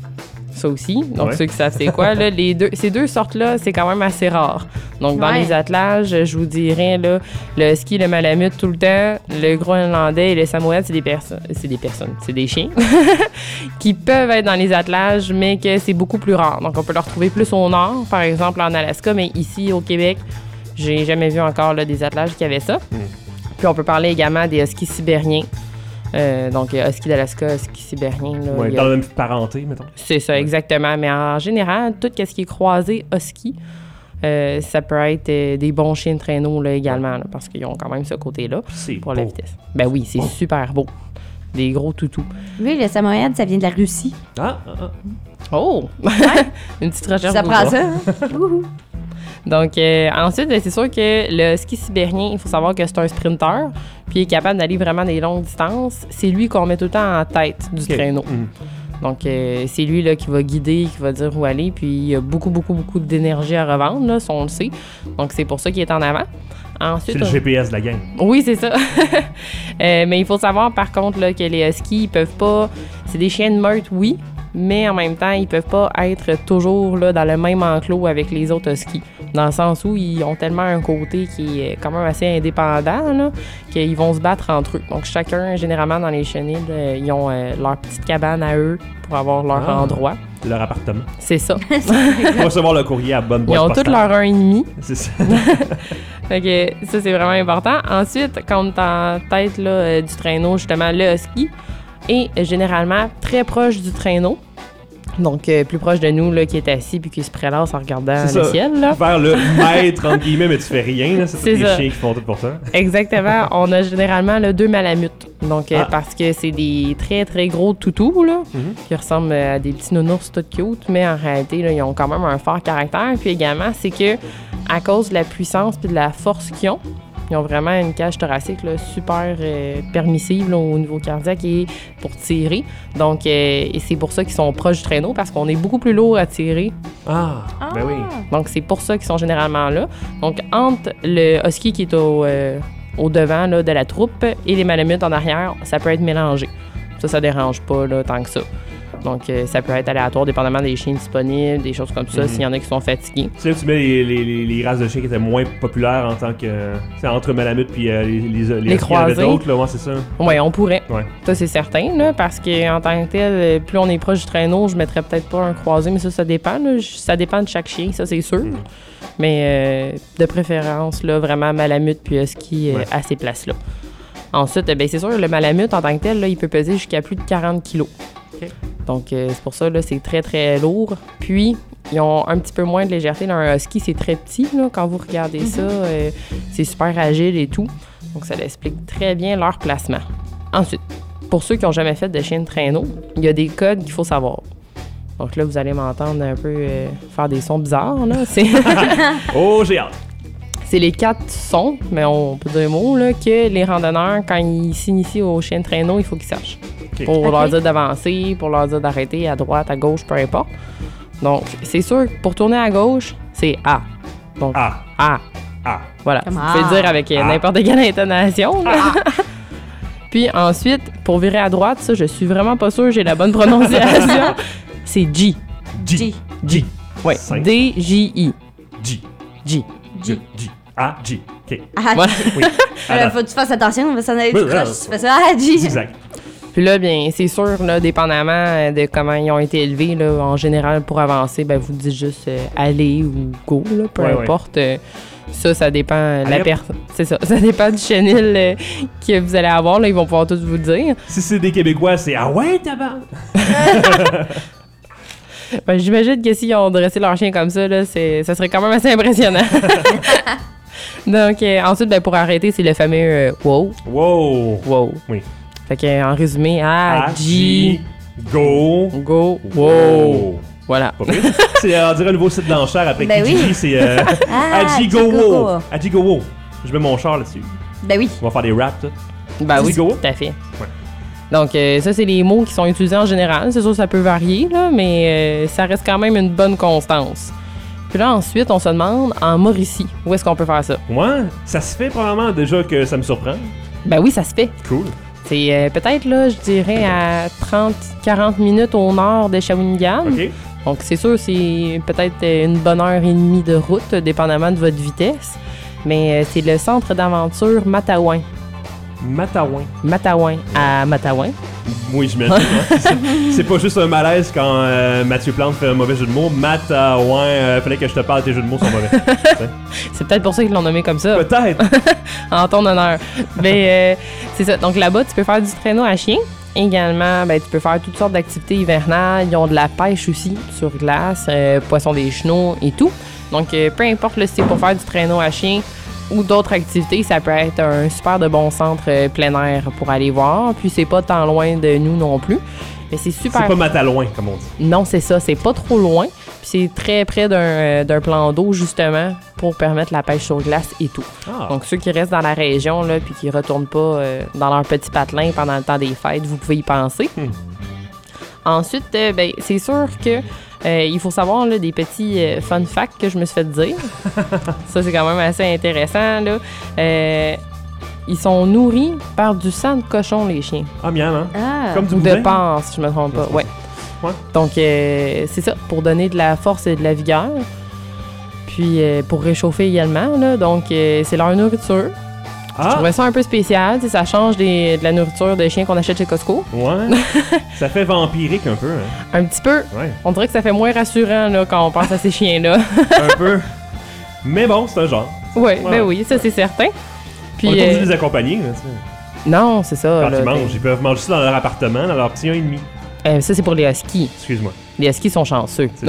ça aussi. Donc, Ouais. ceux qui savent c'est quoi, là, les deux, ces deux sortes-là, c'est quand même assez rare. Donc, dans Ouais. les attelages, je vous dirais, là, le husky, le malamute tout le temps, le Groenlandais et le Samoyède, c'est des personnes. C'est des personnes, c'est des chiens qui peuvent être dans les attelages, mais que c'est beaucoup plus rare. Donc, on peut le retrouver plus au nord, par exemple en Alaska, mais ici, au Québec, j'ai jamais vu encore là, des attelages qui avaient ça. Mm. Puis, on peut parler également des huskies sibériens. Euh, donc, euh, husky d'Alaska, husky sibérien. Là, Ouais, il y a- dans la même parenté, mettons. C'est ça, exactement. Mais en général, tout ce qui est croisé husky, euh, ça peut être euh, des bons chiens de traîneau là, également, là, parce qu'ils ont quand même ce côté-là C'est pour beau. la vitesse. Ben oui, c'est super beau. Des gros toutous. Oui, le Samoyède, ça vient de la Russie. Ah, ah, ah. Oh! Une petite recherche. Ça prend Google. ça, hein? Wouhou. Donc, euh, ensuite, c'est sûr que le ski sibérien, il faut savoir que c'est un sprinter, puis il est capable d'aller vraiment des longues distances. C'est lui qu'on met tout le temps en tête du OK. traîneau. Mm. Donc, euh, c'est lui là, qui va guider, qui va dire où aller, puis il y a beaucoup, beaucoup, beaucoup d'énergie à revendre, là, ça, on le sait. Donc, c'est pour ça qu'il est en avant. Ensuite, C'est le on- G P S de la gang. Oui, c'est ça. Euh, mais il faut savoir, par contre, là, que les huskies, ils peuvent pas... C'est des chiens de meute, oui, mais en même temps, ils peuvent pas être toujours là, dans le même enclos avec les autres huskies. Dans le sens où ils ont tellement un côté qui est quand même assez indépendant, là, qu'ils vont se battre entre eux. Donc, chacun, généralement, dans les chenilles, là, ils ont euh, leur petite cabane à eux pour avoir leur Ah. endroit. Leur appartement. C'est ça. Pour recevoir le courrier à bonne Ils boîte ont postale. tous leur un et demi. C'est ça. Fait que ça, c'est vraiment important. Ensuite, quand on est en tête là, euh, du traîneau, justement, le husky est euh, généralement très proche du traîneau. Donc, euh, plus proche de nous, là, qui est assis puis qui se prélasse en regardant C'est le ça. ciel. Là. Faire le maître, entre guillemets, mais tu fais rien. Là. C'est, C'est tous les ça. chiens qui font tout pour toi. Exactement. On a généralement là, deux malamutes. Donc, euh, Ah. parce que c'est des très, très gros toutous, là, Mhm. qui ressemblent à des petits nounours tout cute, mais en réalité, là, ils ont quand même un fort caractère. Puis également, c'est que à cause de la puissance puis de la force qu'ils ont, ils ont vraiment une cage thoracique là, super euh, permissive là, au niveau cardiaque et pour tirer. Donc, euh, et c'est pour ça qu'ils sont proches du traîneau, parce qu'on est beaucoup plus lourd à tirer. Ah, ben oui. Donc, c'est pour ça qu'ils sont généralement là. Donc, entre le husky qui est au, euh, au devant là, de la troupe et les malamutes en arrière, ça peut être mélangé. Ça, ça dérange pas là, tant que ça. Donc, euh, ça peut être aléatoire, dépendamment des chiens disponibles, des choses comme ça, Mhm. s'il y en a qui sont fatigués. Tu sais, tu mets les, les, les, les races de chiens qui étaient moins populaires en tant que. C'est entre Malamute puis euh, les, les, les, Les il y en avait croisés. d'autres, là, ouais, c'est ça. Oui, on pourrait. Ouais. Ça, c'est certain, là, parce qu'en tant que tel, euh, plus on est proche du traîneau, je mettrais peut-être pas un croisé, mais ça, ça dépend. Là. Je- Ça dépend de chaque chien, ça, c'est sûr. Mhm. Mais euh, de préférence, là, vraiment malamute puis husky euh, Ouais. à ces places-là. Ensuite, euh, ben, c'est sûr, le malamute, en tant que tel, là, il peut peser jusqu'à plus de quarante kilos. OK. Donc, euh, c'est pour ça, là, c'est très, très lourd. Puis, ils ont un petit peu moins de légèreté. Là, un husky, c'est très petit, là, quand vous regardez ça. euh, c'est super agile et tout. Donc, ça explique très bien leur placement. Ensuite, pour ceux qui n'ont jamais fait de chien de traîneau, il y a des codes qu'il faut savoir. Donc là, vous allez m'entendre un peu euh, faire des sons bizarres. Là. C'est... Oh, j'ai hâte. C'est les quatre sons, mais on peut dire un mot, là, que les randonneurs, quand ils s'initient au chien de traîneau, il faut qu'ils sachent. OK. Pour Ok. leur dire d'avancer, pour leur dire d'arrêter à droite, à gauche, peu importe. Donc, c'est sûr que pour tourner à gauche, c'est A. Donc, Ah. Ah. Ah. Voilà. Comme Vous pouvez ah. le dire avec euh, Ah. n'importe quelle intonation. là. Puis ensuite, pour virer à droite, ça, je suis vraiment pas sûre, j'ai la bonne prononciation. C'est G. G. G. Ouais. Cinq. D J I. G. G. G. G. Ah, G. OK. Ah, Voilà. Oui. là, faut que tu fasses attention, on va s'en aller Oui, tout voilà. croche. Tu fais ça, ah, G. Exact. Puis là, bien, c'est sûr, là, dépendamment de comment ils ont été élevés, là, en général, pour avancer, ben, vous dites juste euh, aller ou go, là, peu Ouais, ouais. importe. Euh, ça, ça dépend euh, la Allez, hop. personne. C'est ça. Ça dépend du chenil euh, que vous allez avoir. Là, ils vont pouvoir tous vous le dire. Si c'est des Québécois, c'est ah ouais, tabac. Ben, j'imagine que s'ils ont dressé leur chien comme ça, là, c'est, ça serait quand même assez impressionnant. Donc, euh, ensuite, ben, pour arrêter, c'est le fameux euh, wow. Wow. Wow. Oui. Fait que, en résumé, ah, Ah, G, G. Go. go, wow. Wow. Voilà. Pas pire. C'est, euh, on dirait un nouveau site d'enchères après Ben Kijiji, oui. c'est euh, Ah, Aji Go Go Wow. Wow. Aji Go Wow. Je mets mon char là-dessus. Ben oui. On va faire des raps, tout. Ben oui, Go. tout à fait. Ouais. Donc, euh, ça, c'est les mots qui sont utilisés en général. C'est sûr que ça peut varier, là, mais euh, ça reste quand même une bonne constance. Puis là, ensuite, on se demande, en Mauricie, où est-ce qu'on peut faire ça? Ouais, ça se fait probablement déjà que ça me surprend. Ben oui, ça se fait. Cool. C'est euh, peut-être, là, je dirais, à trente à quarante minutes au nord de Shawinigan. OK. Donc, c'est sûr, c'est peut-être euh, une bonne heure et demie de route, dépendamment de votre vitesse. Mais euh, c'est le centre d'aventure Matawan. Matawan. Matawan à Matawan. Oui, je m'imagine. Ouais. C'est- C'est pas juste un malaise quand euh, Mathieu Plante fait un mauvais jeu de mots. Matawan, euh, fallait que je te parle, tes jeux de mots sont mauvais. T'sais. C'est peut-être pour ça qu'ils l'ont nommé comme ça. Peut-être. En ton honneur. Mais euh, c'est ça. Donc là-bas, tu peux faire du traîneau à chien. Également, ben, tu peux faire toutes sortes d'activités hivernales. Ils ont de la pêche aussi sur glace, euh, poisson des chenaux et tout. Donc, euh, peu importe là, si c'est pour faire du traîneau à chien ou d'autres activités, ça peut être un super de bon centre euh, plein air pour aller voir. Puis c'est pas tant loin de nous non plus. Mais c'est super. C'est pas Mataloin, comme on dit. Non, c'est ça. C'est pas trop loin. Puis c'est très près d'un, euh, d'un plan d'eau, justement, pour permettre la pêche sur glace et tout. Ah. Donc, ceux qui restent dans la région, là, puis qui retournent pas euh, dans leur petit patelin pendant le temps des fêtes, vous pouvez y penser. Hmm. Ensuite, euh, ben, c'est sûr que euh, il faut savoir là, des petits euh, fun facts que je me suis fait dire. Ça, c'est quand même assez intéressant, là. Euh, ils sont nourris par du sang de cochon, les chiens. Ah, miam, hein? Ah. Comme du Ou boudin. de porc, si je me trompe pas. Ouais. Ouais. Donc, euh, c'est ça, pour donner de la force et de la vigueur. Puis, euh, pour réchauffer également, là. Donc, euh, c'est leur nourriture. Je Ah, trouvais ça un peu spécial. Tu sais, ça change des- de la nourriture de chiens qu'on achète chez Costco. ouais. Ça fait vampirique un peu, hein? Un petit peu. Ouais, On dirait que ça fait moins rassurant là, quand on pense à ces chiens-là. un peu. Mais bon, c'est un genre. Ouais, Ouais. ben oui, ça c'est certain. Puis, On est pas obligé euh, de les accompagner, là, tu sais. non, c'est ça. Quand là, ils t'es- mangent, ils peuvent manger ça dans leur appartement, dans leur petit un et demi. Euh, ça, c'est pour les huskies. Excuse-moi. Les huskies sont chanceux. C'est-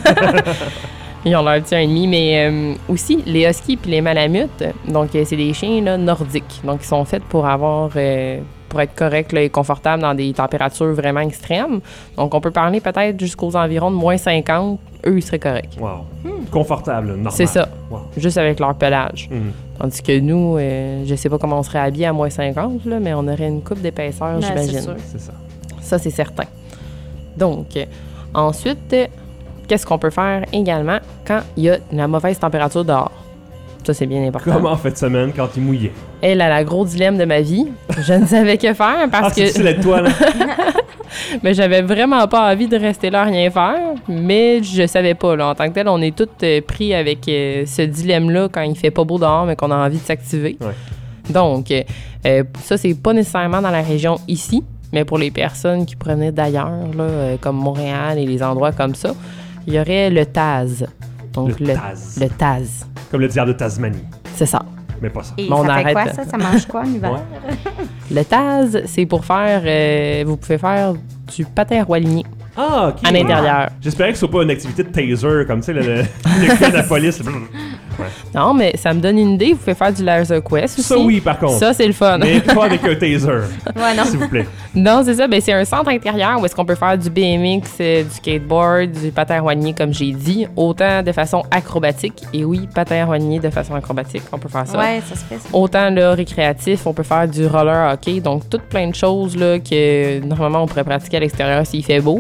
Ils ont leur petit un et demi, mais euh, aussi les huskies puis les malamutes, donc euh, c'est des chiens là, nordiques. Donc ils sont faits pour avoir euh, pour être corrects là, et confortables dans des températures vraiment extrêmes. Donc on peut parler peut-être jusqu'aux environs de moins cinquante, eux ils seraient corrects. Wow. Confortable, normal. C'est ça, Wow. juste avec leur pelage. Mhm. Tandis que nous, euh, je sais pas comment on serait habillés à moins cinquante, là, mais on aurait une coupe d'épaisseur, Ouais, c'est j'imagine. sûr. C'est ça. Ça, c'est certain. Donc, euh, ensuite, euh, qu'est-ce qu'on peut faire également quand il y a la mauvaise température dehors? Ça, c'est bien important. Comme en fin de semaine, quand il mouillait. Elle a la gros dilemme de ma vie. Je ne savais que faire Ah, parce c'est difficile que avec toi, là. mais j'avais vraiment pas envie de rester là à rien faire, mais je savais pas. Là. En tant que tel, on est tous euh, pris avec euh, ce dilemme-là quand il fait pas beau dehors, mais qu'on a envie de s'activer. Ouais. Donc, euh, euh, ça, c'est pas nécessairement dans la région ici, mais pour les personnes qui pourraient venir d'ailleurs, là, euh, comme Montréal et les endroits comme ça, il y aurait le Taz. Donc, Le le, Taz. le Taz. Comme le diable de Tasmanie. C'est ça. Mais pas ça. Et Mais on ça fait arrête. quoi, ça? Ça mange quoi en hiver? Le Taz, c'est pour faire... euh, vous pouvez faire du patin roilier Ah, ok. à l'intérieur. J'espérais que ce soit pas une activité de taser, comme tu sais, le, le, le gars de la police. Non, mais ça me donne une idée. Vous pouvez faire du laser quest aussi. Ça, oui, par contre. Ça, c'est le fun. Mais pas avec un taser, Ouais, non. s'il vous plaît. Non, c'est ça. Ben, c'est un centre intérieur où est-ce qu'on peut faire du B M X, euh, du skateboard, du patin roilier, comme j'ai dit, autant de façon acrobatique. Et oui, patin roilier de façon acrobatique, on peut faire ça. Ouais, ça se fait, ça. Autant là, récréatif, on peut faire du roller hockey, donc toutes plein de choses là, que normalement on pourrait pratiquer à l'extérieur s'il fait beau,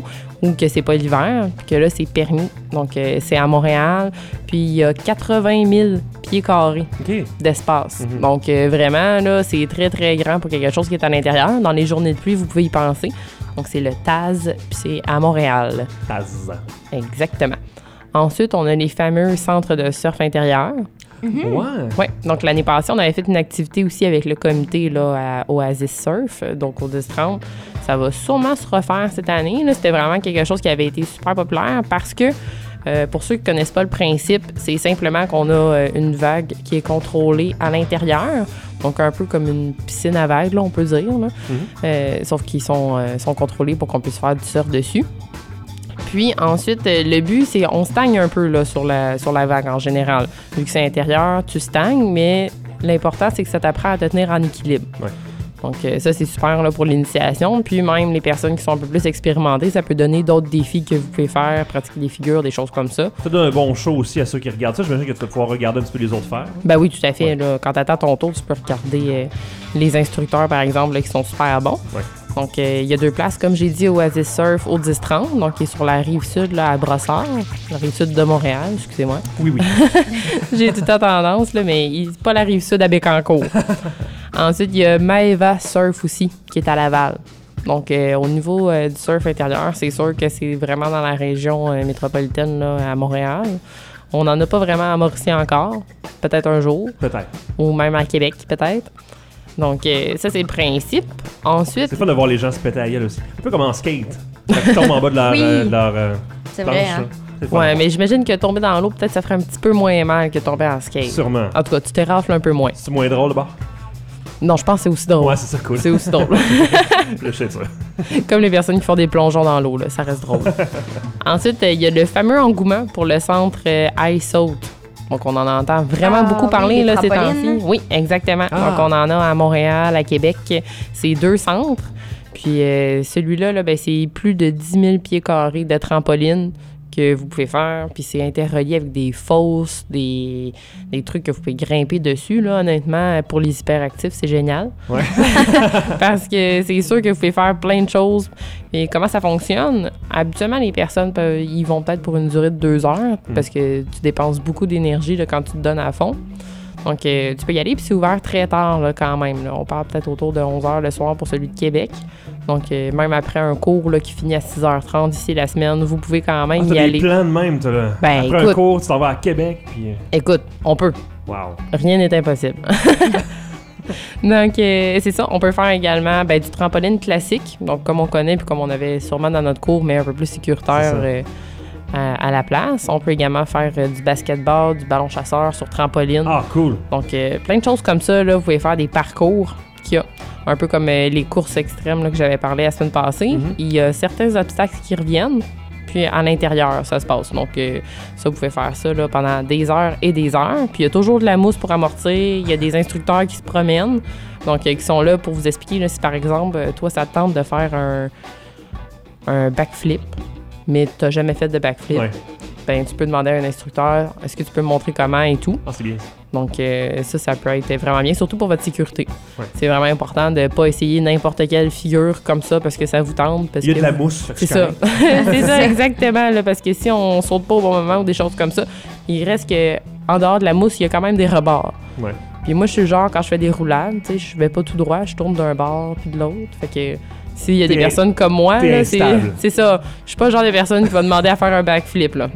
ou que c'est pas l'hiver, puis que là, c'est permis. Donc, euh, c'est à Montréal, puis il y a quatre-vingt mille pieds carrés okay. d'espace. Mm-hmm. Donc, euh, vraiment, là, c'est très, très grand pour quelque chose qui est à l'intérieur. Dans les journées de pluie, vous pouvez y penser. Donc, c'est le Taz, puis c'est à Montréal. Taz. Exactement. Ensuite, on a les fameux centres de surf intérieur. Mm-hmm. Ouais. Ouais. Donc, l'année passée, on avait fait une activité aussi avec le comité là, à Oasis Surf, donc au dix trente. Ça va sûrement se refaire cette année. Là. C'était vraiment quelque chose qui avait été super populaire parce que, euh, pour ceux qui ne connaissent pas le principe, c'est simplement qu'on a euh, une vague qui est contrôlée à l'intérieur. Donc, un peu comme une piscine à vagues, là, on peut dire. Là. Mm-hmm. Euh, sauf qu'ils sont, euh, sont contrôlés pour qu'on puisse faire du surf dessus. Puis ensuite, le but, c'est on stagne un peu là, sur, la, sur la vague en général. Vu que c'est intérieur, tu stagnes, mais l'important, c'est que ça t'apprend à te tenir en équilibre. Ouais. Donc euh, ça, c'est super là, pour l'initiation. Puis même les personnes qui sont un peu plus expérimentées, ça peut donner d'autres défis que vous pouvez faire, pratiquer des figures, des choses comme ça. Ça donne un bon show aussi à ceux qui regardent ça. J'imagine que tu vas pouvoir regarder un petit peu les autres faire. Ben oui, tout à fait. Ouais. Là, quand tu attends ton tour, tu peux regarder euh, les instructeurs, par exemple, là, qui sont super bons. Ouais. Donc, il euh, y a deux places, comme j'ai dit, Oasis Surf au dix trente, donc qui est sur la rive sud, là, à Brossard, la rive sud de Montréal, excusez-moi. Oui, oui. J'ai tout le temps tendance, là, mais c'est pas la rive sud à Bécancour. Ensuite, il y a Maeva Surf aussi, qui est à Laval. Donc, euh, au niveau euh, du surf intérieur, c'est sûr que c'est vraiment dans la région euh, métropolitaine, là, à Montréal. On n'en a pas vraiment à Mauricie encore, peut-être un jour. Peut-être. Ou même à Québec, peut-être. Donc, euh, ça, c'est le principe. Ensuite... C'est fun de voir les gens se péter à la gueule aussi. Un peu comme en skate. Quand ils tombent en bas de leur... Oui. euh, de leur euh, C'est planche, vrai, hein? là. C'est fun. Ouais, mais j'imagine que tomber dans l'eau, peut-être ça ferait un petit peu moins mal que tomber en skate. Sûrement. En tout cas, tu te rafles un peu moins. C'est moins drôle, là-bas? Non, je pense que c'est aussi drôle. Ouais, c'est ça, cool. C'est aussi drôle. Je sais ça. Comme les personnes qui font des plongeons dans l'eau, là, ça reste drôle. Ensuite, il euh, y a le fameux engouement pour le centre euh, Ice Out. Donc, on en entend vraiment ah, beaucoup oui, parler là, ces trampolines. temps-ci. Oui, exactement. Ah. Donc, on en a à Montréal, à Québec. C'est deux centres. Puis, euh, celui-là, là, ben, c'est plus de dix mille pieds carrés de trampoline que vous pouvez faire. Puis, c'est interrelié avec des fosses, des, des trucs que vous pouvez grimper dessus. Là, honnêtement, pour les hyperactifs, c'est génial. Ouais. Parce que c'est sûr que vous pouvez faire plein de choses. Et comment ça fonctionne? Habituellement, les personnes, peuvent, ils vont peut-être pour une durée de deux heures Mm. parce que tu dépenses beaucoup d'énergie là, quand tu te donnes à fond. Donc, euh, tu peux y aller, puis c'est ouvert très tard là, quand même. Là. On parle peut-être autour de onze heures le soir pour celui de Québec. Donc, euh, même après un cours là, qui finit à six heures trente d'ici la semaine, vous pouvez quand même Ah, y t'as des aller. plans de même, toi, là. Ben, Après écoute. un cours, tu t'en vas à Québec, puis... Écoute, on peut. Wow. Rien n'est impossible. Donc, euh, c'est ça. On peut faire également ben, du trampoline classique, donc comme on connaît, puis comme on avait sûrement dans notre cours, mais un peu plus sécuritaire euh, à, à la place. On peut également faire euh, du basketball, du ballon chasseur sur trampoline. Ah, cool. Donc, euh, plein de choses comme ça. Là, vous pouvez faire des parcours qu'il y a, un peu comme euh, les courses extrêmes là, que j'avais parlé la semaine passée. Mm-hmm. Il y a certains obstacles qui reviennent. Puis à l'intérieur, ça se passe. Donc, euh, ça, vous pouvez faire ça là, pendant des heures et des heures. Puis il y a toujours de la mousse pour amortir. Il y a des instructeurs qui se promènent, donc euh, qui sont là pour vous expliquer là, si, par exemple, euh, toi, ça te tente de faire un, un backflip, mais tu n'as jamais fait de backflip. Ouais. Ben, tu peux demander à un instructeur, est-ce que tu peux me montrer comment et tout. Ah, c'est bien. Donc, euh, ça, ça peut être vraiment bien, surtout pour votre sécurité. Ouais. C'est C'est vraiment important de ne pas essayer n'importe quelle figure comme ça parce que ça vous tente. Parce Il y a que de la vous- mousse. fait que C'est ça. C'est ça, exactement. Là, parce que si on saute pas au bon moment ou des choses comme ça, il reste que en dehors de la mousse, il y a quand même des rebords. Ouais. Puis moi, je suis le genre, quand je fais des roulades, tu sais, je vais pas tout droit, je tourne d'un bord puis de l'autre. Fait que s'il y a des T'es- personnes comme moi, t'es là, c'est instable. c'est ça. Je suis pas le genre de personne qui va demander à faire un backflip, là.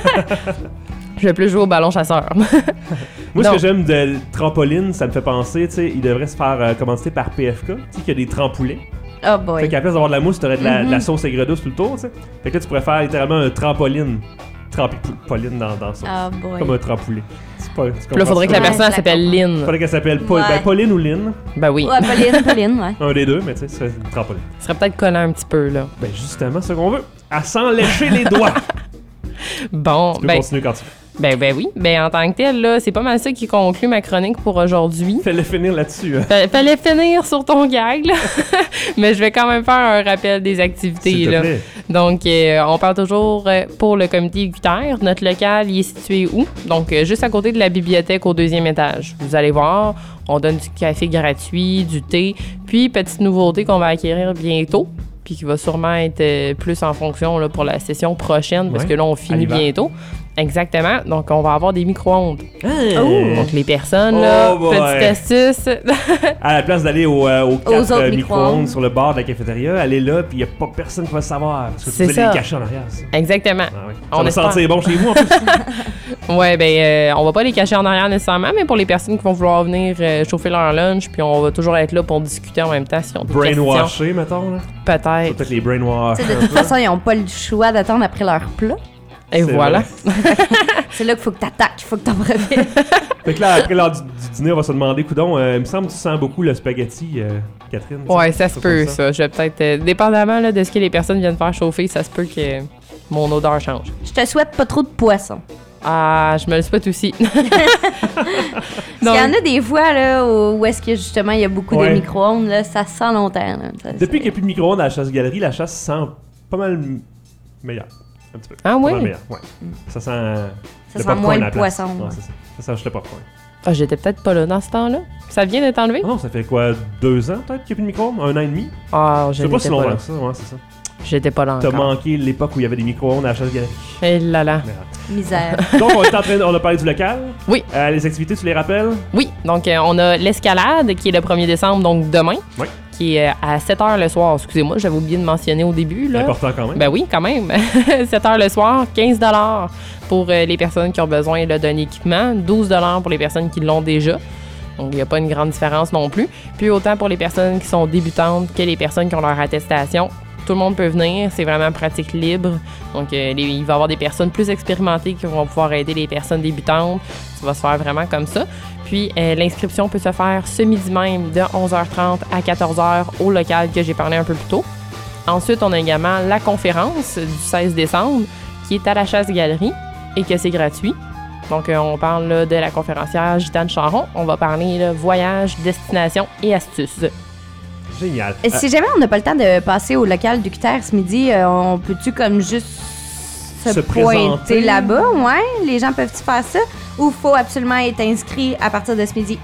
Je vais plus jouer au ballon chasseur. Moi, ce Non. que j'aime de trampoline, ça me fait penser, tu sais, il devrait se faire euh, commanditer par P F K, tu sais, qu'il y a des trampoulets. Oh boy. Fait qu'à la place d'avoir de la mousse, t'aurais de la, de la Mm-hmm. sauce aigre douce tout le tour, tu sais. Fait que là, tu pourrais faire littéralement un trampoline. Trampoline dans, dans ça. Oh boy. Comme un trampoulet. C'est pas. Tu Puis là, faudrait que la Ouais, personne je elle la s'appelle comprends. Lynn. Faudrait qu'elle s'appelle Paul- Ouais. ben, Pauline ou Lynn. Ben oui. Ouais, Pauline, Pauline, ouais. Un des deux, mais tu sais, c'est une trampoline. Ce serait peut-être collant un petit peu, là. Ben justement, c'est ce qu'on veut. À s'en lécher les doigts. Bon, Tu peux ben, continuer quand tu veux. ben, ben oui. Ben, en tant que tel, là, c'est pas mal ça qui conclut ma chronique pour aujourd'hui. Fais-le finir là-dessus. Hein. Fa- Fallait finir sur ton gag, là. Mais je vais quand même faire un rappel des activités, S'il te là. plaît. Donc, euh, on parle toujours euh, pour le comité équitaire. Notre local, il est situé où? Donc, euh, juste à côté de la bibliothèque au deuxième étage. Vous allez voir, on donne du café gratuit, du thé. Puis, petite nouveauté qu'on va acquérir bientôt. puis qui va sûrement être euh, plus en fonction là, pour la session prochaine, parce Ouais. que là, on finit bientôt. Exactement. Donc, on va avoir des micro-ondes. Hey. Oh. Donc, les personnes, là, Oh boy. petite astuce. À la place d'aller au, euh, aux quatre autres euh, micro-ondes. micro-ondes sur le bar de la cafétéria, allez là, puis il n'y a pas personne qui va le savoir. Parce que C'est vous allez ça. les cacher en arrière. Ça. Exactement. Ah ouais. Ça On va espère. sentir bon chez vous, en plus. Ouais, ben, euh, on va pas les cacher en arrière nécessairement, mais pour les personnes qui vont vouloir venir euh, chauffer leur lunch, puis on va toujours être là pour discuter en même temps si on des questions. Brainwasher, mettons. Là. Peut-être. Peut-être les brainwash. Tu sais, de toute façon, ils n'ont pas le choix d'attendre après leur plat. Et C'est voilà. C'est là qu'il faut que t'attaques, il faut que t'en profites. Fait que là, après l'heure du, du dîner, on va se demander, coudon, euh, il me semble que tu sens beaucoup le spaghetti, euh, Catherine. Ouais, ça se Ça peut, comme ça. Je vais peut-être, euh, dépendamment là, de ce que les personnes viennent faire chauffer, ça se peut que mon odeur change. Je te souhaite pas trop de poisson. Ah, je me le souhaite aussi. Parce qu'il y en a des fois là, où où est-ce que justement il y a beaucoup Ouais. de micro-ondes, là, ça sent longtemps. Là. Ça- Depuis qu'il n'y a plus de micro-ondes à la chasse-galerie, la chasse sent pas mal meilleure. Un petit peu. Ah Pas oui? mal meilleure, ouais. Ça sent. euh, Ça le sent popcorn moins à le la place. poisson. Ouais, c'est ça. Ça sent juste le popcorn. Ah, j'étais peut-être pas là dans ce temps-là. Ça vient d'être enlevé? Ah non, ça fait quoi, deux ans peut-être qu'il n'y a plus de micro-ondes? Un an et demi? Ah, je C'est pas si n'étais longtemps là. que ça, ouais, c'est ça. J'étais pas là T'as encore. manqué l'époque où il y avait des micro-ondes à la chasse-galerie. Eh là là. Misère. Donc, on est en train de, on a parlé du local. Oui. Euh, les activités, tu les rappelles? Oui, donc euh, on a l'escalade qui est le premier décembre, donc demain. Oui. Qui est euh, à sept heures le soir. Excusez-moi, j'avais oublié de mentionner au début. Là. Important quand même. Ben oui, quand même. sept heures le soir, quinze dollars pour euh, les personnes qui ont besoin là, d'un équipement, douze dollars pour les personnes qui l'ont déjà. Donc, il n'y a pas une grande différence non plus. Puis, autant pour les personnes qui sont débutantes que les personnes qui ont leur attestation. Tout le monde peut venir, c'est vraiment pratique libre. Donc, euh, les- il va y avoir des personnes plus expérimentées qui vont pouvoir aider les personnes débutantes. Ça va se faire vraiment comme ça. Puis, euh, l'inscription peut se faire ce midi même de onze heures trente à quatorze heures au local que j'ai parlé un peu plus tôt. Ensuite, on a également la conférence du seize décembre qui est à la Chasse-Galerie et que c'est gratuit. Donc, euh, on parle là, de la conférencière Gitane Charon. On va parler là, voyage, destination et astuces. Génial. Et si jamais on n'a pas le temps de passer au local du Cutter ce midi, euh, on peut-tu comme juste se, Se pointer présenter. là-bas? Ouais, les gens peuvent-tu faire ça? Ou faut absolument être inscrit à partir de ce midi?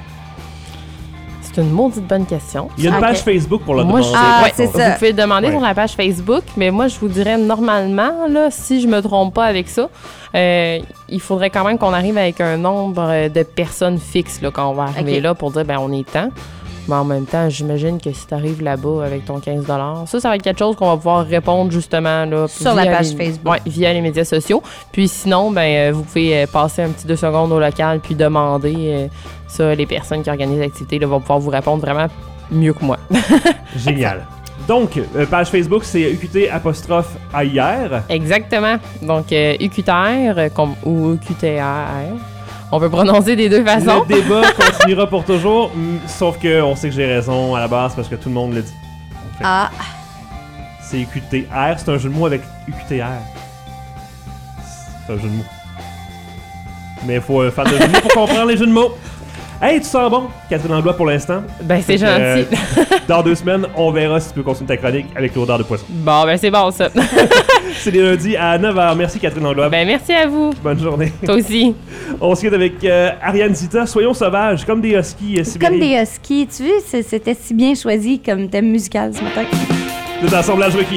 C'est une maudite bonne question. Il y a une Ok. page Facebook pour le Moi, demander. je- Ah, ouais, c'est vous ça. pouvez le demander Ouais. sur la page Facebook, mais moi, je vous dirais normalement, là, si je me trompe pas avec ça, euh, il faudrait quand même qu'on arrive avec un nombre de personnes fixes là, quand on va arriver Ok. là pour dire ben on est temps. Mais en même temps, j'imagine que si tu arrives là-bas avec ton quinze dollars, ça, ça va être quelque chose qu'on va pouvoir répondre justement là, Sur la via page les- Facebook. ouais, via les médias sociaux. Puis sinon, ben euh, vous pouvez euh, passer un petit deux secondes au local puis demander. euh, ça, les personnes qui organisent l'activité là, vont pouvoir vous répondre vraiment mieux que moi. Génial. Donc, euh, page Facebook, c'est U Q T apostrophe A I R. Exactement. Donc, euh, U Q T R euh, comme, ou U Q T R. On peut prononcer des deux façons. Le débat continuera pour toujours, mm, sauf que on sait que j'ai raison à la base parce que tout le monde le dit. Fait que Ah, C'est U Q T R, c'est un jeu de mots avec U Q T R. C'est un jeu de mots. Mais il faut euh, faire de jeux de mots pour comprendre les jeux de mots. Hey, tu sens bon, Catherine Langlois, pour l'instant. Ben, c'est Fait que, euh, gentil. dans deux semaines, on verra si tu peux continuer ta chronique avec l'odeur de poisson. Bon, ben, c'est bon, ça. C'est les lundis à neuf heures. Merci, Catherine Langlois. Ben, merci à vous. Bonne journée. Toi aussi. On se quitte avec euh, Ariane Zita. Soyons sauvages, comme des huskies euh, comme sibériens. des huskies. Tu vois, c'est- c'était si bien choisi comme thème musical ce matin. De assemblage requis.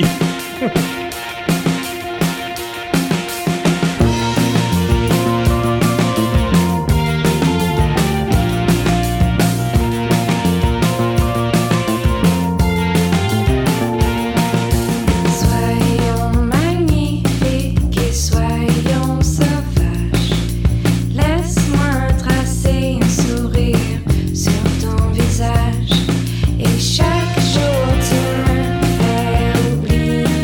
Soyons magnifiques et soyons sauvages. Laisse-moi tracer un sourire sur ton visage. Et chaque jour tu me fais oublier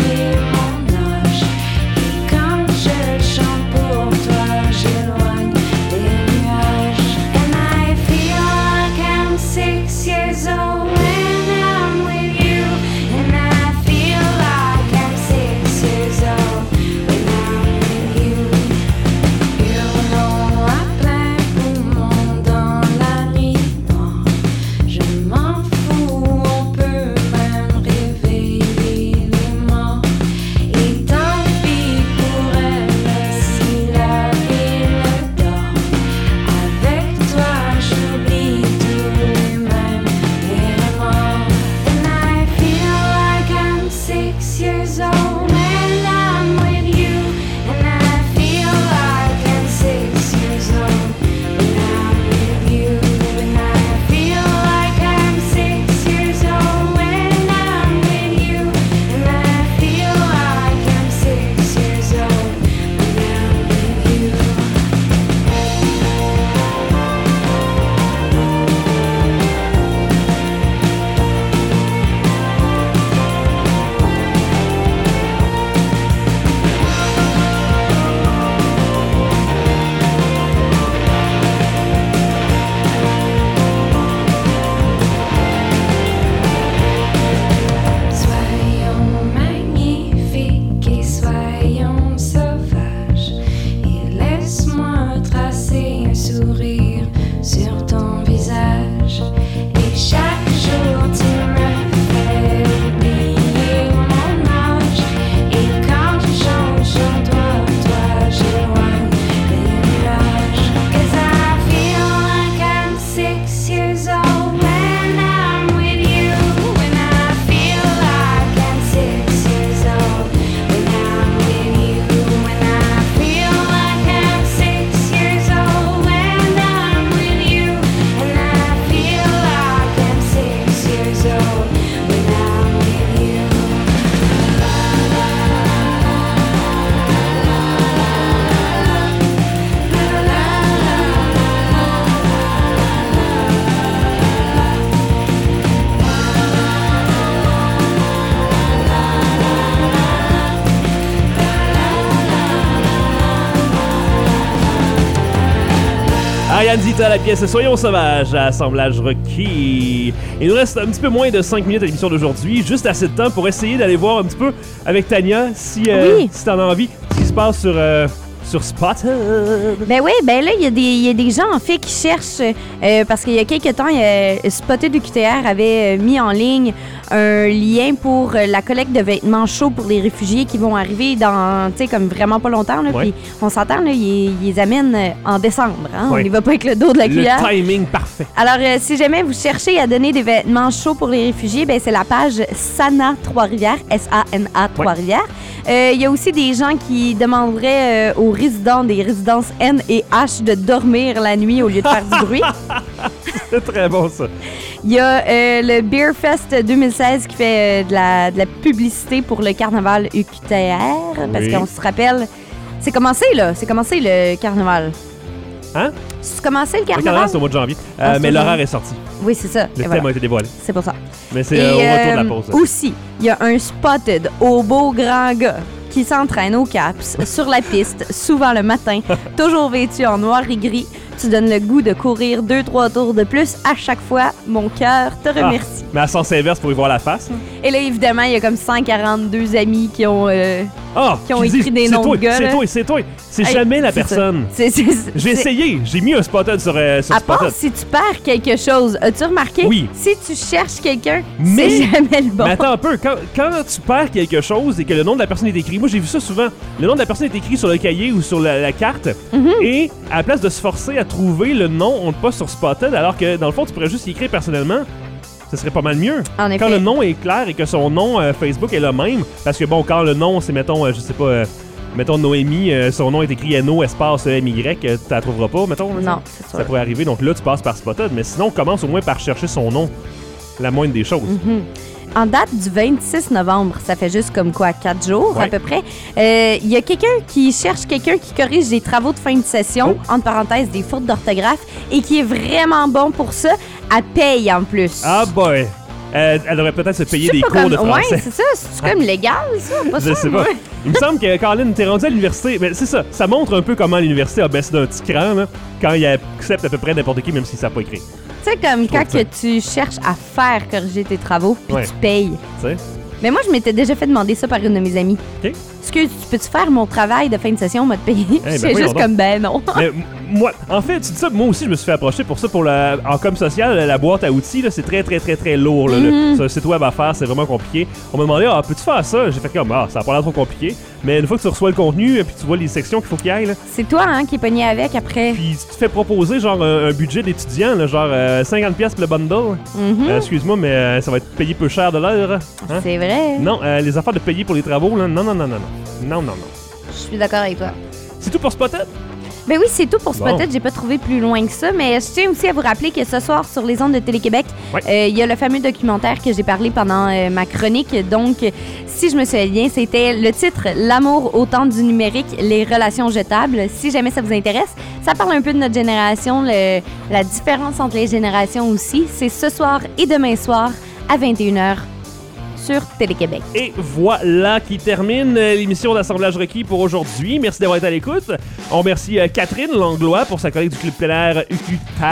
Ryan Zita, la pièce Soyons sauvages à Assemblage Rocky. Il nous reste un petit peu moins de cinq minutes à l'émission d'aujourd'hui, juste assez de temps pour essayer d'aller voir un petit peu avec Tania, si, euh, oui. si t'en as envie, ce qui se passe sur... Euh, sur Spotted. Ben oui, ben là, il y, y a des gens, en fait, qui cherchent, euh, parce qu'il y a quelques temps, y a, Spotted U Q T R avait mis en ligne un lien pour la collecte de vêtements chauds pour les réfugiés qui vont arriver dans, tu sais, comme vraiment pas longtemps. Là, ouais. Puis on s'entend, là, ils les amènent en décembre. Hein? Ouais. On n'y va pas avec le dos de la cuillère. Le timing parfait. Alors, euh, si jamais vous cherchez à donner des vêtements chauds pour les réfugiés, ben c'est la page Sana Trois-Rivières, S A N A Trois-Rivières. Il ouais. euh, y a aussi des gens qui demanderaient euh, aux résidents des résidences N et H de dormir la nuit au lieu de faire du bruit. C'est très bon, ça. Il y a euh, le Beer Fest deux mille seize qui fait euh, de, la, de la publicité pour le carnaval U Q T R. Oui. Parce qu'on se rappelle, c'est commencé, là. C'est commencé, le carnaval. Hein? C'est commencé, le carnaval? Le carnaval, c'est au mois de janvier. Euh, ah, mais l'horaire est sorti. Oui, c'est ça. Le thème voilà. a été dévoilé. C'est pour ça. Mais c'est euh, au retour de la pause. Euh, aussi, il y a un Spotted au beau grand gars qui s'entraîne au caps, sur la piste, souvent le matin, toujours vêtu en noir et gris. Tu donnes le goût de courir deux, trois tours de plus à chaque fois. Mon cœur te remercie. Ah, mais à sens inverse pour y voir la face. Et là, évidemment, il y a comme cent quarante-deux amis qui ont, euh, ah, qui ont écrit dis, des noms toi, de gars. C'est toi, c'est toi. C'est hey, jamais la c'est personne. C'est, c'est, c'est, j'ai essayé. J'ai mis un Spotted sur, euh, sur à Spotted. part si tu perds quelque chose, as-tu remarqué? Oui. Si tu cherches quelqu'un, mais, c'est jamais le bon. Mais attends un peu. Quand, quand tu perds quelque chose et que le nom de la personne est écrit, moi, j'ai vu ça souvent. Le nom de la personne est écrit sur le cahier ou sur la, la carte. Mm-hmm. Et à la place de se forcer à trouver le nom, on le passe sur Spotted, alors que dans le fond, tu pourrais juste y écrire personnellement. Ce serait pas mal mieux. En effet. Quand le nom est clair et que son nom euh, Facebook est le même, parce que bon, quand le nom, c'est, mettons, euh, je sais pas, euh, mettons Noémie, euh, son nom est écrit N O espace M Y, euh, tu la trouveras pas, mettons. Non, c'est sûr. Ça pourrait arriver, donc là, tu passes par Spotted, mais sinon, commence au moins par chercher son nom, la moindre des choses. Mm-hmm. En date du vingt-six novembre, ça fait juste comme quoi, quatre jours ouais. à peu près, il euh, y a quelqu'un qui cherche quelqu'un qui corrige des travaux de fin de session, oh. entre parenthèses, des fautes d'orthographe, et qui est vraiment bon pour ça, à paye en plus. Ah boy! Euh, elle devrait peut-être se payer des cours comme, de français. Ouais, c'est ça. C'est comme légal, ça? Pas Je ça, sais pas. Il me semble que Caroline, t'es rendue à l'université. Mais c'est ça. Ça montre un peu comment l'université a baissé d'un petit cran, là, quand il accepte à peu près n'importe qui, même s'il ne savent pas écrire. Tu sais, comme quand que tu cherches à faire corriger tes travaux, puis ouais. tu payes. T'sais. Mais moi, je m'étais déjà fait demander ça par une de mes amies. OK. Excuse, tu peux-tu faire mon travail de fin de session, moi, te payer? Eh ben, c'est juste comme, ben non. Mais, moi, en fait, tu dis ça, moi aussi, je me suis fait approcher pour ça, pour la, en com social, la boîte à outils, là, c'est très, très, très, très lourd. Là, mm-hmm. le, un site web à faire, c'est vraiment compliqué. On m'a demandé, ah, peux-tu faire ça? J'ai fait comme, ah, ça a pas l'air trop compliqué. Mais une fois que tu reçois le contenu, puis tu vois les sections qu'il faut qu'il y aille, là. C'est toi, hein, qui est pogné avec après. Puis tu te fais proposer, genre, un, un budget d'étudiant, là, genre euh, cinquante piastres pour le bundle. Mm-hmm. Euh, excuse-moi, mais euh, ça va être payé peu cher de l'heure. Hein? C'est vrai. Non, euh, les affaires de payer pour les travaux, là, non, non, non, non, non. Non, non, non. Je suis d'accord avec toi. C'est tout pour Spotted? Ben oui, c'est tout pour Spotted. Bon. J'ai pas trouvé plus loin que ça, mais je tiens aussi à vous rappeler que ce soir, sur les ondes de Télé-Québec, il ouais. euh, y a le fameux documentaire que j'ai parlé pendant euh, ma chronique. Donc, si je me souviens bien, c'était le titre « L'amour au temps du numérique, les relations jetables ». Si jamais ça vous intéresse, ça parle un peu de notre génération, le, la différence entre les générations aussi. C'est ce soir et demain soir à vingt et une heures. Sur Télé-Québec. Et voilà qui termine l'émission d'Assemblage requis pour aujourd'hui. Merci d'avoir été à l'écoute. On remercie euh, Catherine Langlois pour sa collègue du Club plein air U Q T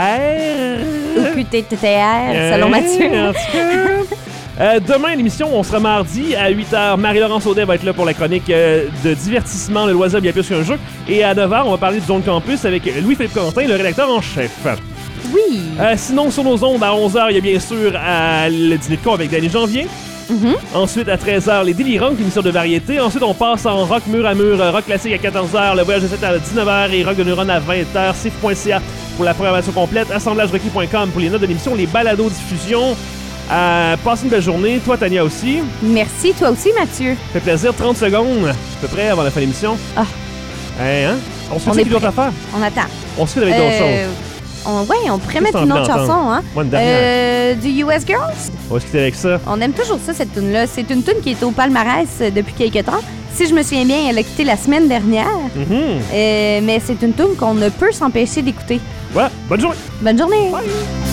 R. U Q T T R, selon Mathieu. En tout cas. Euh, demain, l'émission, on sera mardi à huit heures. Marie-Laurence Audet va être là pour la chronique euh, de divertissement, le loisir bien plus qu'un jeu. Et à neuf heures, on va parler du Zone Campus avec Louis-Philippe Quentin, le rédacteur en chef. Oui. Euh, sinon, sur nos ondes, à onze heures, il y a bien sûr euh, le dîner de con avec Danny Janvier. Mm-hmm. Ensuite, à treize heures, les Délirantes, émission de variété. Ensuite, on passe en rock mur à mur, rock classique à quatorze heures, le voyage de sept à dix-neuf heures et rock de neurones à vingt heures. C I F point C A pour la programmation complète. assemblage requis point com pour les notes de l'émission, les balados diffusion. Euh, passe une belle journée. Toi, Tania aussi. Merci, toi aussi, Mathieu. Ça fait plaisir. trente secondes à peu près avant la fin de l'émission. Ah. Hey, hein? On se fait avec d'autres affaires? On attend. On se fait avec euh... d'autres choses. On, ouais, on pourrait mettre une autre chanson, hein? Moi, une dernière. Euh, du U S Girls. On va se quitter avec ça. On aime toujours ça, cette tune là. C'est une tune qui est au palmarès depuis quelques temps. Si je me souviens bien, elle a quitté la semaine dernière. Mm-hmm. Euh, mais c'est une tune qu'on ne peut s'empêcher d'écouter. Ouais, bonne journée. Bonne journée. Bye.